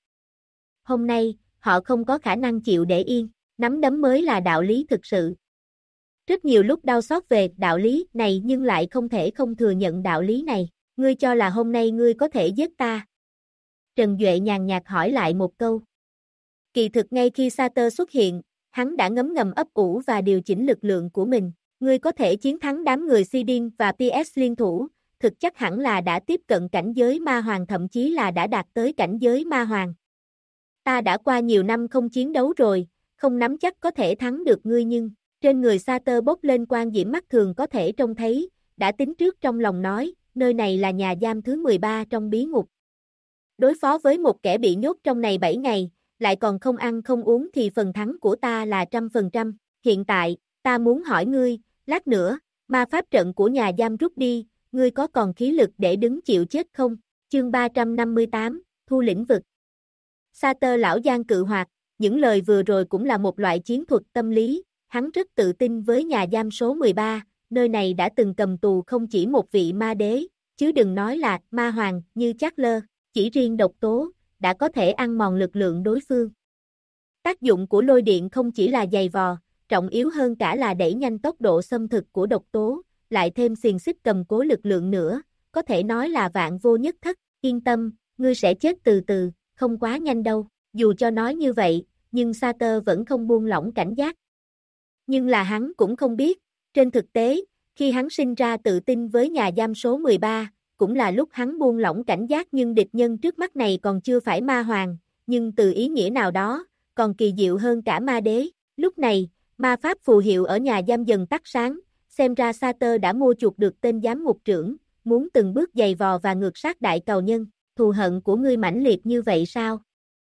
Hôm nay, họ không có khả năng chịu để yên, nắm đấm mới là đạo lý thực sự. Rất nhiều lúc đau xót về đạo lý này nhưng lại không thể không thừa nhận đạo lý này. Ngươi cho là hôm nay ngươi có thể giết ta? Trần Duệ nhàn nhạt hỏi lại một câu. Kỳ thực ngay khi Sater xuất hiện, hắn đã ngấm ngầm ấp ủ và điều chỉnh lực lượng của mình. Ngươi có thể chiến thắng đám người Sidin và PS liên thủ, thực chất hẳn là đã tiếp cận cảnh giới ma hoàng, thậm chí là đã đạt tới cảnh giới ma hoàng. Ta đã qua nhiều năm không chiến đấu rồi, không nắm chắc có thể thắng được ngươi nhưng trên người Sater bốc lên quang diễm mắt thường có thể trông thấy, đã tính trước trong lòng nói, nơi này là nhà giam thứ 13 trong bí ngục. Đối phó với một kẻ bị nhốt trong này 7 ngày, lại còn không ăn không uống thì phần thắng của ta là 100%. Hiện tại, ta muốn hỏi ngươi, lát nữa, ma pháp trận của nhà giam rút đi, ngươi có còn khí lực để đứng chịu chết không? Chương 358, Thu lĩnh vực. Sater lão giang cự hoạt, những lời vừa rồi cũng là một loại chiến thuật tâm lý, hắn rất tự tin với nhà giam số 13, nơi này đã từng cầm tù không chỉ một vị ma đế, chứ đừng nói là ma hoàng như Charles, chỉ riêng độc tố, đã có thể ăn mòn lực lượng đối phương. Tác dụng của lôi điện không chỉ là giày vò, trọng yếu hơn cả là đẩy nhanh tốc độ xâm thực của độc tố, lại thêm xiềng xích cầm cố lực lượng nữa, có thể nói là vạn vô nhất thất, yên tâm, ngươi sẽ chết từ từ, không quá nhanh đâu, dù cho nói như vậy, nhưng Sater vẫn không buông lỏng cảnh giác. Nhưng là hắn cũng không biết, trên thực tế, khi hắn sinh ra tự tin với nhà giam số 13, cũng là lúc hắn buông lỏng cảnh giác nhưng địch nhân trước mắt này còn chưa phải ma hoàng, nhưng từ ý nghĩa nào đó, còn kỳ diệu hơn cả ma đế. Lúc này, ma pháp phù hiệu ở nhà giam dần tắt sáng, xem ra Sater đã mua chuộc được tên giám ngục trưởng, muốn từng bước giày vò và ngược sát đại cầu nhân. Thù hận của ngươi mãnh liệt như vậy sao?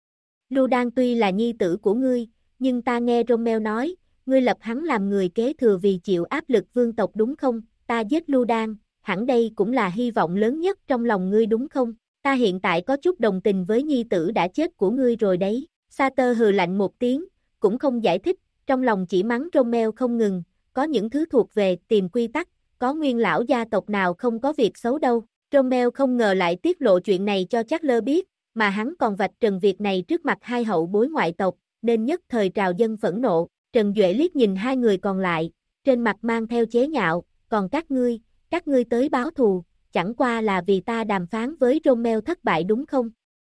Lưu Đan tuy là nhi tử của ngươi, nhưng ta nghe Rommel nói, ngươi lập hắn làm người kế thừa vì chịu áp lực vương tộc đúng không? Ta giết Lưu Đan, hẳn đây cũng là hy vọng lớn nhất trong lòng ngươi đúng không? Ta hiện tại có chút đồng tình với nhi tử đã chết của ngươi rồi đấy. Sater hừ lạnh một tiếng, cũng không giải thích, trong lòng chỉ mắng Rommel không ngừng, có những thứ thuộc về tìm quy tắc, có nguyên lão gia tộc nào không có việc xấu đâu. Rommel không ngờ lại tiết lộ chuyện này cho Charles biết, mà hắn còn vạch trần việc này trước mặt hai hậu bối ngoại tộc, nên nhất thời trào dân phẫn nộ. Trần Duệ liếc nhìn hai người còn lại, trên mặt mang theo chế nhạo, còn các ngươi tới báo thù, chẳng qua là vì ta đàm phán với Rommel thất bại đúng không?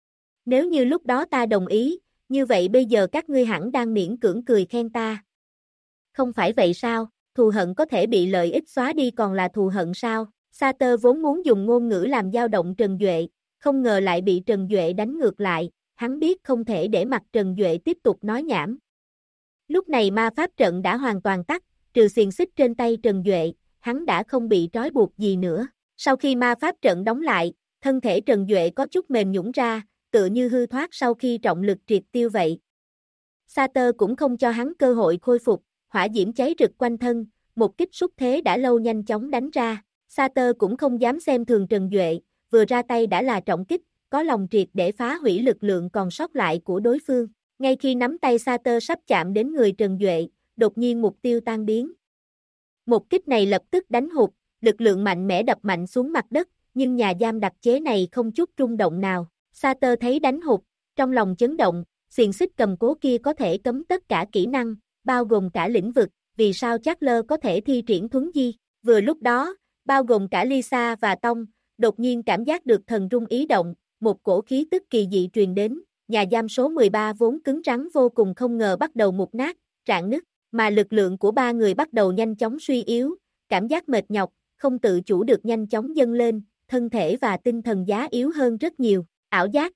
Nếu như lúc đó ta đồng ý, như vậy bây giờ các ngươi hẳn đang miễn cưỡng cười khen ta. Không phải vậy sao, thù hận có thể bị lợi ích xóa đi còn là thù hận sao? Sa Tơ vốn muốn dùng ngôn ngữ làm dao động Trần Duệ, không ngờ lại bị Trần Duệ đánh ngược lại, hắn biết không thể để mặc Trần Duệ tiếp tục nói nhảm. Lúc này ma pháp trận đã hoàn toàn tắt, trừ xiềng xích trên tay Trần Duệ, hắn đã không bị trói buộc gì nữa. Sau khi ma pháp trận đóng lại, thân thể Trần Duệ có chút mềm nhũn ra, tựa như hư thoát sau khi trọng lực triệt tiêu vậy. Sa Tơ cũng không cho hắn cơ hội khôi phục, hỏa diễm cháy rực quanh thân, một kích xúc thế đã lâu nhanh chóng đánh ra. Sa Tơ cũng không dám xem thường Trần Duệ, vừa ra tay đã là trọng kích, có lòng triệt để phá hủy lực lượng còn sót lại của đối phương. Ngay khi nắm tay Sa Tơ sắp chạm đến người Trần Duệ, đột nhiên mục tiêu tan biến. Một kích này lập tức đánh hụt, lực lượng mạnh mẽ đập mạnh xuống mặt đất, nhưng nhà giam đặc chế này không chút rung động nào. Sa Tơ thấy đánh hụt, trong lòng chấn động, xiềng xích cầm cố kia có thể cấm tất cả kỹ năng, bao gồm cả lĩnh vực, vì sao Chatler có thể thi triển thuấn di. Vừa lúc đó, bao gồm cả Lisa và Tông, đột nhiên cảm giác được thần rung ý động, một cổ khí tức kỳ dị truyền đến, nhà giam số 13 vốn cứng rắn vô cùng không ngờ bắt đầu mục nát, rạn nứt, mà lực lượng của ba người bắt đầu nhanh chóng suy yếu, cảm giác mệt nhọc, không tự chủ được nhanh chóng dâng lên, thân thể và tinh thần giá yếu hơn rất nhiều, ảo giác.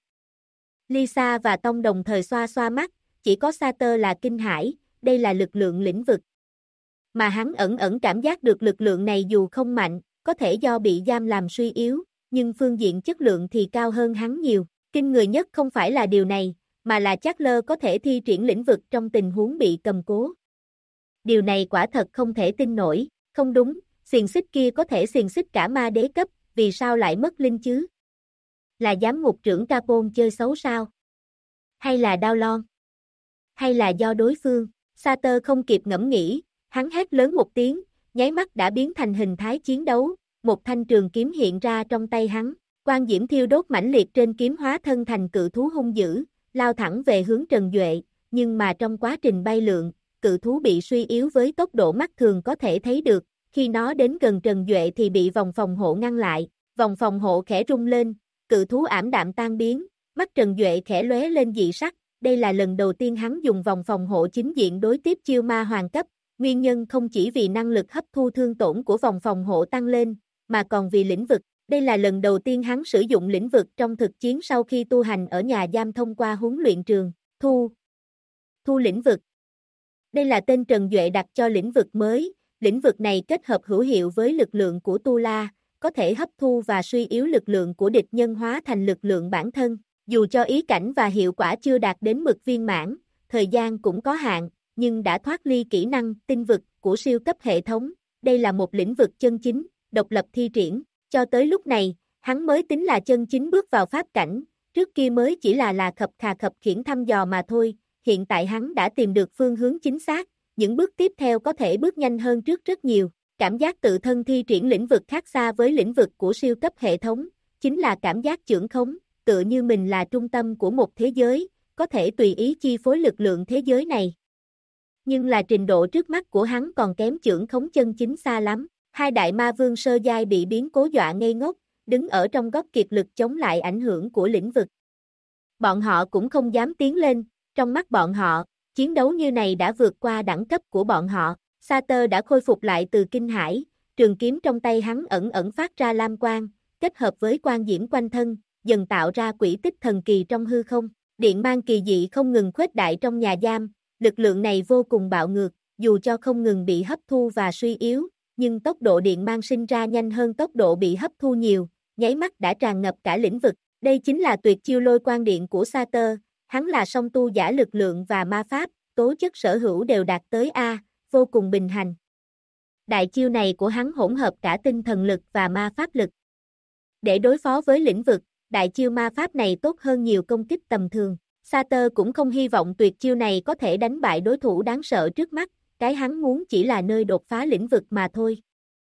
Lisa và Tông đồng thời xoa xoa mắt, chỉ có Sa Tơ là kinh hãi, đây là lực lượng lĩnh vực. Mà hắn ẩn ẩn cảm giác được lực lượng này dù không mạnh, có thể do bị giam làm suy yếu, nhưng phương diện chất lượng thì cao hơn hắn nhiều. Kinh người nhất không phải là điều này, mà là Chatler có thể thi triển lĩnh vực trong tình huống bị cầm cố. Điều này quả thật không thể tin nổi, không đúng, xiềng xích kia có thể xiềng xích cả ma đế cấp, vì sao lại mất linh chứ? Là giám ngục trưởng Capone chơi xấu sao? Hay là đao lon? Hay là do đối phương? Sa Tơ không kịp ngẫm nghĩ, hắn hét lớn một tiếng, nháy mắt đã biến thành hình thái chiến đấu, một thanh trường kiếm hiện ra trong tay hắn, quang diễm thiêu đốt mãnh liệt trên kiếm hóa thân thành cự thú hung dữ, lao thẳng về hướng Trần Duệ, nhưng mà trong quá trình bay lượn, cự thú bị suy yếu với tốc độ mắt thường có thể thấy được, khi nó đến gần Trần Duệ thì bị vòng phòng hộ ngăn lại, vòng phòng hộ khẽ rung lên, cự thú ảm đạm tan biến, mắt Trần Duệ khẽ lóe lên dị sắc, đây là lần đầu tiên hắn dùng vòng phòng hộ chính diện đối tiếp chiêu ma hoàng cấp, nguyên nhân không chỉ vì năng lực hấp thu thương tổn của vòng phòng hộ tăng lên, mà còn vì lĩnh vực, đây là lần đầu tiên hắn sử dụng lĩnh vực trong thực chiến sau khi tu hành ở nhà giam thông qua huấn luyện trường, thu lĩnh vực. Đây là tên Trần Duệ đặt cho lĩnh vực mới, lĩnh vực này kết hợp hữu hiệu với lực lượng của Tu La, có thể hấp thu và suy yếu lực lượng của địch nhân hóa thành lực lượng bản thân, dù cho ý cảnh và hiệu quả chưa đạt đến mực viên mãn, thời gian cũng có hạn, nhưng đã thoát ly kỹ năng tinh vực của siêu cấp hệ thống, đây là một lĩnh vực chân chính, độc lập thi triển, cho tới lúc này, hắn mới tính là chân chính bước vào pháp cảnh, trước kia mới chỉ là khập khà khập khiễng thăm dò mà thôi, hiện tại hắn đã tìm được phương hướng chính xác, những bước tiếp theo có thể bước nhanh hơn trước rất nhiều, cảm giác tự thân thi triển lĩnh vực khác xa với lĩnh vực của siêu cấp hệ thống, chính là cảm giác chưởng khống, tựa như mình là trung tâm của một thế giới, có thể tùy ý chi phối lực lượng thế giới này. Nhưng là trình độ trước mắt của hắn còn kém chưởng khống chân chính xa lắm, hai đại ma vương sơ giai bị biến cố dọa ngây ngốc, đứng ở trong góc kiệt lực chống lại ảnh hưởng của lĩnh vực. Bọn họ cũng không dám tiến lên, trong mắt bọn họ, chiến đấu như này đã vượt qua đẳng cấp của bọn họ, Sa Tơ đã khôi phục lại từ kinh hãi, trường kiếm trong tay hắn ẩn ẩn phát ra lam quang, kết hợp với quang diễm quanh thân, dần tạo ra quỹ tích thần kỳ trong hư không, điện mang kỳ dị không ngừng khuếch đại trong nhà giam, lực lượng này vô cùng bạo ngược, dù cho không ngừng bị hấp thu và suy yếu, nhưng tốc độ điện mang sinh ra nhanh hơn tốc độ bị hấp thu nhiều, nháy mắt đã tràn ngập cả lĩnh vực, đây chính là tuyệt chiêu lôi quang điện của Sa Tơ, hắn là song tu giả lực lượng và ma pháp, tố chất sở hữu đều đạt tới A, vô cùng bình hành. Đại chiêu này của hắn hỗn hợp cả tinh thần lực và ma pháp lực. Để đối phó với lĩnh vực, đại chiêu ma pháp này tốt hơn nhiều công kích tầm thường. Sa Tơ cũng không hy vọng tuyệt chiêu này có thể đánh bại đối thủ đáng sợ trước mắt, cái hắn muốn chỉ là nơi đột phá lĩnh vực mà thôi.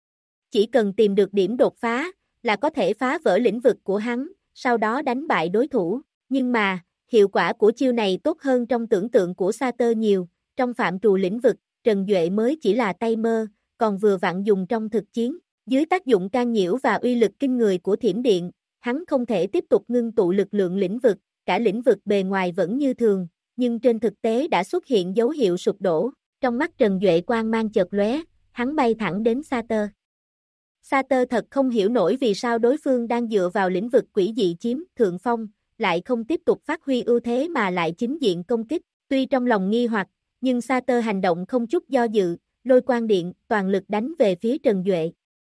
Chỉ cần tìm được điểm đột phá, là có thể phá vỡ lĩnh vực của hắn, sau đó đánh bại đối thủ. Nhưng mà, hiệu quả của chiêu này tốt hơn trong tưởng tượng của Sa Tơ nhiều, trong phạm trù lĩnh vực, Trần Duệ mới chỉ là tay mơ, còn vừa vặn dùng trong thực chiến. Dưới tác dụng can nhiễu và uy lực kinh người của thiểm điện, hắn không thể tiếp tục ngưng tụ lực lượng lĩnh vực, cả lĩnh vực bề ngoài vẫn như thường, nhưng trên thực tế đã xuất hiện dấu hiệu sụp đổ. Trong mắt Trần Duệ quang mang chợt lóe, hắn bay thẳng đến Sa Tơ. Sater thật không hiểu nổi vì sao đối phương đang dựa vào lĩnh vực quỷ dị chiếm thượng phong, lại không tiếp tục phát huy ưu thế mà lại chính diện công kích. Tuy trong lòng nghi hoặc, nhưng Sater hành động không chút do dự, lôi quang điện toàn lực đánh về phía Trần Duệ.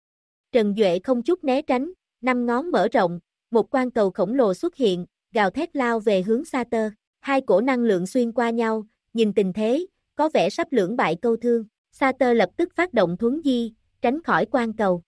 Trần Duệ không chút né tránh, năm ngón mở rộng, một quang cầu khổng lồ xuất hiện, gào thét lao về hướng Sater. Hai cổ năng lượng xuyên qua nhau, nhìn tình thế, có vẻ sắp lưỡng bại câu thương. Sater lập tức phát động thuấn di, tránh khỏi quang cầu.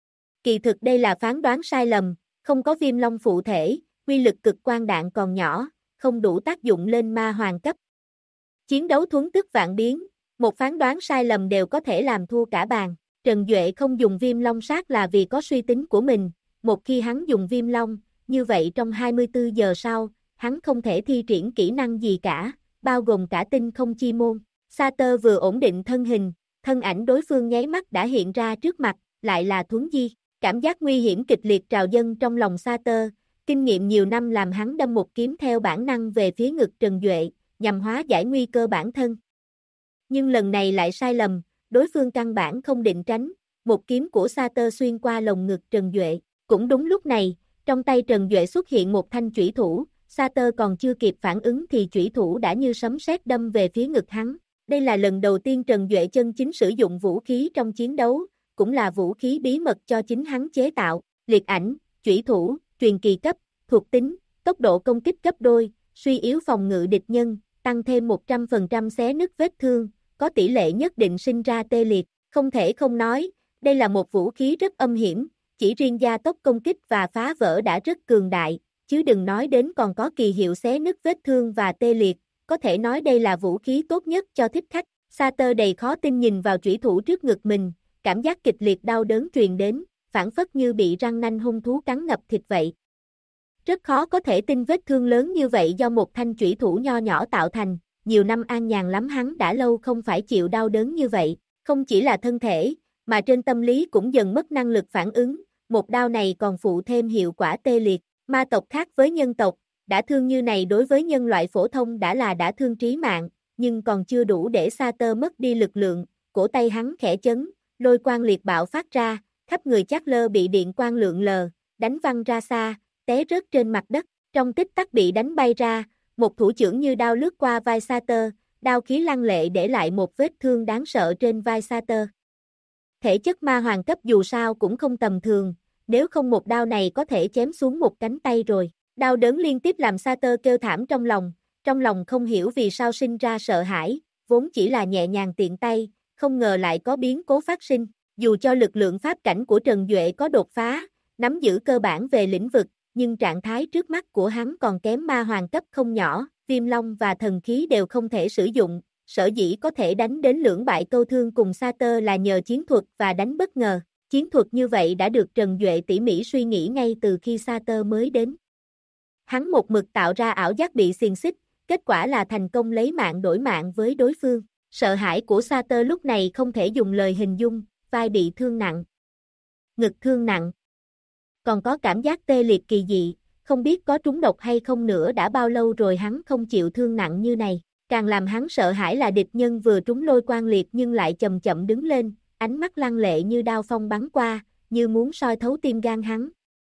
Kỳ thực đây là phán đoán sai lầm, không có viêm long phụ thể, quy lực cực quang đạn còn nhỏ, không đủ tác dụng lên ma hoàng cấp. Chiến đấu thuấn tức vạn biến, một phán đoán sai lầm đều có thể làm thua cả bàn. Trần Duệ không dùng viêm long sát là vì có suy tính của mình, một khi hắn dùng viêm long, như vậy trong 24 giờ sau, hắn không thể thi triển kỹ năng gì cả, bao gồm cả tinh không chi môn. Sater vừa ổn định thân hình, thân ảnh đối phương nháy mắt đã hiện ra trước mặt, lại là thuấn di. Cảm giác nguy hiểm kịch liệt trào dâng trong lòng Sater, kinh nghiệm nhiều năm làm hắn đâm một kiếm theo bản năng về phía ngực Trần Duệ, nhằm hóa giải nguy cơ bản thân. Nhưng lần này lại sai lầm, đối phương căn bản không định tránh, một kiếm của Sater xuyên qua lồng ngực Trần Duệ. Cũng đúng lúc này, trong tay Trần Duệ xuất hiện một thanh chủy thủ, Sater còn chưa kịp phản ứng thì chủy thủ đã như sấm sét đâm về phía ngực hắn. Đây là lần đầu tiên Trần Duệ chân chính sử dụng vũ khí trong chiến đấu, cũng là vũ khí bí mật cho chính hắn chế tạo. Liệt ảnh, chủy thủ, truyền kỳ cấp, thuộc tính, tốc độ công kích gấp đôi, suy yếu phòng ngự địch nhân, tăng thêm 100% xé nứt vết thương, có tỷ lệ nhất định sinh ra tê liệt. Không thể không nói, đây là một vũ khí rất âm hiểm, chỉ riêng gia tốc công kích và phá vỡ đã rất cường đại, chứ đừng nói đến còn có kỳ hiệu xé nứt vết thương và tê liệt, có thể nói đây là vũ khí tốt nhất cho thích khách. Sater đầy khó tin nhìn vào chủy thủ trước ngực mình, cảm giác kịch liệt đau đớn truyền đến, phản phất như bị răng nanh hung thú cắn ngập thịt vậy. Rất khó có thể tin vết thương lớn như vậy do một thanh chủy thủ nho nhỏ tạo thành, nhiều năm an nhàn lắm hắn đã lâu không phải chịu đau đớn như vậy, không chỉ là thân thể, mà trên tâm lý cũng dần mất năng lực phản ứng, một đao này còn phụ thêm hiệu quả tê liệt. Ma tộc khác với nhân tộc, đả thương như này đối với nhân loại phổ thông đã là đả thương trí mạng, nhưng còn chưa đủ để Sater mất đi lực lượng, cổ tay hắn khẽ chấn, lôi quang liệt bạo phát ra, khắp người Chatler bị điện quang lượn lờ, đánh văng ra xa, té rớt trên mặt đất, trong tích tắc bị đánh bay ra, một thủ chưởng như đao lướt qua vai Sater, đao khí lăng lệ để lại một vết thương đáng sợ trên vai Sater. Thể chất ma hoàng cấp dù sao cũng không tầm thường, nếu không một đao này có thể chém xuống một cánh tay rồi. Đau đớn liên tiếp làm Sater kêu thảm trong lòng không hiểu vì sao sinh ra sợ hãi, vốn chỉ là nhẹ nhàng tiện tay, không ngờ lại có biến cố phát sinh. Dù cho lực lượng pháp cảnh của Trần Duệ có đột phá, nắm giữ cơ bản về lĩnh vực, nhưng trạng thái trước mắt của hắn còn kém ma hoàng cấp không nhỏ, viêm long và thần khí đều không thể sử dụng, sở dĩ có thể đánh đến lưỡng bại câu thương cùng Sater là nhờ chiến thuật và đánh bất ngờ. Chiến thuật như vậy đã được Trần Duệ tỉ mỉ suy nghĩ ngay từ khi Sater mới đến. Hắn một mực tạo ra ảo giác bị xiềng xích, kết quả là thành công lấy mạng đổi mạng với đối phương. Sợ hãi của Sater lúc này không thể dùng lời hình dung, vai bị thương nặng, ngực thương nặng, còn có cảm giác tê liệt kỳ dị, không biết có trúng độc hay không nữa. Đã bao lâu rồi hắn không chịu thương nặng như này. Càng làm hắn sợ hãi là địch nhân vừa trúng lôi quang liệt nhưng lại chậm chậm đứng lên, ánh mắt lăng lệ như đao phong bắn qua, như muốn soi thấu tim gan hắn.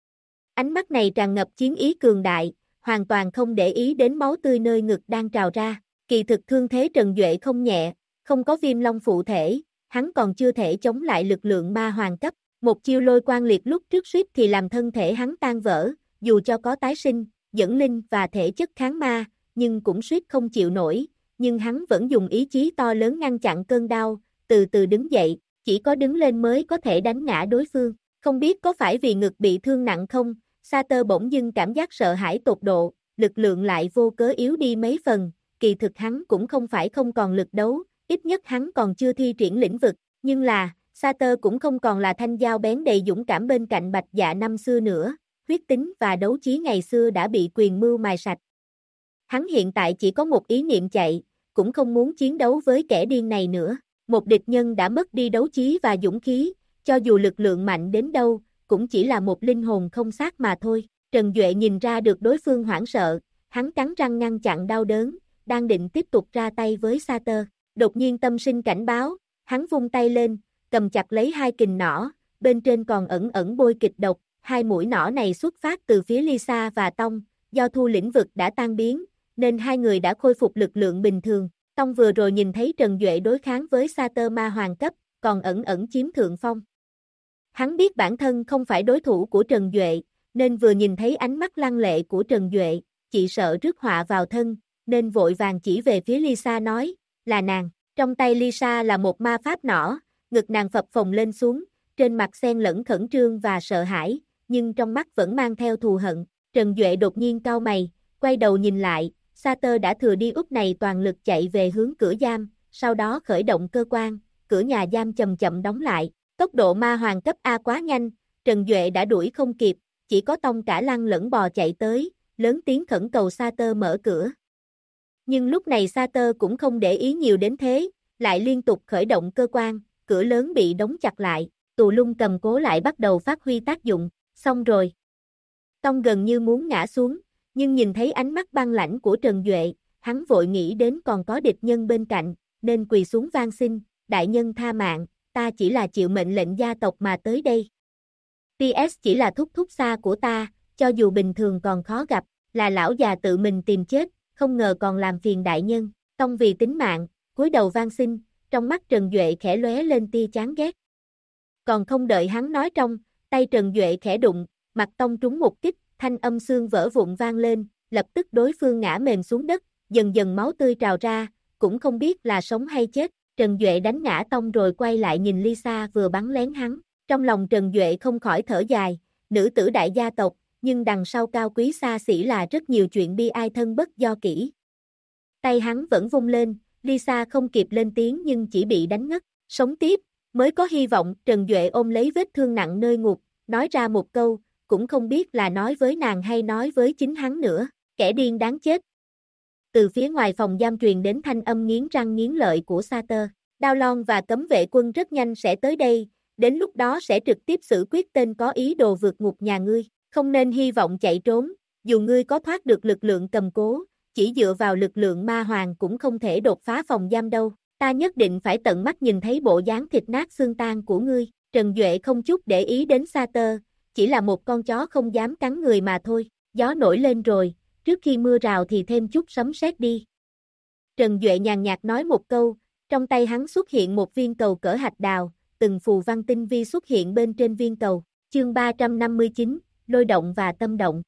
Ánh mắt này tràn ngập chiến ý cường đại, hoàn toàn không để ý đến máu tươi nơi ngực đang trào ra. Kỳ thực thương thế Trần Duệ không nhẹ, không có viêm long phụ thể, hắn còn chưa thể chống lại lực lượng ma hoàng cấp. Một chiêu lôi quang liệt lúc trước suýt thì làm thân thể hắn tan vỡ, dù cho có tái sinh, dẫn linh và thể chất kháng ma, nhưng cũng suýt không chịu nổi, nhưng hắn vẫn dùng ý chí to lớn ngăn chặn cơn đau, từ từ đứng dậy, chỉ có đứng lên mới có thể đánh ngã đối phương. Không biết có phải vì ngực bị thương nặng không, Sater bỗng dưng cảm giác sợ hãi tột độ, lực lượng lại vô cớ yếu đi mấy phần, kỳ thực hắn cũng không phải không còn lực đấu, ít nhất hắn còn chưa thi triển lĩnh vực, nhưng là, Sater cũng không còn là thanh dao bén đầy dũng cảm bên cạnh Bạch Dạ năm xưa nữa, huyết tính và đấu trí ngày xưa đã bị quyền mưu mài sạch. Hắn hiện tại chỉ có một ý niệm chạy, cũng không muốn chiến đấu với kẻ điên này nữa. Một địch nhân đã mất đi đấu trí và dũng khí, cho dù lực lượng mạnh đến đâu, cũng chỉ là một linh hồn không xác mà thôi. Trần Duệ nhìn ra được đối phương hoảng sợ, hắn cắn răng ngăn chặn đau đớn, đang định tiếp tục ra tay với Sater. Đột nhiên tâm sinh cảnh báo, hắn vung tay lên, cầm chặt lấy hai kình nỏ, bên trên còn ẩn ẩn bôi kịch độc, hai mũi nỏ này xuất phát từ phía Lisa và Tông, do thu lĩnh vực đã tan biến, nên hai người đã khôi phục lực lượng bình thường. Tông vừa rồi nhìn thấy Trần Duệ đối kháng với Sater ma hoàng cấp, còn ẩn ẩn chiếm thượng phong. Hắn biết bản thân không phải đối thủ của Trần Duệ, nên vừa nhìn thấy ánh mắt lăng lệ của Trần Duệ, chỉ sợ rước họa vào thân, nên vội vàng chỉ về phía Lisa nói, là nàng. Trong tay Lisa là một ma pháp nỏ, ngực nàng phập phồng lên xuống, trên mặt xen lẫn khẩn trương và sợ hãi, nhưng trong mắt vẫn mang theo thù hận. Trần Duệ đột nhiên cau mày, quay đầu nhìn lại, Sater đã thừa đi úp này toàn lực chạy về hướng cửa giam, sau đó khởi động cơ quan, cửa nhà giam chậm chậm đóng lại. Tốc độ ma hoàng cấp A quá nhanh, Trần Duệ đã đuổi không kịp, chỉ có Tông cả lăn lẫn bò chạy tới, lớn tiếng khẩn cầu Sater mở cửa. Nhưng lúc này Sater cũng không để ý nhiều đến thế, lại liên tục khởi động cơ quan, cửa lớn bị đóng chặt lại, tù lung cầm cố lại bắt đầu phát huy tác dụng, xong rồi. Tông gần như muốn ngã xuống, nhưng nhìn thấy ánh mắt băng lãnh của Trần Duệ, hắn vội nghĩ đến còn có địch nhân bên cạnh, nên quỳ xuống van xin, đại nhân tha mạng, ta chỉ là chịu mệnh lệnh gia tộc mà tới đây. PS chỉ là thúc thúc xa của ta, cho dù bình thường còn khó gặp, là lão già tự mình tìm chết, không ngờ còn làm phiền đại nhân. Tông vì tính mạng, cúi đầu van xin, trong mắt Trần Duệ khẽ lóe lên tia chán ghét. Còn không đợi hắn nói trong, tay Trần Duệ khẽ đụng, mặt Tông trúng một kích, thanh âm xương vỡ vụn vang lên, lập tức đối phương ngã mềm xuống đất, dần dần máu tươi trào ra, cũng không biết là sống hay chết. Trần Duệ đánh ngã Tông rồi quay lại nhìn Lisa vừa bắn lén hắn. Trong lòng Trần Duệ không khỏi thở dài, nữ tử đại gia tộc, nhưng đằng sau cao quý xa xỉ là rất nhiều chuyện bi ai thân bất do kỹ. Tay hắn vẫn vung lên, Lisa không kịp lên tiếng nhưng chỉ bị đánh ngất. Sống tiếp, mới có hy vọng. Trần Duệ ôm lấy vết thương nặng nơi ngực, nói ra một câu, cũng không biết là nói với nàng hay nói với chính hắn nữa, kẻ điên đáng chết. Từ phía ngoài phòng giam truyền đến thanh âm nghiến răng nghiến lợi của Sater. Đao Loan và cấm vệ quân rất nhanh sẽ tới đây, đến lúc đó sẽ trực tiếp xử quyết tên có ý đồ vượt ngục nhà ngươi, không nên hy vọng chạy trốn, dù ngươi có thoát được lực lượng cầm cố, chỉ dựa vào lực lượng ma hoàng cũng không thể đột phá phòng giam đâu, ta nhất định phải tận mắt nhìn thấy bộ dáng thịt nát xương tan của ngươi. Trần Duệ không chút để ý đến Sater, chỉ là một con chó không dám cắn người mà thôi. Gió nổi lên rồi, trước khi mưa rào thì thêm chút sấm sét đi. Trần Duệ nhàn nhạt nói một câu, trong tay hắn xuất hiện một viên cầu cỡ hạch đào, từng phù văn tinh vi xuất hiện bên trên viên cầu. Chương 359, lôi động và tâm động.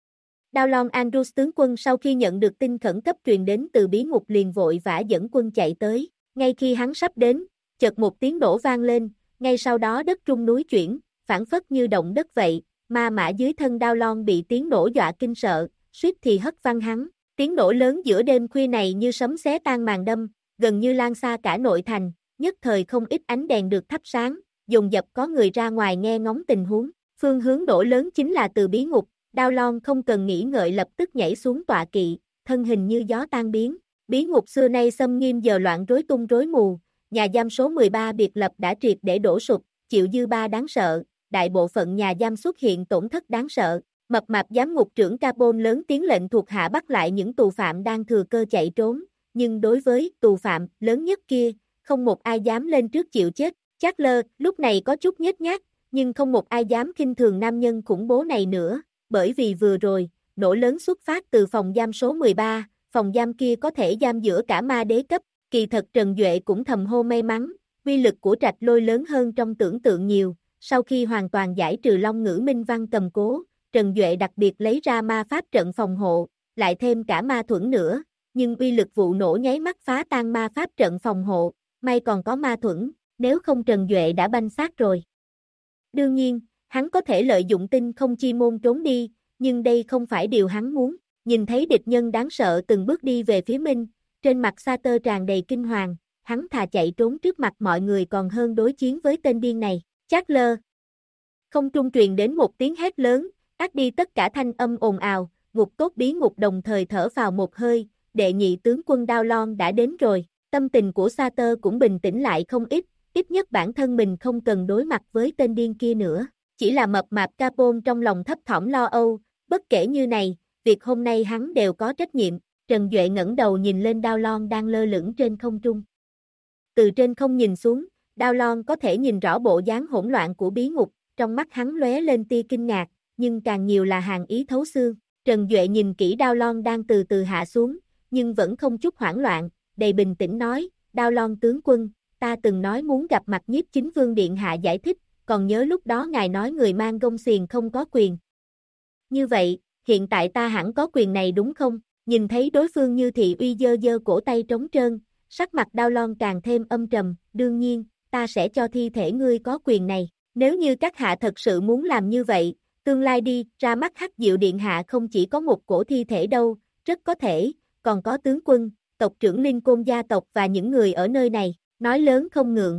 Đao Loan Andrews tướng quân sau khi nhận được tin khẩn cấp truyền đến từ bí ngục liền vội vã dẫn quân chạy tới. Ngay khi hắn sắp đến, chợt một tiếng nổ vang lên, ngay sau đó đất rung núi chuyển, phảng phất như động đất vậy, ma mã dưới thân Đao Loan bị tiếng nổ dọa kinh sợ, suýt thì hất văng hắn. Tiếng nổ lớn giữa đêm khuya này như sấm xé tan màn đêm, gần như lan xa cả nội thành, nhất thời không ít ánh đèn được thắp sáng, dồn dập có người ra ngoài nghe ngóng tình huống. Phương hướng nổ lớn chính là từ bí ngục. Đao Loan không cần nghĩ ngợi lập tức nhảy xuống tọa kỵ, thân hình như gió tan biến. Bí ngục xưa nay xâm nghiêm giờ loạn rối tung rối mù, nhà giam số 13 biệt lập đã triệt để đổ sụp, chịu dư ba đáng sợ, đại bộ phận nhà giam xuất hiện tổn thất đáng sợ. Mập mạp giám ngục trưởng Capone lớn tiếng lệnh thuộc hạ bắt lại những tù phạm đang thừa cơ chạy trốn, nhưng đối với tù phạm lớn nhất kia, không một ai dám lên trước chịu chết. Charles lúc này có chút nhếch nhác, nhưng không một ai dám khinh thường nam nhân khủng bố này nữa, bởi vì vừa rồi, nổ lớn xuất phát từ phòng giam số 13, phòng giam kia có thể giam giữa cả ma đế cấp. Kỳ thật Trần Duệ cũng thầm hô may mắn, uy lực của trạch lôi lớn hơn trong tưởng tượng nhiều. Sau khi hoàn toàn giải trừ Long Ngữ Minh Văn cầm cố, Trần Duệ đặc biệt lấy ra ma pháp trận phòng hộ, lại thêm cả ma thuẫn nữa, nhưng uy lực vụ nổ nháy mắt phá tan ma pháp trận phòng hộ, may còn có ma thuẫn, nếu không Trần Duệ đã banh xác rồi. Đương nhiên, hắn có thể lợi dụng tinh không chi môn trốn đi, nhưng đây không phải điều hắn muốn. Nhìn thấy địch nhân đáng sợ từng bước đi về phía mình, trên mặt Sater tràn đầy kinh hoàng, hắn thà chạy trốn trước mặt mọi người còn hơn đối chiến với tên điên này. Charles. Không trung truyền đến một tiếng hét lớn, át đi tất cả thanh âm ồn ào, ngục cốt bí ngục đồng thời thở vào một hơi, đệ nhị tướng quân Đao Loan đã đến rồi. Tâm tình của Sater cũng bình tĩnh lại không ít nhất bản thân mình không cần đối mặt với tên điên kia nữa. Chỉ là mập mạp Capone trong lòng thấp thỏm lo âu, bất kể như này, việc hôm nay hắn đều có trách nhiệm. Trần Duệ ngẩng đầu nhìn lên Đao Loan đang lơ lửng trên không trung. Từ trên không nhìn xuống, Đao Loan có thể nhìn rõ bộ dáng hỗn loạn của bí ngục, trong mắt hắn lóe lên tia kinh ngạc, nhưng càng nhiều là hàn ý thấu xương. Trần Duệ nhìn kỹ Đao Loan đang từ từ hạ xuống, nhưng vẫn không chút hoảng loạn, đầy bình tĩnh nói, Đao Loan tướng quân, ta từng nói muốn gặp mặt Nhiếp Chính Vương Điện Hạ giải thích, còn nhớ lúc đó ngài nói người mang gông xiềng không có quyền. Như vậy, hiện tại ta hẳn có quyền này đúng không? Nhìn thấy đối phương như thị uy giơ giơ cổ tay trống trơn, sắc mặt Đao Loan càng thêm âm trầm, đương nhiên, ta sẽ cho thi thể ngươi có quyền này. Nếu như các hạ thật sự muốn làm như vậy, tương lai đi ra mắt Hắc Diệu Điện Hạ không chỉ có một cổ thi thể đâu, rất có thể, còn có tướng quân, tộc trưởng Linh Côn gia tộc và những người ở nơi này, nói lớn không ngượng.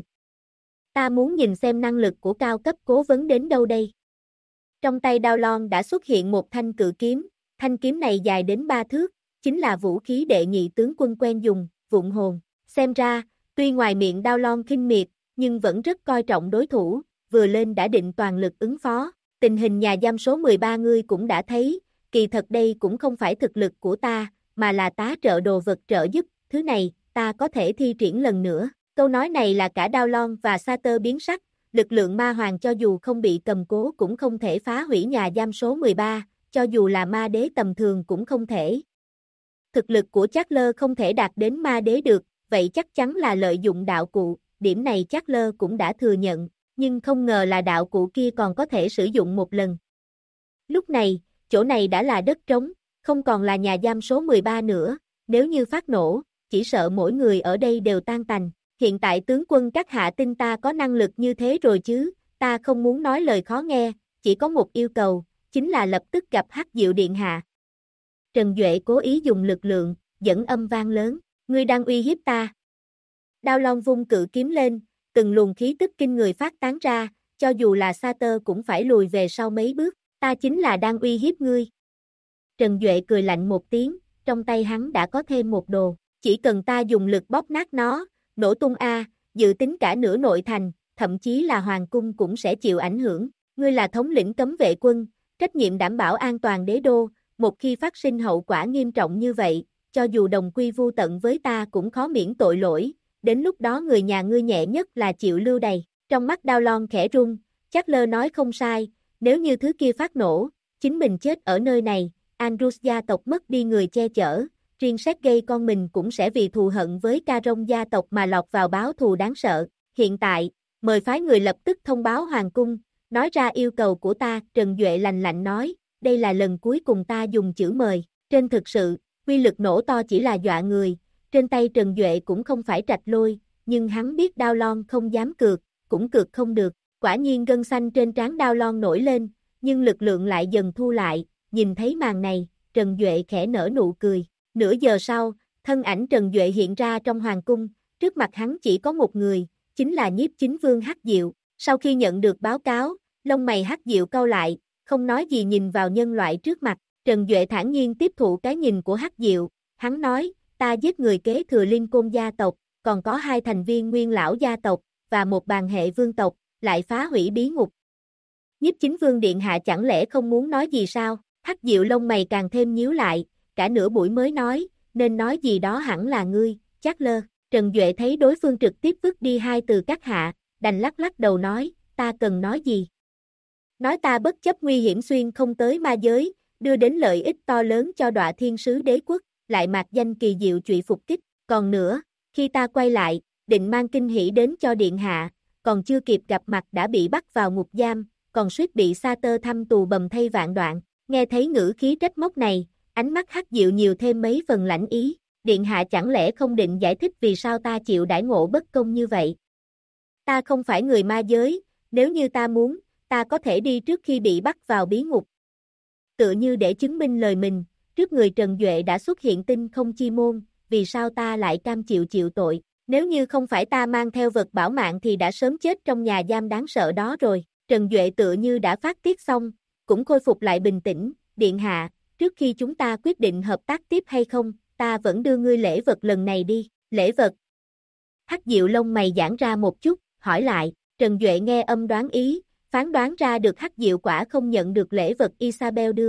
Ta muốn nhìn xem năng lực của cao cấp cố vấn đến đâu đây. Trong tay Đao Loan đã xuất hiện một thanh cự kiếm, thanh kiếm này dài đến 3 thước, chính là vũ khí đệ nhị tướng quân quen dùng, vụng hồn. Xem ra, tuy ngoài miệng Đao Loan khinh miệt, nhưng vẫn rất coi trọng đối thủ, vừa lên đã định toàn lực ứng phó. Tình hình nhà giam số 13 ngươi cũng đã thấy, kỳ thật đây cũng không phải thực lực của ta, mà là tá trợ đồ vật trợ giúp, thứ này, ta có thể thi triển lần nữa. Câu nói này là cả Đao Loan và Sa Tơ biến sắc, lực lượng ma hoàng cho dù không bị cầm cố cũng không thể phá hủy nhà giam số 13, cho dù là ma đế tầm thường cũng không thể. Thực lực của Chát-lơ không thể đạt đến ma đế được, vậy chắc chắn là lợi dụng đạo cụ, điểm này Chát-lơ cũng đã thừa nhận, nhưng không ngờ là đạo cụ kia còn có thể sử dụng một lần. Lúc này, chỗ này đã là đất trống, không còn là nhà giam số 13 nữa, nếu như phát nổ, chỉ sợ mỗi người ở đây đều tan tành. Hiện tại tướng quân các hạ tin ta có năng lực như thế rồi chứ, ta không muốn nói lời khó nghe, chỉ có một yêu cầu, chính là lập tức gặp Hắc Diệu Điện Hạ. Trần Duệ cố ý dùng lực lượng, dẫn âm vang lớn, ngươi đang uy hiếp ta. Đao Loan vung cự kiếm lên, từng luồng khí tức kinh người phát tán ra, cho dù là Sa Tơ cũng phải lùi về sau mấy bước, ta chính là đang uy hiếp ngươi. Trần Duệ cười lạnh một tiếng, trong tay hắn đã có thêm một đồ, chỉ cần ta dùng lực bóp nát nó, nổ tung dự tính cả nửa nội thành, thậm chí là hoàng cung cũng sẽ chịu ảnh hưởng. Ngươi là thống lĩnh cấm vệ quân, trách nhiệm đảm bảo an toàn đế đô, một khi phát sinh hậu quả nghiêm trọng như vậy, cho dù đồng quy vu tận với ta cũng khó miễn tội lỗi, đến lúc đó người nhà ngươi nhẹ nhất là chịu lưu đày. Trong mắt Đao Loan khẽ run, Chát-lơ nói không sai, nếu như thứ kia phát nổ, chính mình chết ở nơi này, Andrus gia tộc mất đi người che chở, riêng Sergei con mình cũng sẽ vì thù hận với Caron gia tộc mà lọt vào báo thù đáng sợ. Hiện tại, mời phái người lập tức thông báo hoàng cung, nói ra yêu cầu của ta. Trần Duệ lạnh lạnh nói, đây là lần cuối cùng ta dùng chữ mời, trên thực sự, uy lực nổ to chỉ là dọa người, trên tay Trần Duệ cũng không phải trạch lôi, nhưng hắn biết Đao Loan không dám cược, cũng cược không được, quả nhiên gân xanh trên trán Đao Loan nổi lên, nhưng lực lượng lại dần thu lại, nhìn thấy màn này, Trần Duệ khẽ nở nụ cười. Nửa giờ sau, thân ảnh Trần Duệ hiện ra trong hoàng cung, trước mặt hắn chỉ có một người, chính là Nhiếp Chính Vương Hắc Diệu. Sau khi nhận được báo cáo, lông mày Hắc Diệu cau lại, không nói gì nhìn vào nhân loại trước mặt. Trần Duệ thản nhiên tiếp thụ cái nhìn của Hắc Diệu, hắn nói, ta giết người kế thừa Linh Côn gia tộc, còn có 2 thành viên Nguyên Lão gia tộc, và một bàn hệ vương tộc, lại phá hủy bí ngục. Nhiếp Chính Vương Điện Hạ chẳng lẽ không muốn nói gì sao? Hắc Diệu lông mày càng thêm nhíu lại, cả nửa buổi mới nói, nên nói gì đó hẳn là ngươi, Chát-lơ. Trần Duệ thấy đối phương trực tiếp vứt đi 2 từ các hạ, đành lắc lắc đầu nói, ta cần nói gì? Nói ta bất chấp nguy hiểm xuyên không tới ma giới, đưa đến lợi ích to lớn cho Đọa Thiên Sứ Đế Quốc, lại mạc danh kỳ diệu trụy phục kích. Còn nữa, khi ta quay lại, định mang kinh hỉ đến cho Điện Hạ, còn chưa kịp gặp mặt đã bị bắt vào ngục giam, còn suýt bị Sa Tơ thăm tù bầm thây vạn đoạn. Nghe thấy ngữ khí trách móc này, ánh mắt Hắc Diệu nhiều thêm mấy phần lãnh ý, Điện Hạ chẳng lẽ không định giải thích vì sao ta chịu đãi ngộ bất công như vậy? Ta không phải người ma giới, nếu như ta muốn, ta có thể đi trước khi bị bắt vào bí ngục. Tựa như để chứng minh lời mình, trước người Trần Duệ đã xuất hiện tinh không chi môn, vì sao ta lại cam chịu tội? Nếu như không phải ta mang theo vật bảo mạng thì đã sớm chết trong nhà giam đáng sợ đó rồi. Trần Duệ tựa như đã phát tiết xong, cũng khôi phục lại bình tĩnh, Điện Hạ, trước khi chúng ta quyết định hợp tác tiếp hay không, ta vẫn đưa ngươi lễ vật lần này đi. Lễ vật? Hắc Diệu lông mày giãn ra một chút, hỏi lại. Trần Duệ nghe âm đoán ý, phán đoán ra được Hắc Diệu quả không nhận được lễ vật Isabel đưa.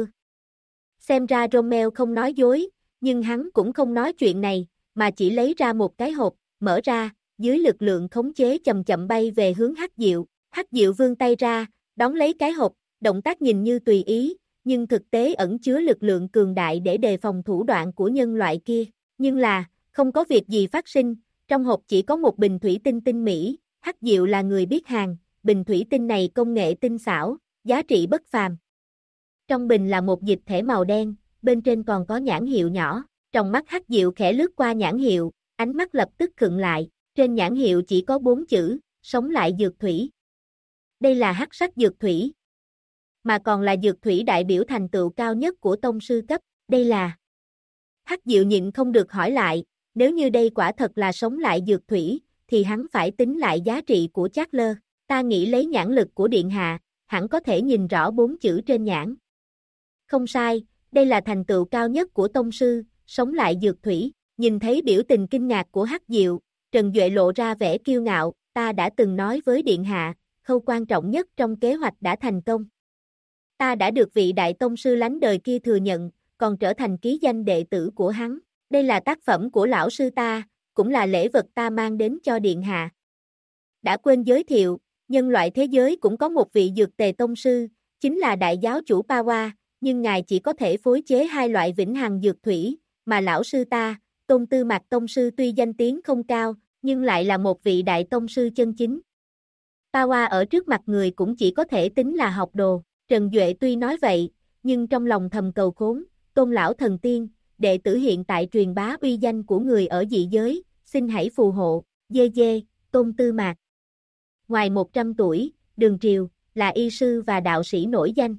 Xem ra Romeo không nói dối, nhưng hắn cũng không nói chuyện này, mà chỉ lấy ra một cái hộp, mở ra, dưới lực lượng khống chế chậm chậm bay về hướng Hắc Diệu. Hắc Diệu vươn tay ra, đón lấy cái hộp, động tác nhìn như tùy ý, nhưng thực tế ẩn chứa lực lượng cường đại để đề phòng thủ đoạn của nhân loại kia. Nhưng là, không có việc gì phát sinh, trong hộp chỉ có một bình thủy tinh tinh mỹ, Hắc Diệu là người biết hàng, bình thủy tinh này công nghệ tinh xảo, giá trị bất phàm. Trong bình là một dịch thể màu đen, bên trên còn có nhãn hiệu nhỏ, trong mắt Hắc Diệu khẽ lướt qua nhãn hiệu, ánh mắt lập tức khựng lại, trên nhãn hiệu chỉ có 4 chữ, sống lại dược thủy. Đây là hắc sắc dược thủy, mà còn là dược thủy đại biểu thành tựu cao nhất của tông sư cấp, đây là... Hắc Diệu nhịn không được hỏi lại, nếu như đây quả thật là sống lại dược thủy, thì hắn phải tính lại giá trị của Trác Lơ, ta nghĩ lấy nhãn lực của điện hạ, hẳn có thể nhìn rõ 4 chữ trên nhãn. Không sai, đây là thành tựu cao nhất của tông sư, sống lại dược thủy, nhìn thấy biểu tình kinh ngạc của Hắc Diệu, Trần Duệ lộ ra vẻ kiêu ngạo, ta đã từng nói với điện hạ, khâu quan trọng nhất trong kế hoạch đã thành công. Ta đã được vị đại tông sư lánh đời kia thừa nhận, còn trở thành ký danh đệ tử của hắn. Đây là tác phẩm của lão sư ta, cũng là lễ vật ta mang đến cho điện hạ. Đã quên giới thiệu, nhân loại thế giới cũng có một vị dược tề tông sư, chính là đại giáo chủ Pawa, nhưng ngài chỉ có thể phối chế 2 loại vĩnh hằng dược thủy, mà lão sư ta, Tôn Tư Mạc tông sư tuy danh tiếng không cao, nhưng lại là một vị đại tông sư chân chính. Pawa ở trước mặt người cũng chỉ có thể tính là học đồ. Trần Duệ tuy nói vậy, nhưng trong lòng thầm cầu khốn, Tôn lão thần tiên, đệ tử hiện tại truyền bá uy danh của người ở dị giới, xin hãy phù hộ, Tôn Tư Mạc. Ngoài 100 tuổi, Đường Triều, là y sư và đạo sĩ nổi danh.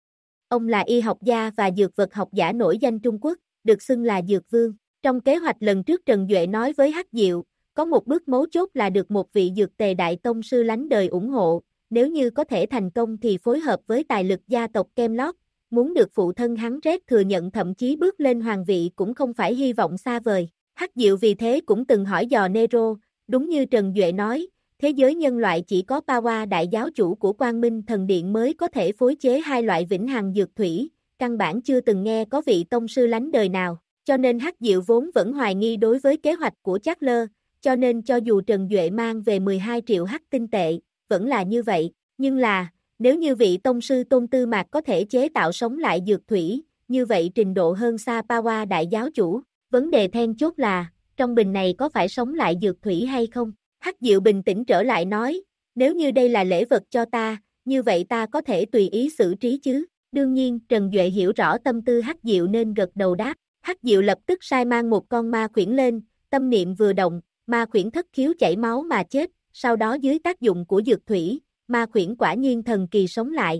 Ông là y học gia và dược vật học giả nổi danh Trung Quốc, được xưng là Dược Vương. Trong kế hoạch lần trước Trần Duệ nói với Hắc Diệu, có một bước mấu chốt là được một vị dược tề đại tông sư lánh đời ủng hộ, nếu như có thể thành công thì phối hợp với tài lực gia tộc Camelot, muốn được phụ thân hắn Red thừa nhận thậm chí bước lên hoàng vị cũng không phải hy vọng xa vời. Hắc Diệu vì thế cũng từng hỏi dò Nero, đúng như Trần Duệ nói, thế giới nhân loại chỉ có Pawa đại giáo chủ của Quang Minh Thần Điện mới có thể phối chế 2 loại vĩnh hằng dược thủy, căn bản chưa từng nghe có vị tông sư lánh đời nào, cho nên Hắc Diệu vốn vẫn hoài nghi đối với kế hoạch của Trác Lơ, cho nên cho dù Trần Duệ mang về 12 triệu hắc tinh tệ, vẫn là như vậy, nhưng là, nếu như vị tông sư Tôn Tư Mạc có thể chế tạo sống lại dược thủy, như vậy trình độ hơn xa Pawa đại giáo chủ, vấn đề then chốt là, trong bình này có phải sống lại dược thủy hay không? Hắc Diệu bình tĩnh trở lại nói, nếu như đây là lễ vật cho ta, như vậy ta có thể tùy ý xử trí chứ? Đương nhiên, Trần Duệ hiểu rõ tâm tư Hắc Diệu nên gật đầu đáp. Hắc Diệu lập tức sai mang một con ma khuyển lên, tâm niệm vừa động, ma khuyển thất khiếu chảy máu mà chết, sau đó dưới tác dụng của dược thủy, ma khuyển quả nhiên thần kỳ sống lại.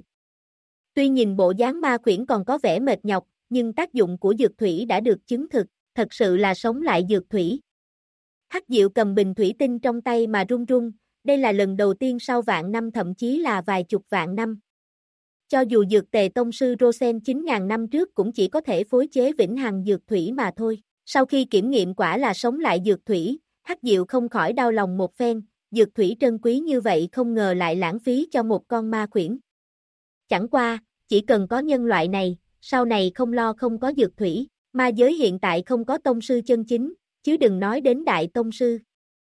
Tuy nhìn bộ dáng ma khuyển còn có vẻ mệt nhọc, nhưng tác dụng của dược thủy đã được chứng thực, thật sự là sống lại dược thủy. Hắc Diệu cầm bình thủy tinh trong tay mà run run, đây là lần đầu tiên sau vạn năm thậm chí là vài chục vạn năm. Cho dù dược tề tông sư Rosen 9.000 năm trước cũng chỉ có thể phối chế vĩnh hằng dược thủy mà thôi. Sau khi kiểm nghiệm quả là sống lại dược thủy, Hắc Diệu không khỏi đau lòng một phen, dược thủy trân quý như vậy không ngờ lại lãng phí cho một con ma khuyển. Chẳng qua, chỉ cần có nhân loại này, sau này không lo không có dược thủy, ma giới hiện tại không có tông sư chân chính, chứ đừng nói đến đại tông sư.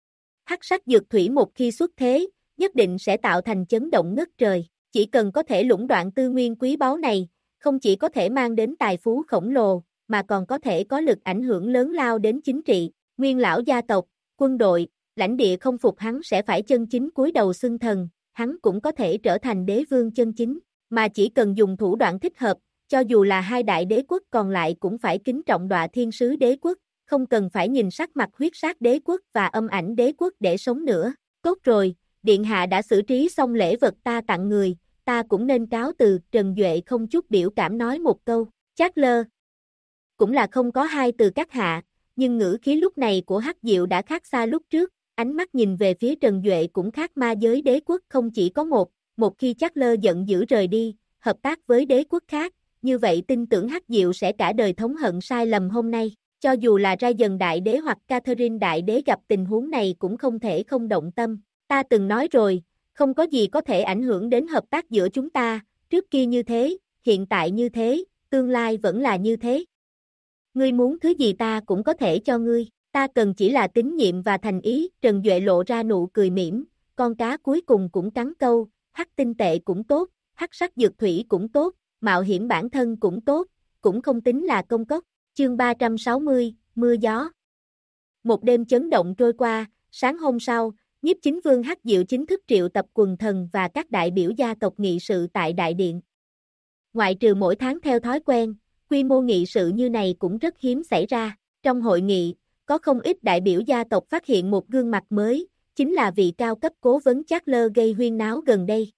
Hắc sắc dược thủy một khi xuất thế, nhất định sẽ tạo thành chấn động ngất trời, chỉ cần có thể lũng đoạn tư nguyên quý báu này, không chỉ có thể mang đến tài phú khổng lồ, mà còn có thể có lực ảnh hưởng lớn lao đến chính trị, nguyên lão gia tộc, quân đội, lãnh địa không phục hắn sẽ phải chân chính cúi đầu xưng thần, hắn cũng có thể trở thành đế vương chân chính, mà chỉ cần dùng thủ đoạn thích hợp, cho dù là 2 đại đế quốc còn lại cũng phải kính trọng Đọa Thiên Sứ đế quốc, không cần phải nhìn sắc mặt huyết sát đế quốc và âm ảnh đế quốc để sống nữa. Tốt rồi, điện hạ đã xử trí xong lễ vật ta tặng người, ta cũng nên cáo từ. Trần Duệ không chút biểu cảm nói một câu, Trác Lơ. Cũng là không có hai từ các hạ, nhưng ngữ khí lúc này của Hắc Diệu đã khác xa lúc trước, ánh mắt nhìn về phía Trần Duệ cũng khác ma giới đế quốc không chỉ có một khi Trác Lơ giận dữ rời đi, hợp tác với đế quốc khác, như vậy tin tưởng Hắc Diệu sẽ cả đời thống hận sai lầm hôm nay, cho dù là Ra Dần đại đế hoặc Catherine đại đế gặp tình huống này cũng không thể không động tâm, ta từng nói rồi, không có gì có thể ảnh hưởng đến hợp tác giữa chúng ta, trước kia như thế, hiện tại như thế, tương lai vẫn là như thế. Ngươi muốn thứ gì ta cũng có thể cho ngươi, Ta cần chỉ là tín nhiệm và thành ý. Trần Duệ lộ ra nụ cười mỉm, con cá cuối cùng cũng cắn câu, hắc tinh tệ cũng tốt, hắc sắc dược thủy cũng tốt, mạo hiểm bản thân cũng tốt, cũng không tính là công cốc. Chương 360, mưa gió. Một đêm chấn động trôi qua, sáng hôm sau, Nhiếp Chính Vương Hắc Diệu chính thức triệu tập quần thần và các đại biểu gia tộc nghị sự tại đại điện. Ngoại trừ mỗi tháng theo thói quen, quy mô nghị sự như này cũng rất hiếm xảy ra. Trong hội nghị, có không ít đại biểu gia tộc phát hiện một gương mặt mới, chính là vị cao cấp cố vấn Charles gây huyên náo gần đây.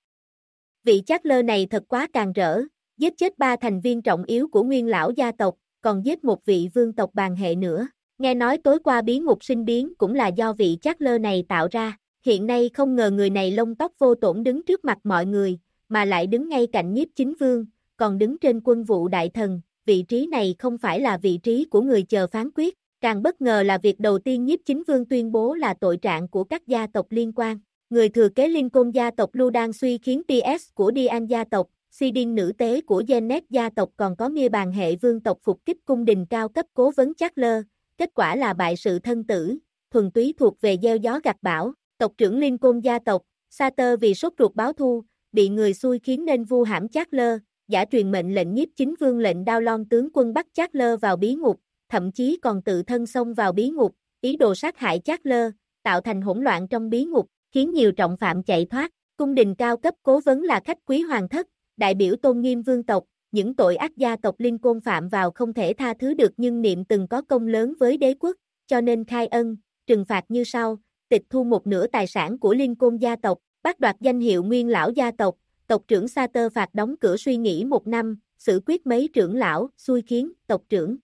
Vị Charles này thật quá càn rỡ, giết chết 3 thành viên trọng yếu của nguyên lão gia tộc, còn giết một vị vương tộc bàn hệ nữa. Nghe nói tối qua bí ngục sinh biến cũng là do vị Charles này tạo ra. Hiện nay không ngờ người này lông tóc vô tổn đứng trước mặt mọi người, mà lại đứng ngay cạnh Nhiếp Chính Vương, còn đứng trên quân vụ đại thần. Vị trí này không phải là vị trí của người chờ phán quyết. Càng bất ngờ là việc đầu tiên Nhiếp Chính Vương tuyên bố là tội trạng của các gia tộc liên quan. Người thừa kế Lincoln gia tộc Ludan suy khiến PS của Diane gia tộc, Sidin nữ tế của Genet gia tộc, còn có Mia bàn hệ vương tộc phục kích cung đình cao cấp cố vấn Charles. Kết quả là bại sự thân tử, thuần túy thuộc về gieo gió gặt bão. Tộc trưởng Lincoln gia tộc, Sater vì sốt ruột báo thù, bị người xui khiến nên vu hãm Charles, giả truyền mệnh lệnh Nhiếp Chính Vương lệnh đao lon tướng quân bắt Charles vào bí ngục, thậm chí còn tự thân xông vào bí ngục, ý đồ sát hại Charles, tạo thành hỗn loạn trong bí ngục, khiến nhiều trọng phạm chạy thoát. Cung đình cao cấp cố vấn là khách quý hoàng thất, đại biểu tôn nghiêm vương tộc, những tội ác gia tộc Lincoln phạm vào không thể tha thứ được, nhưng niệm từng có công lớn với đế quốc, cho nên khai ân, trừng phạt như sau: tịch thu một nửa tài sản của Lincoln gia tộc, bắt đoạt danh hiệu nguyên lão gia tộc, tộc trưởng Sater phạt đóng cửa suy nghĩ 1 năm, xử quyết mấy trưởng lão, xui khiến, tộc trưởng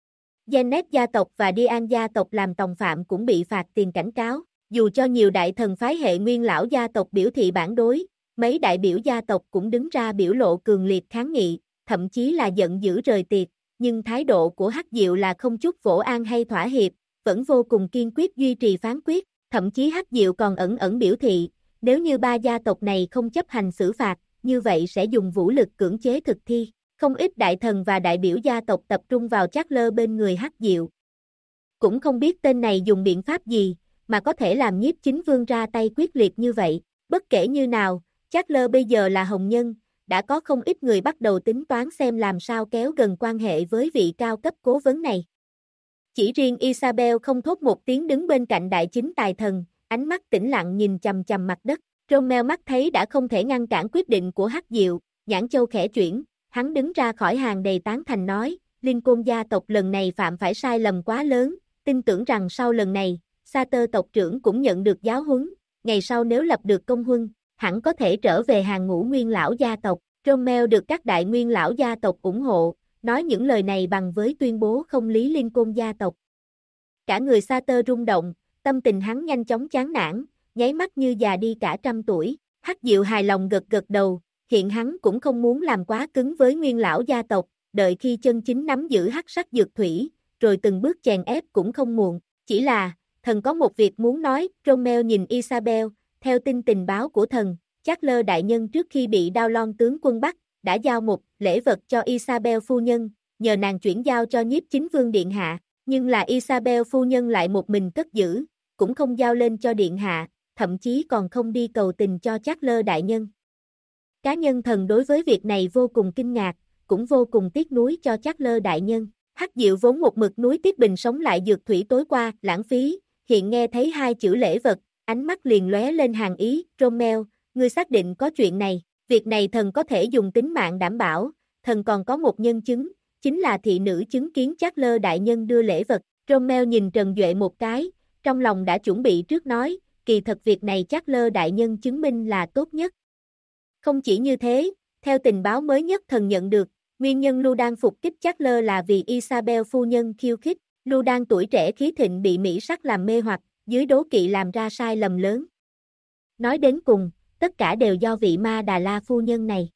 Genet gia tộc và Diane gia tộc làm tòng phạm cũng bị phạt tiền cảnh cáo. Dù cho nhiều đại thần phái hệ nguyên lão gia tộc biểu thị phản đối, mấy đại biểu gia tộc cũng đứng ra biểu lộ cường liệt kháng nghị, thậm chí là giận dữ rời tiệc, nhưng thái độ của Hắc Diệu là không chút vỗ an hay thỏa hiệp, vẫn vô cùng kiên quyết duy trì phán quyết, thậm chí Hắc Diệu còn ẩn ẩn biểu thị, nếu như 3 gia tộc này không chấp hành xử phạt, như vậy sẽ dùng vũ lực cưỡng chế thực thi. Không ít đại thần và đại biểu gia tộc tập trung vào Charles bên người Hắc Diệu. Cũng không biết tên này dùng biện pháp gì, mà có thể làm Nhiếp Chính Vương ra tay quyết liệt như vậy. Bất kể như nào, Charles bây giờ là hồng nhân, đã có không ít người bắt đầu tính toán xem làm sao kéo gần quan hệ với vị cao cấp cố vấn này. Chỉ riêng Isabel không thốt một tiếng đứng bên cạnh đại chính tài thần, ánh mắt tĩnh lặng nhìn chằm chằm mặt đất. Rommel mắt thấy đã không thể ngăn cản quyết định của Hắc Diệu, nhãn châu khẽ chuyển, hắn đứng ra khỏi hàng đầy tán thành nói, Lincoln gia tộc lần này phạm phải sai lầm quá lớn, tin tưởng rằng sau lần này, Sater tộc trưởng cũng nhận được giáo huấn, ngày sau nếu lập được công huân, hẳn có thể trở về hàng ngũ nguyên lão gia tộc. Rommel được các đại nguyên lão gia tộc ủng hộ, nói những lời này bằng với tuyên bố không lý Lincoln gia tộc. Cả người Sater rung động, tâm tình hắn nhanh chóng chán nản, nháy mắt như già đi cả 100 tuổi. Hắc Diệu hài lòng gật gật đầu, hiện hắn cũng không muốn làm quá cứng với nguyên lão gia tộc, đợi khi chân chính nắm giữ hắc sắc dược thủy, rồi từng bước chèn ép cũng không muộn. Chỉ là, thần có một việc muốn nói. Rommel nhìn Isabel, theo tin tình báo của thần, Charles đại nhân trước khi bị đao lon tướng quân bắt, đã giao một lễ vật cho Isabel phu nhân, nhờ nàng chuyển giao cho Nhiếp Chính Vương điện hạ, nhưng là Isabel phu nhân lại một mình cất giữ, cũng không giao lên cho điện hạ, thậm chí còn không đi cầu tình cho Charles đại nhân. Cá nhân thần đối với việc này vô cùng kinh ngạc, cũng vô cùng tiếc nuối cho Charles đại nhân. Hắc Diệu vốn một mực núi Tiết Bình sống lại dược thủy tối qua, lãng phí, hiện nghe thấy 2 chữ lễ vật, ánh mắt liền lóe lên hàn ý. Rommel, ngươi xác định có chuyện này, việc này thần có thể dùng tính mạng đảm bảo, thần còn có một nhân chứng, chính là thị nữ chứng kiến Charles đại nhân đưa lễ vật. Rommel nhìn Trần Duệ một cái, trong lòng đã chuẩn bị trước nói, kỳ thật việc này Charles đại nhân chứng minh là tốt nhất. Không chỉ như thế, theo tình báo mới nhất thần nhận được, nguyên nhân Ludan phục kích Charles là vì Isabel phu nhân khiêu khích. Ludan tuổi trẻ khí thịnh bị mỹ sắc làm mê hoặc, dưới đố kỵ làm ra sai lầm lớn. Nói đến cùng, tất cả đều do vị Ma Đà La phu nhân này.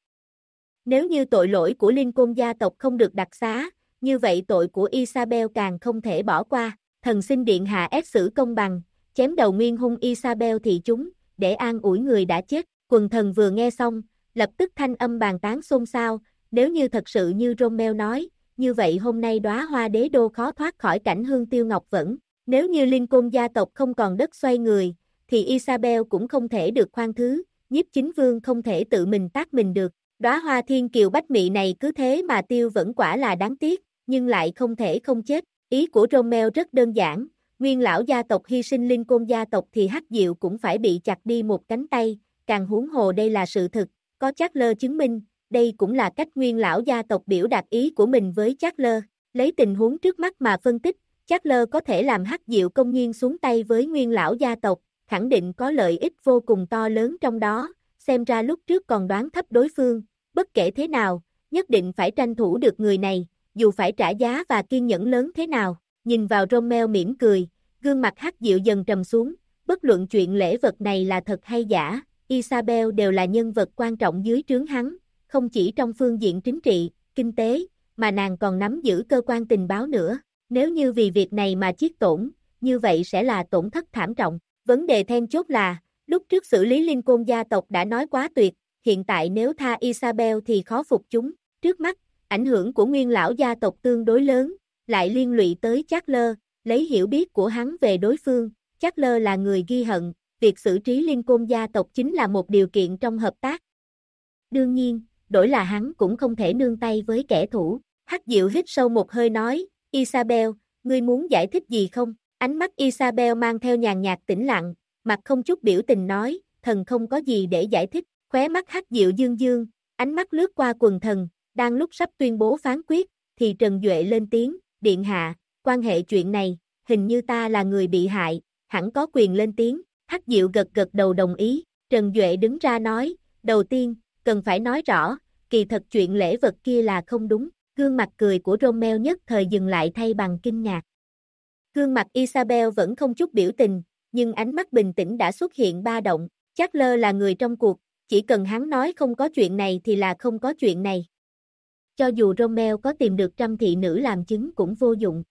Nếu như tội lỗi của Lincoln gia tộc không được đặc xá, như vậy tội của Isabel càng không thể bỏ qua. Thần xin điện hạ ép xử công bằng, chém đầu nguyên hung Isabel thị chúng, để an ủi người đã chết. Quần thần vừa nghe xong, lập tức thanh âm bàn tán xôn xao. Nếu như thật sự như Rommel nói, như vậy hôm nay đóa hoa đế đô khó thoát khỏi cảnh hương tiêu ngọc vẫn. Nếu như Lincoln gia tộc không còn đất xoay người, thì Isabel cũng không thể được khoan thứ, nhiếp chính vương không thể tự mình tác mình được. Đóa hoa thiên kiều bách mị này cứ thế mà tiêu vẫn quả là đáng tiếc, nhưng lại không thể không chết. Ý của Romeo rất đơn giản, nguyên lão gia tộc hy sinh Lincoln gia tộc thì Hắc Diệu cũng phải bị chặt đi một cánh tay, càng huống hồ đây là sự thực, có Charles chứng minh, đây cũng là cách nguyên lão gia tộc biểu đạt ý của mình với Charles. Lấy tình huống trước mắt mà phân tích, Charles có thể làm Hắc Diệu công nhiên xuống tay với nguyên lão gia tộc, khẳng định có lợi ích vô cùng to lớn trong đó, xem ra lúc trước còn đoán thấp đối phương, bất kể thế nào, nhất định phải tranh thủ được người này, dù phải trả giá và kiên nhẫn lớn thế nào. Nhìn vào Romeo mỉm cười, gương mặt Hắc Diệu dần trầm xuống, bất luận chuyện lễ vật này là thật hay giả, Isabel đều là nhân vật quan trọng dưới trướng hắn, không chỉ trong phương diện chính trị, kinh tế, mà nàng còn nắm giữ cơ quan tình báo nữa. Nếu như vì việc này mà chiết tổn, như vậy sẽ là tổn thất thảm trọng. Vấn đề then chốt là, lúc trước xử lý Lincoln gia tộc đã nói quá tuyệt, hiện tại nếu tha Isabel thì khó phục chúng. Trước mắt, ảnh hưởng của nguyên lão gia tộc tương đối lớn, lại liên lụy tới Charles, lấy hiểu biết của hắn về đối phương, Charles là người ghi hận, việc xử trí Lincoln gia tộc chính là một điều kiện trong hợp tác. Đương nhiên, đổi là hắn cũng không thể nương tay với kẻ thù. Hắc Diệu hít sâu một hơi nói, Isabel, ngươi muốn giải thích gì không? Ánh mắt Isabel mang theo nhàn nhạt tĩnh lặng, mặt không chút biểu tình nói, thần không có gì để giải thích. Khóe mắt Hắc Diệu dương dương, ánh mắt lướt qua quần thần, đang lúc sắp tuyên bố phán quyết, thì Trần Duệ lên tiếng, điện hạ, quan hệ chuyện này, hình như ta là người bị hại, hẳn có quyền lên tiếng. Hắc Diệu gật gật đầu đồng ý, Trần Duệ đứng ra nói, đầu tiên, cần phải nói rõ, kỳ thật chuyện lễ vật kia là không đúng. Gương mặt cười của Romeo nhất thời dừng lại thay bằng kinh ngạc. Gương mặt Isabel vẫn không chút biểu tình, nhưng ánh mắt bình tĩnh đã xuất hiện ba động. Charles là người trong cuộc, chỉ cần hắn nói không có chuyện này thì là không có chuyện này. Cho dù Romeo có tìm được trăm thị nữ làm chứng cũng vô dụng.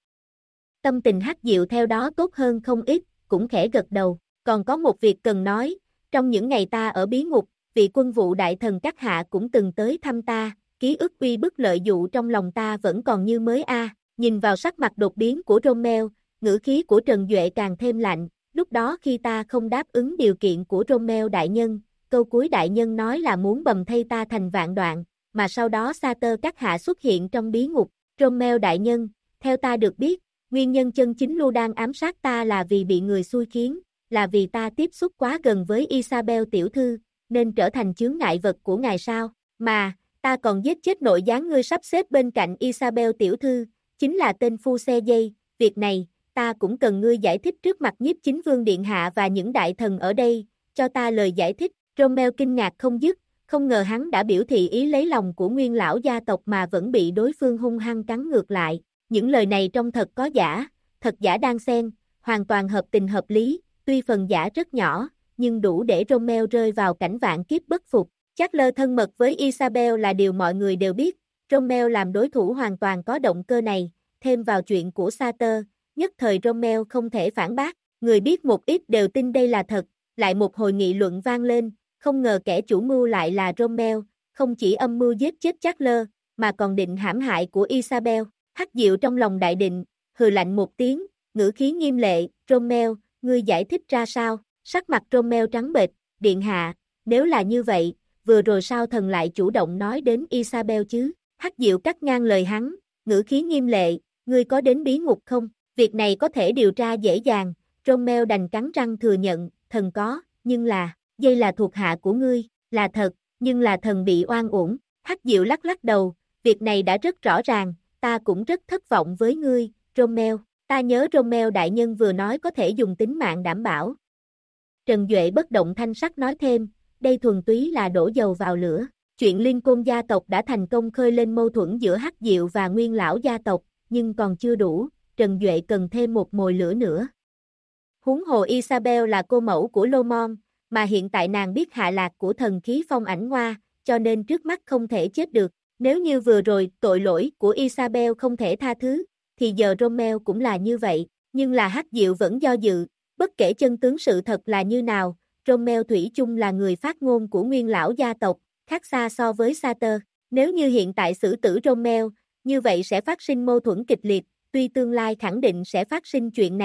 Tâm tình Hắc Diệu theo đó tốt hơn không ít, cũng khẽ gật đầu. Còn có một việc cần nói, trong những ngày ta ở bí ngục, vị quân vụ đại thần các hạ cũng từng tới thăm ta. Ký ức uy bức lợi dụ trong lòng ta vẫn còn như mới Nhìn vào sắc mặt đột biến của Romeo, ngữ khí của Trần Duệ càng thêm lạnh, lúc đó khi ta không đáp ứng điều kiện của Romeo đại nhân, câu cuối đại nhân nói là muốn bầm thây ta thành vạn đoạn, mà sau đó Sater các hạ xuất hiện trong bí ngục. Romeo đại nhân, theo ta được biết, nguyên nhân chân chính Lu đang ám sát ta là vì bị người xui khiến, là vì ta tiếp xúc quá gần với Isabel tiểu thư, nên trở thành chướng ngại vật của ngài sao, mà ta còn giết chết nội gián ngươi sắp xếp bên cạnh Isabel tiểu thư, chính là tên phu xe dây, việc này, ta cũng cần ngươi giải thích trước mặt nhiếp chính vương điện hạ và những đại thần ở đây, cho ta lời giải thích. Romeo kinh ngạc không dứt, không ngờ hắn đã biểu thị ý lấy lòng của nguyên lão gia tộc mà vẫn bị đối phương hung hăng cắn ngược lại. Những lời này trông thật có giả, thật giả đan xen, hoàn toàn hợp tình hợp lý, tuy phần giả rất nhỏ, nhưng đủ để Romeo rơi vào cảnh vạn kiếp bất phục. Charles thân mật với Isabel là điều mọi người đều biết, Romeo làm đối thủ hoàn toàn có động cơ này, thêm vào chuyện của Sater, nhất thời Romeo không thể phản bác, người biết một ít đều tin đây là thật, lại một hồi nghị luận vang lên, không ngờ kẻ chủ mưu lại là Romeo, không chỉ âm mưu giết chết Charles, mà còn định hãm hại của Isabel. Hắc Diệu trong lòng đại định, hừ lạnh một tiếng, ngữ khí nghiêm lệ, Romeo, ngươi giải thích ra sao? Sắc mặt Romeo trắng bệch, điện hạ, nếu là như vậy, vừa rồi sao thần lại chủ động nói đến Isabel chứ? Hắc Diệu cắt ngang lời hắn, ngữ khí nghiêm lệ, ngươi có đến bí ngục không? Việc này có thể điều tra dễ dàng, Romeo đành cắn răng thừa nhận, thần có, nhưng dây là thuộc hạ của ngươi, là thật, nhưng là thần bị oan uổng. Hắc Diệu lắc lắc đầu, việc này đã rất rõ ràng, ta cũng rất thất vọng với ngươi, Romeo, ta nhớ Romeo đại nhân vừa nói có thể dùng tính mạng đảm bảo. Trần Duệ bất động thanh sắc nói thêm, đây thuần túy là đổ dầu vào lửa. Chuyện Lincoln gia tộc đã thành công khơi lên mâu thuẫn giữa Hắc Diệu và nguyên lão gia tộc, nhưng còn chưa đủ, Trần Duệ cần thêm một mồi lửa nữa. Huống hồ Isabel là cô mẫu của Lomond, mà hiện tại nàng biết hạ lạc của thần khí phong ảnh hoa, cho nên trước mắt không thể chết được. Nếu như vừa rồi tội lỗi của Isabel không thể tha thứ, thì giờ Romeo cũng là như vậy, nhưng là Hắc Diệu vẫn do dự, bất kể chân tướng sự thật là như nào, Romeo thủy chung là người phát ngôn của nguyên lão gia tộc, khác xa so với Sater. Nếu như hiện tại xử tử Romeo, như vậy sẽ phát sinh mâu thuẫn kịch liệt, tuy tương lai khẳng định sẽ phát sinh chuyện này,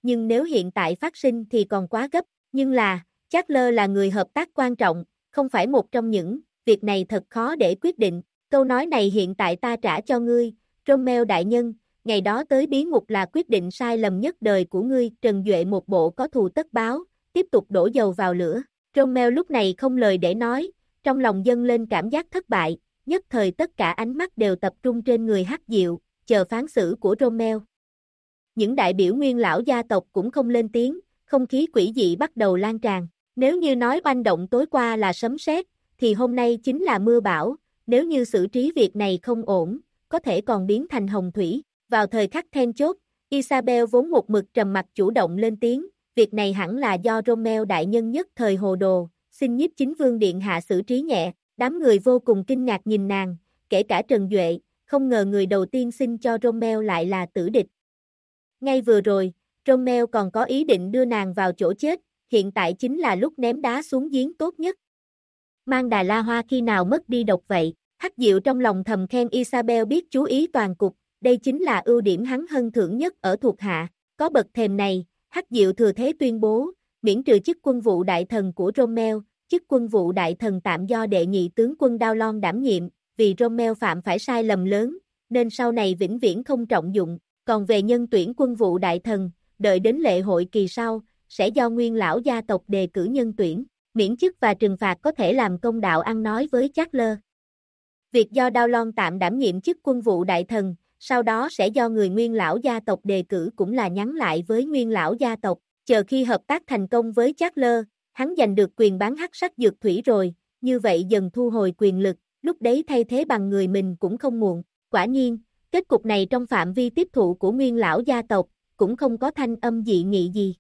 nhưng nếu hiện tại phát sinh thì còn quá gấp, nhưng Charles là người hợp tác quan trọng, không phải một trong những, việc này thật khó để quyết định, câu nói này hiện tại ta trả cho ngươi, Romeo đại nhân, ngày đó tới bí ngục là quyết định sai lầm nhất đời của ngươi, Trần Duệ một bộ có thù tất báo, tiếp tục đổ dầu vào lửa, Romeo lúc này không lời để nói, trong lòng dâng lên cảm giác thất bại, nhất thời tất cả ánh mắt đều tập trung trên người Hắc Diệu, chờ phán xử của Romeo. Những đại biểu nguyên lão gia tộc cũng không lên tiếng, không khí quỷ dị bắt đầu lan tràn. Nếu như nói oanh động tối qua là sấm sét, thì hôm nay chính là mưa bão, nếu như xử trí việc này không ổn, có thể còn biến thành hồng thủy. Vào thời khắc then chốt, Isabel vốn một mực trầm mặc chủ động lên tiếng, việc này hẳn là do Romeo đại nhân nhất thời hồ đồ, xin nhiếp chính vương điện hạ xử trí nhẹ, đám người vô cùng kinh ngạc nhìn nàng, kể cả Trần Duệ, không ngờ người đầu tiên xin cho Romeo lại là tử địch. Ngay vừa rồi, Romeo còn có ý định đưa nàng vào chỗ chết, hiện tại chính là lúc ném đá xuống giếng tốt nhất. Mang Đà La Hoa khi nào mất đi độc vậy? Hắc Diệu trong lòng thầm khen Isabel biết chú ý toàn cục, đây chính là ưu điểm hắn hân thưởng nhất ở thuộc hạ. Có bậc thềm này, Hắc Diệu thừa thế tuyên bố, miễn trừ chức quân vụ đại thần của Romeo, chức quân vụ đại thần tạm do đệ nhị tướng quân Daulon đảm nhiệm, vì Romeo phạm phải sai lầm lớn, nên sau này vĩnh viễn không trọng dụng. Còn về nhân tuyển quân vụ đại thần, đợi đến lệ hội kỳ sau, sẽ do nguyên lão gia tộc đề cử nhân tuyển, miễn chức và trừng phạt có thể làm công đạo ăn nói với Charles. Việc do Daulon tạm đảm nhiệm chức quân vụ đại thần, sau đó sẽ do người nguyên lão gia tộc đề cử cũng là nhắn lại với nguyên lão gia tộc, chờ khi hợp tác thành công với Charles, hắn giành được quyền bán hắc sắc dược thủy rồi, như vậy dần thu hồi quyền lực, lúc đấy thay thế bằng người mình cũng không muộn. Quả nhiên, kết cục này trong phạm vi tiếp thụ của nguyên lão gia tộc, cũng không có thanh âm dị nghị gì.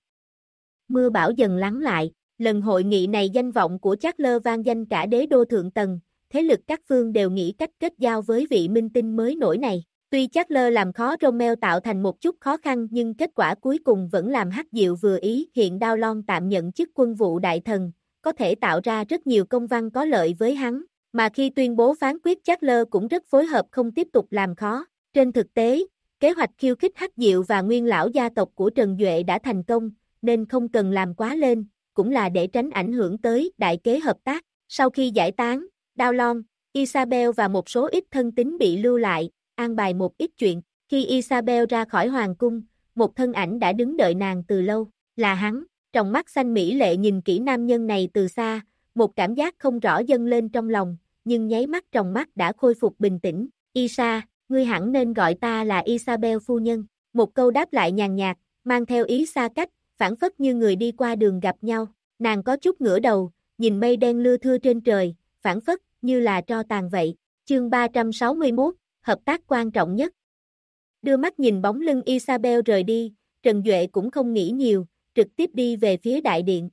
Mưa bão dần lắng lại, lần hội nghị này danh vọng của Charles vang danh cả đế đô thượng tầng, thế lực các phương đều nghĩ cách kết giao với vị minh tinh mới nổi này. Tuy Charles làm khó Romeo tạo thành một chút khó khăn nhưng kết quả cuối cùng vẫn làm Hắc Diệu vừa ý. Hiện Daulon tạm nhận chức quân vụ đại thần, có thể tạo ra rất nhiều công văn có lợi với hắn, mà khi tuyên bố phán quyết Charles cũng rất phối hợp không tiếp tục làm khó. Trên thực tế, kế hoạch khiêu khích Hắc Diệu và nguyên lão gia tộc của Trần Duệ đã thành công, nên không cần làm quá lên, cũng là để tránh ảnh hưởng tới đại kế hợp tác. Sau khi giải tán, Daulon, Isabel và một số ít thân tín bị lưu lại, an bài một ít chuyện. Khi Isabel ra khỏi hoàng cung, một thân ảnh đã đứng đợi nàng từ lâu, là hắn. Trong mắt xanh mỹ lệ nhìn kỹ nam nhân này từ xa, một cảm giác không rõ dâng lên trong lòng, nhưng nháy mắt trong mắt đã khôi phục bình tĩnh. Isa, ngươi hẳn nên gọi ta là Isabel phu nhân. Một câu đáp lại nhàn nhạt, mang theo ý xa cách, phảng phất như người đi qua đường gặp nhau. Nàng có chút ngửa đầu, nhìn mây đen lưa thưa trên trời, phảng phất như là tro tàn vậy. Chương 361, hợp tác quan trọng nhất. Đưa mắt nhìn bóng lưng Isabel rời đi, Trần Duệ cũng không nghĩ nhiều, trực tiếp đi về phía đại điện.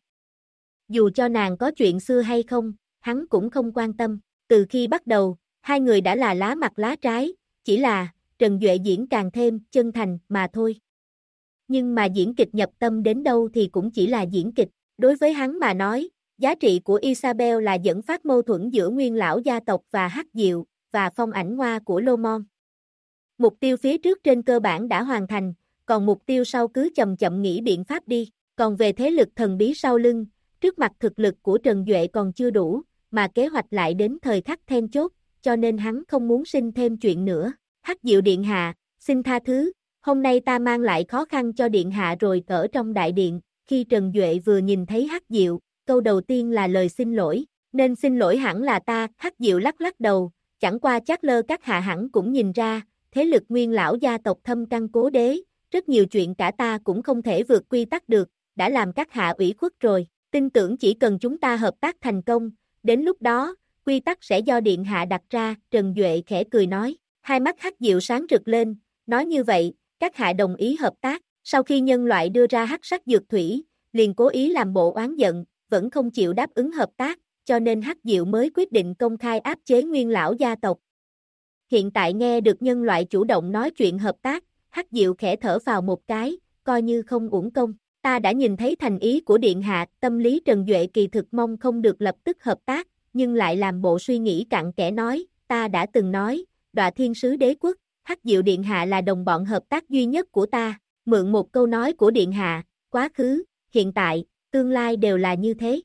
Dù cho nàng có chuyện xưa hay không, hắn cũng không quan tâm. Từ khi bắt đầu, hai người đã là lá mặt lá trái, chỉ là Trần Duệ diễn càng thêm chân thành mà thôi. Nhưng mà diễn kịch nhập tâm đến đâu thì cũng chỉ là diễn kịch. Đối với hắn mà nói, giá trị của Isabel là dẫn phát mâu thuẫn giữa nguyên lão gia tộc và Hắc Diệu, và phong ảnh hoa của Lomon. Mục tiêu phía trước trên cơ bản đã hoàn thành, còn mục tiêu sau cứ chậm chậm nghĩ biện pháp đi. Còn về thế lực thần bí sau lưng, trước mặt thực lực của Trần Duệ còn chưa đủ, mà kế hoạch lại đến thời khắc then chốt, cho nên hắn không muốn sinh thêm chuyện nữa. Hắc Diệu điện hạ, xin tha thứ, hôm nay ta mang lại khó khăn cho điện hạ rồi. Ở trong đại điện, khi Trần Duệ vừa nhìn thấy Hắc Diệu, câu đầu tiên là lời xin lỗi, nên xin lỗi hẳn là ta. Hắc Diệu lắc lắc đầu, chẳng qua Charles các hạ hẳn cũng nhìn ra, thế lực nguyên lão gia tộc thâm căn cố đế, rất nhiều chuyện cả ta cũng không thể vượt quy tắc được, đã làm các hạ ủy khuất rồi, tin tưởng chỉ cần chúng ta hợp tác thành công, đến lúc đó, quy tắc sẽ do điện hạ đặt ra. Trần Duệ khẽ cười nói, hai mắt Hắc Diệu sáng rực lên, nói như vậy, các hạ đồng ý hợp tác. Sau khi nhân loại đưa ra hắc sắc dược thủy, liền cố ý làm bộ oán giận, vẫn không chịu đáp ứng hợp tác, cho nên Hắc Diệu mới quyết định công khai áp chế nguyên lão gia tộc. Hiện tại nghe được nhân loại chủ động nói chuyện hợp tác, Hắc Diệu khẽ thở vào một cái, coi như không uổng công. Ta đã nhìn thấy thành ý của điện hạ, tâm lý Trần Duệ kỳ thực mong không được lập tức hợp tác, nhưng lại làm bộ suy nghĩ cặn kẽ nói, ta đã từng nói, Đoạ Thiên Sứ Đế Quốc, Hắc Diệu điện hạ là đồng bọn hợp tác duy nhất của ta, Mượn một câu nói của điện hạ, quá khứ, hiện tại, tương lai đều là như thế.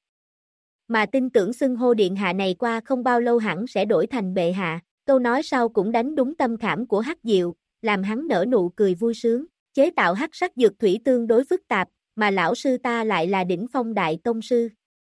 Mà tin tưởng xưng hô điện hạ này qua không bao lâu hẳn sẽ đổi thành bệ hạ. Câu nói sau cũng đánh đúng tâm khảm của Hắc Diệu, làm hắn nở nụ cười vui sướng. Chế tạo hắc sắc dược thủy tương đối phức tạp, mà lão sư ta lại là đỉnh phong đại tông sư.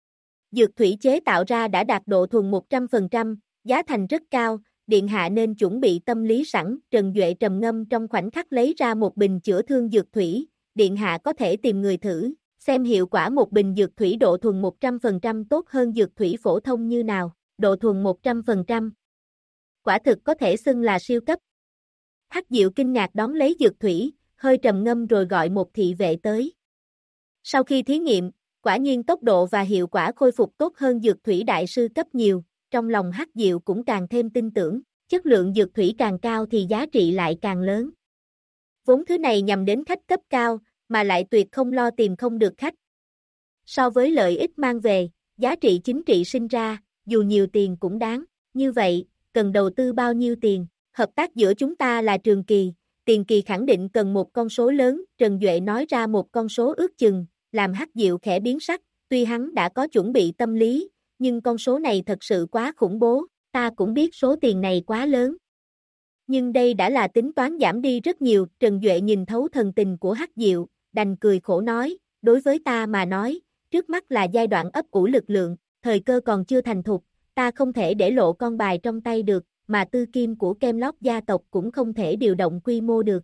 Dược thủy chế tạo ra đã đạt độ thuần 100%, giá thành rất cao, điện hạ nên chuẩn bị tâm lý sẵn. Trần Duệ trầm ngâm trong khoảnh khắc lấy ra một bình chữa thương dược thủy, điện hạ có thể tìm người thử, xem hiệu quả một bình dược thủy độ thuần 100% tốt hơn dược thủy phổ thông như nào. Độ thuần 100%. Quả thực có thể xưng là siêu cấp. Hắc Diệu kinh ngạc đón lấy dược thủy, hơi trầm ngâm rồi gọi một thị vệ tới. Sau khi thí nghiệm, quả nhiên tốc độ và hiệu quả khôi phục tốt hơn dược thủy đại sư cấp nhiều, trong lòng Hắc Diệu cũng càng thêm tin tưởng, chất lượng dược thủy càng cao thì giá trị lại càng lớn. Vốn thứ này nhằm đến khách cấp cao, mà lại tuyệt không lo tìm không được khách. So với lợi ích mang về, giá trị chính trị sinh ra, dù nhiều tiền cũng đáng. Như vậy, cần đầu tư bao nhiêu tiền? Hợp tác giữa chúng ta là trường kỳ, tiền kỳ khẳng định cần một con số lớn. Trần Duệ nói ra một con số ước chừng, làm Hắc Diệu khẽ biến sắc, tuy hắn đã có chuẩn bị tâm lý, nhưng con số này thật sự quá khủng bố, ta cũng biết số tiền này quá lớn. Nhưng đây đã là tính toán giảm đi rất nhiều. Trần Duệ nhìn thấu thần tình của Hắc Diệu, đành cười khổ nói, đối với ta mà nói, trước mắt là giai đoạn ấp ủ lực lượng, thời cơ còn chưa thành thục, ta không thể để lộ con bài trong tay được, mà tư kim của Camelot gia tộc cũng không thể điều động quy mô được.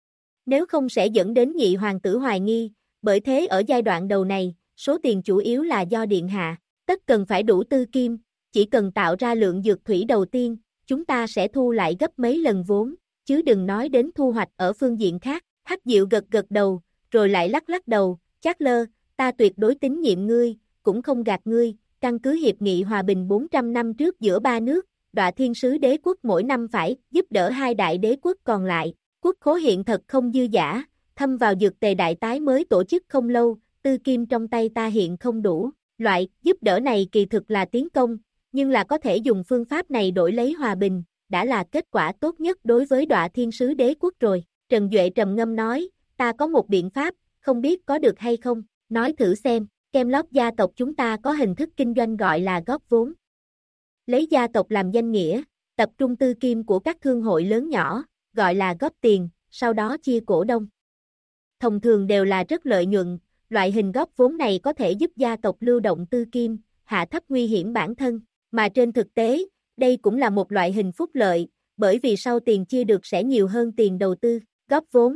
Nếu không sẽ dẫn đến nhị hoàng tử hoài nghi, bởi thế ở giai đoạn đầu này, số tiền chủ yếu là do điện hạ, tất cần phải đủ tư kim, chỉ cần tạo ra lượng dược thủy đầu tiên, chúng ta sẽ thu lại gấp mấy lần vốn, chứ đừng nói đến thu hoạch ở phương diện khác. Hắc Diệu gật gật đầu, rồi lại lắc lắc đầu, Chát Lơ, ta tuyệt đối tín nhiệm ngươi, cũng không gạt ngươi, căn cứ hiệp nghị hòa bình 400 năm trước giữa ba nước, Đọa Thiên Sứ Đế quốc mỗi năm phải giúp đỡ hai đại đế quốc còn lại, quốc khố hiện thật không dư giả, thâm vào dược tề đại tái mới tổ chức không lâu, tư kim trong tay ta hiện không đủ, loại giúp đỡ này kỳ thực là tiến công, nhưng là có thể dùng phương pháp này đổi lấy hòa bình, đã là kết quả tốt nhất đối với Đọa Thiên Sứ Đế quốc rồi. Trần Duệ trầm ngâm nói, ta có một biện pháp, không biết có được hay không, nói thử xem. Camelot gia tộc chúng ta có hình thức kinh doanh gọi là góp vốn. Lấy gia tộc làm danh nghĩa, tập trung tư kim của các thương hội lớn nhỏ, gọi là góp tiền, sau đó chia cổ đông. Thông thường đều là rất lợi nhuận, loại hình góp vốn này có thể giúp gia tộc lưu động tư kim, hạ thấp nguy hiểm bản thân, mà trên thực tế, đây cũng là một loại hình phúc lợi, bởi vì sau tiền chia được sẽ nhiều hơn tiền đầu tư, góp vốn.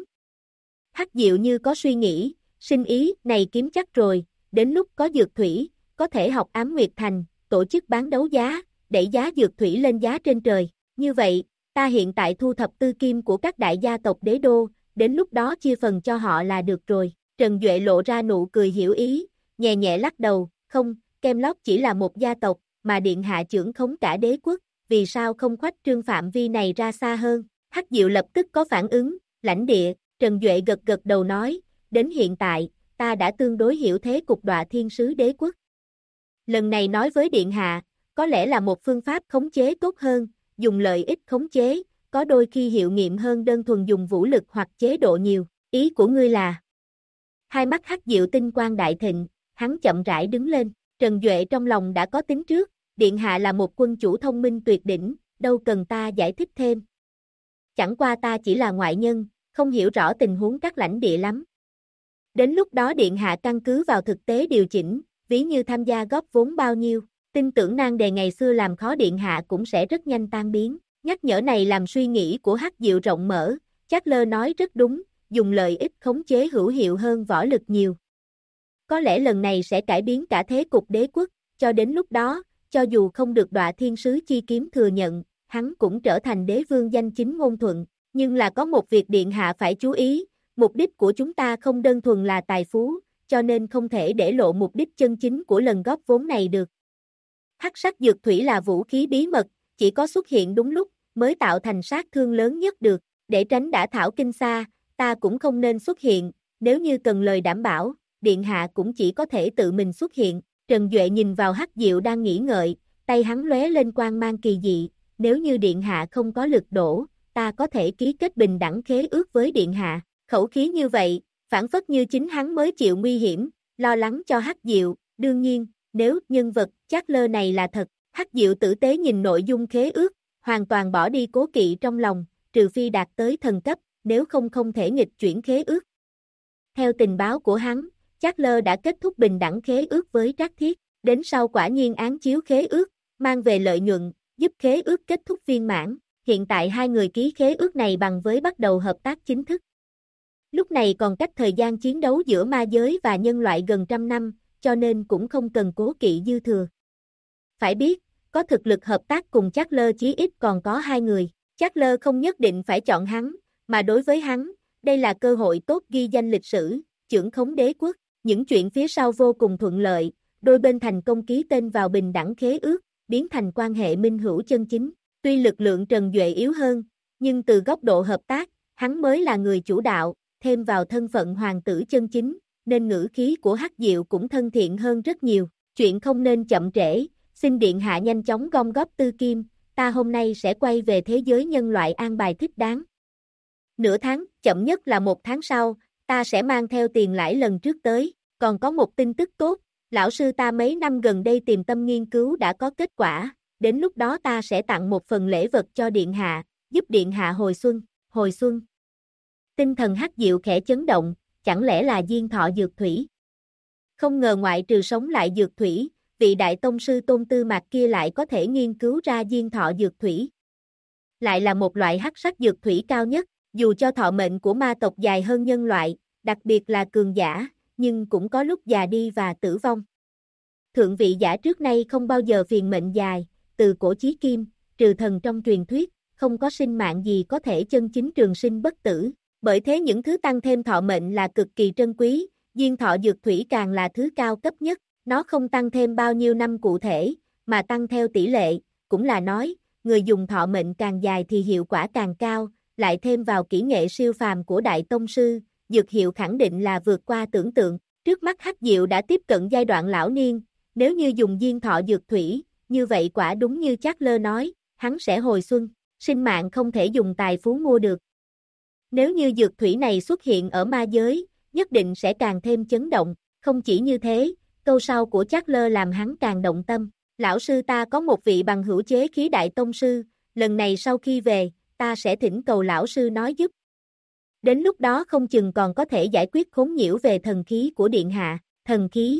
Hắc Diệu như có suy nghĩ, sinh ý này kiếm chắc rồi, đến lúc có dược thủy, có thể học Ám Nguyệt Thành, tổ chức bán đấu giá, đẩy giá dược thủy lên giá trên trời. Như vậy, ta hiện tại thu thập tư kim của các đại gia tộc đế đô, đến lúc đó chia phần cho họ là được rồi. Trần Duệ lộ ra nụ cười hiểu ý, nhẹ nhẹ lắc đầu, không, Camelot chỉ là một gia tộc, mà điện hạ trưởng khống cả đế quốc, vì sao không khoách trương phạm vi này ra xa hơn? Hắc Diệu lập tức có phản ứng, lãnh địa. Trần Duệ gật gật đầu nói, đến hiện tại, ta đã tương đối hiểu thế cục Đọa Thiên Sứ Đế quốc. Lần này nói với điện hạ, có lẽ là một phương pháp khống chế tốt hơn, dùng lợi ích khống chế, có đôi khi hiệu nghiệm hơn đơn thuần dùng vũ lực hoặc chế độ nhiều. Ý của ngươi là? Hai mắt Hắc Diệu tinh quang đại thịnh, hắn chậm rãi đứng lên. Trần Duệ trong lòng đã có tính trước, điện hạ là một quân chủ thông minh tuyệt đỉnh, đâu cần ta giải thích thêm. Chẳng qua ta chỉ là ngoại nhân, không hiểu rõ tình huống các lãnh địa lắm. Đến lúc đó điện hạ căn cứ vào thực tế điều chỉnh, ví như tham gia góp vốn bao nhiêu, tin tưởng nan đề ngày xưa làm khó điện hạ cũng sẽ rất nhanh tan biến. Nhắc nhở này làm suy nghĩ của Hắc Diệu rộng mở, Chát Lơ nói rất đúng, dùng lợi ích khống chế hữu hiệu hơn võ lực nhiều. Có lẽ lần này sẽ cải biến cả thế cục đế quốc, cho đến lúc đó, cho dù không được Đọa Thiên Sứ Chi Kiếm thừa nhận, hắn cũng trở thành đế vương danh chính ngôn thuận. Nhưng là có một việc điện hạ phải chú ý, mục đích của chúng ta không đơn thuần là tài phú, cho nên không thể để lộ mục đích chân chính của lần góp vốn này được. Hắc sắc dược thủy là vũ khí bí mật, chỉ có xuất hiện đúng lúc, mới tạo thành sát thương lớn nhất được, để tránh đả thảo kinh xa, ta cũng không nên xuất hiện, nếu như cần lời đảm bảo, điện hạ cũng chỉ có thể tự mình xuất hiện. Trần Duệ nhìn vào Hắc Diệu đang nghĩ ngợi, tay hắn lóe lên quang mang kỳ dị, nếu như điện hạ không có lực đổ, ta có thể ký kết bình đẳng khế ước với điện hạ, Khẩu khí như vậy, phản phất như chính hắn mới chịu nguy hiểm, lo lắng cho Hắc Diệu, đương nhiên, nếu nhân vật Chatler này là thật, Hắc Diệu tử tế nhìn nội dung khế ước, hoàn toàn bỏ đi cố kỵ trong lòng, trừ phi đạt tới thần cấp, nếu không không thể nghịch chuyển khế ước. Theo tình báo của hắn, Chatler đã kết thúc bình đẳng khế ước với Trác Thiết, đến sau quả nhiên án chiếu khế ước, mang về lợi nhuận, giúp khế ước kết thúc viên mãn, hiện tại hai người ký khế ước này bằng với bắt đầu hợp tác chính thức. Lúc này còn cách thời gian chiến đấu giữa ma giới và nhân loại gần 100 năm, cho nên cũng không cần cố kỵ dư thừa. Phải biết, có thực lực hợp tác cùng Chatler chí ít còn có hai người, Chatler không nhất định phải chọn hắn, mà đối với hắn, đây là cơ hội tốt ghi danh lịch sử, chưởng khống đế quốc, những chuyện phía sau vô cùng thuận lợi, đôi bên thành công ký tên vào bình đẳng khế ước, biến thành quan hệ minh hữu chân chính. Tuy lực lượng Trần Duệ yếu hơn, nhưng từ góc độ hợp tác, hắn mới là người chủ đạo, thêm vào thân phận hoàng tử chân chính, nên ngữ khí của Hắc Diệu cũng thân thiện hơn rất nhiều. Chuyện không nên chậm trễ, xin điện hạ nhanh chóng gom góp tư kim, ta hôm nay sẽ quay về thế giới nhân loại an bài thích đáng. Nửa tháng, chậm nhất là 1 tháng sau, ta sẽ mang theo tiền lãi lần trước tới, còn có một tin tức tốt, lão sư ta mấy năm gần đây tìm tâm nghiên cứu đã có kết quả, đến lúc đó ta sẽ tặng một phần lễ vật cho điện hạ, giúp điện hạ hồi xuân. Tinh thần Hắc Diệu khẽ chấn động, chẳng lẽ là diên thọ dược thủy? Không ngờ ngoại trừ sống lại dược thủy, vị đại tông sư Tôn Tư Mạc kia lại có thể nghiên cứu ra diên thọ dược thủy. Lại là một loại hắc sắc dược thủy cao nhất, dù cho thọ mệnh của ma tộc dài hơn nhân loại, đặc biệt là cường giả, nhưng cũng có lúc già đi và tử vong. Thượng vị giả trước nay không bao giờ phiền mệnh dài, từ cổ chí kim, trừ thần trong truyền thuyết, không có sinh mạng gì có thể chân chính trường sinh bất tử. Bởi thế những thứ tăng thêm thọ mệnh là cực kỳ trân quý, diên thọ dược thủy càng là thứ cao cấp nhất, nó không tăng thêm bao nhiêu năm cụ thể, mà tăng theo tỷ lệ, cũng là nói, người dùng thọ mệnh càng dài thì hiệu quả càng cao, lại thêm vào kỹ nghệ siêu phàm của Đại Tông Sư, dược hiệu khẳng định là vượt qua tưởng tượng. Trước mắt Hắc Diệu đã tiếp cận giai đoạn lão niên, nếu như dùng diên thọ dược thủy, như vậy quả đúng như Chatler nói, hắn sẽ hồi xuân, sinh mạng không thể dùng tài phú mua được. Nếu như dược thủy này xuất hiện ở ma giới, nhất định sẽ càng thêm chấn động, không chỉ như thế, câu sau của Chatler làm hắn càng động tâm. Lão sư ta có một vị bằng hữu chế khí đại tông sư, lần này sau khi về, ta sẽ thỉnh cầu lão sư nói giúp. Đến lúc đó không chừng còn có thể giải quyết khốn nhiễu về thần khí của điện hạ, thần khí.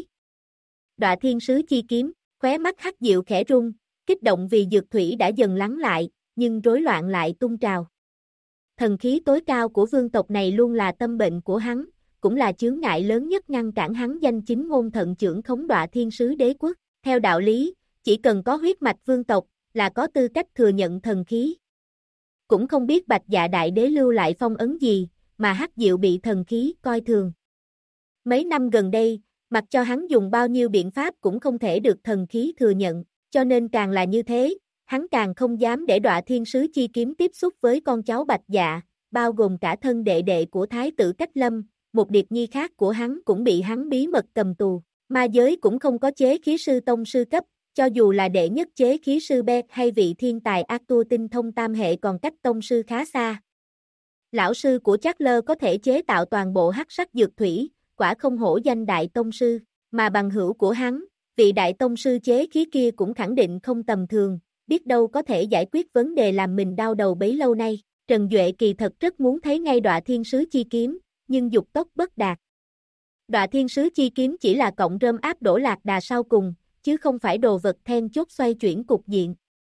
Đọa thiên sứ chi kiếm, khóe mắt Hắc Diệu khẽ rung, kích động vì dược thủy đã dần lắng lại, nhưng rối loạn lại tung trào. Thần khí tối cao của vương tộc này luôn là tâm bệnh của hắn, cũng là chướng ngại lớn nhất ngăn cản hắn danh chính ngôn thuận trưởng khống Đọa thiên sứ đế quốc. Theo đạo lý, chỉ cần có huyết mạch vương tộc, là có tư cách thừa nhận thần khí. Cũng không biết Bạch Dạ đại đế lưu lại phong ấn gì, mà Hắc Diệu bị thần khí coi thường. Mấy năm gần đây, mặc cho hắn dùng bao nhiêu biện pháp cũng không thể được thần khí thừa nhận, cho nên càng là như thế, hắn càng không dám để Đọa thiên sứ chi kiếm tiếp xúc với con cháu Bạch Dạ, bao gồm cả thân đệ đệ của Thái tử Cách Lâm, một điệp nhi khác của hắn cũng bị hắn bí mật cầm tù. Ma giới cũng không có chế khí sư tông sư cấp, cho dù là đệ nhất chế khí sư Beth hay vị thiên tài Arthur tinh thông tam hệ còn cách tông sư khá xa. Lão sư của Chatler có thể chế tạo toàn bộ hắc sắc dược thủy, quả không hổ danh đại tông sư, mà bằng hữu của hắn, vị đại tông sư chế khí kia cũng khẳng định không tầm thường, biết đâu có thể giải quyết vấn đề làm mình đau đầu bấy lâu nay. Trần Duệ kỳ thật rất muốn thấy ngay Đọa thiên sứ chi kiếm, nhưng dục tốc bất đạt. Đọa thiên sứ chi kiếm chỉ là cọng rơm áp đổ lạc đà sau cùng, chứ không phải đồ vật then chốt xoay chuyển cục diện.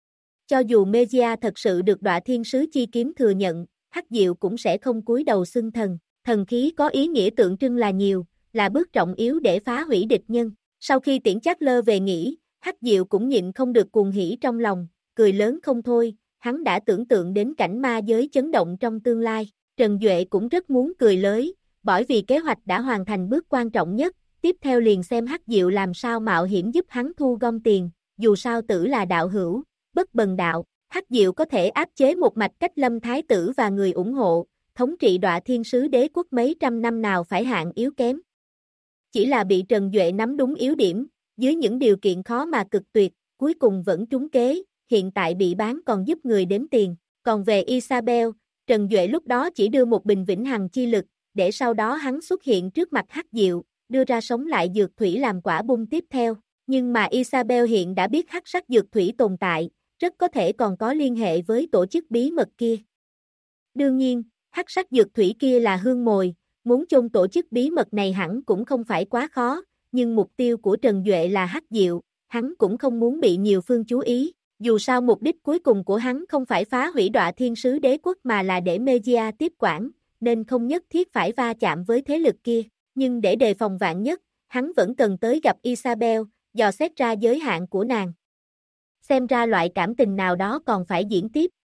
Cho dù Mejia thật sự được Đọa thiên sứ chi kiếm thừa nhận, Hắc Diệu cũng sẽ không cúi đầu xưng thần. Thần khí có ý nghĩa tượng trưng là nhiều, là bước trọng yếu để phá hủy địch nhân. Sau khi tiễn Chatler về nghỉ, Hắc Diệu cũng nhịn không được cuồng hỉ trong lòng, cười lớn không thôi, hắn đã tưởng tượng đến cảnh ma giới chấn động trong tương lai. Trần Duệ cũng rất muốn cười lớn, bởi vì kế hoạch đã hoàn thành bước quan trọng nhất, tiếp theo liền xem Hắc Diệu làm sao mạo hiểm giúp hắn thu gom tiền, dù sao tử là đạo hữu, bất bần đạo, Hắc Diệu có thể áp chế một mạch Cách Lâm thái tử và người ủng hộ, thống trị Đọa thiên sứ đế quốc mấy trăm năm nào phải hạng yếu kém. Chỉ là bị Trần Duệ nắm đúng yếu điểm, dưới những điều kiện khó mà cực tuyệt, cuối cùng vẫn trúng kế, hiện tại bị bán còn giúp người đếm tiền. Còn về Isabel, Trần Duệ lúc đó chỉ đưa một bình vĩnh hằng chi lực, để sau đó hắn xuất hiện trước mặt Hắc Diệu, đưa ra sống lại dược thủy làm quả bung tiếp theo. Nhưng mà Isabel hiện đã biết hắc sắc dược thủy tồn tại, rất có thể còn có liên hệ với tổ chức bí mật kia. Đương nhiên, hắc sắc dược thủy kia là hương mồi, muốn chôn tổ chức bí mật này hẳn cũng không phải quá khó, nhưng mục tiêu của Trần Duệ là Hắc Diệu, hắn cũng không muốn bị nhiều phương chú ý. Dù sao mục đích cuối cùng của hắn không phải phá hủy Đọa Thiên Sứ Đế Quốc mà là để Megia tiếp quản, nên không nhất thiết phải va chạm với thế lực kia. Nhưng để đề phòng vạn nhất, hắn vẫn cần tới gặp Isabel, dò xét ra giới hạn của nàng. Xem ra loại cảm tình nào đó còn phải diễn tiếp.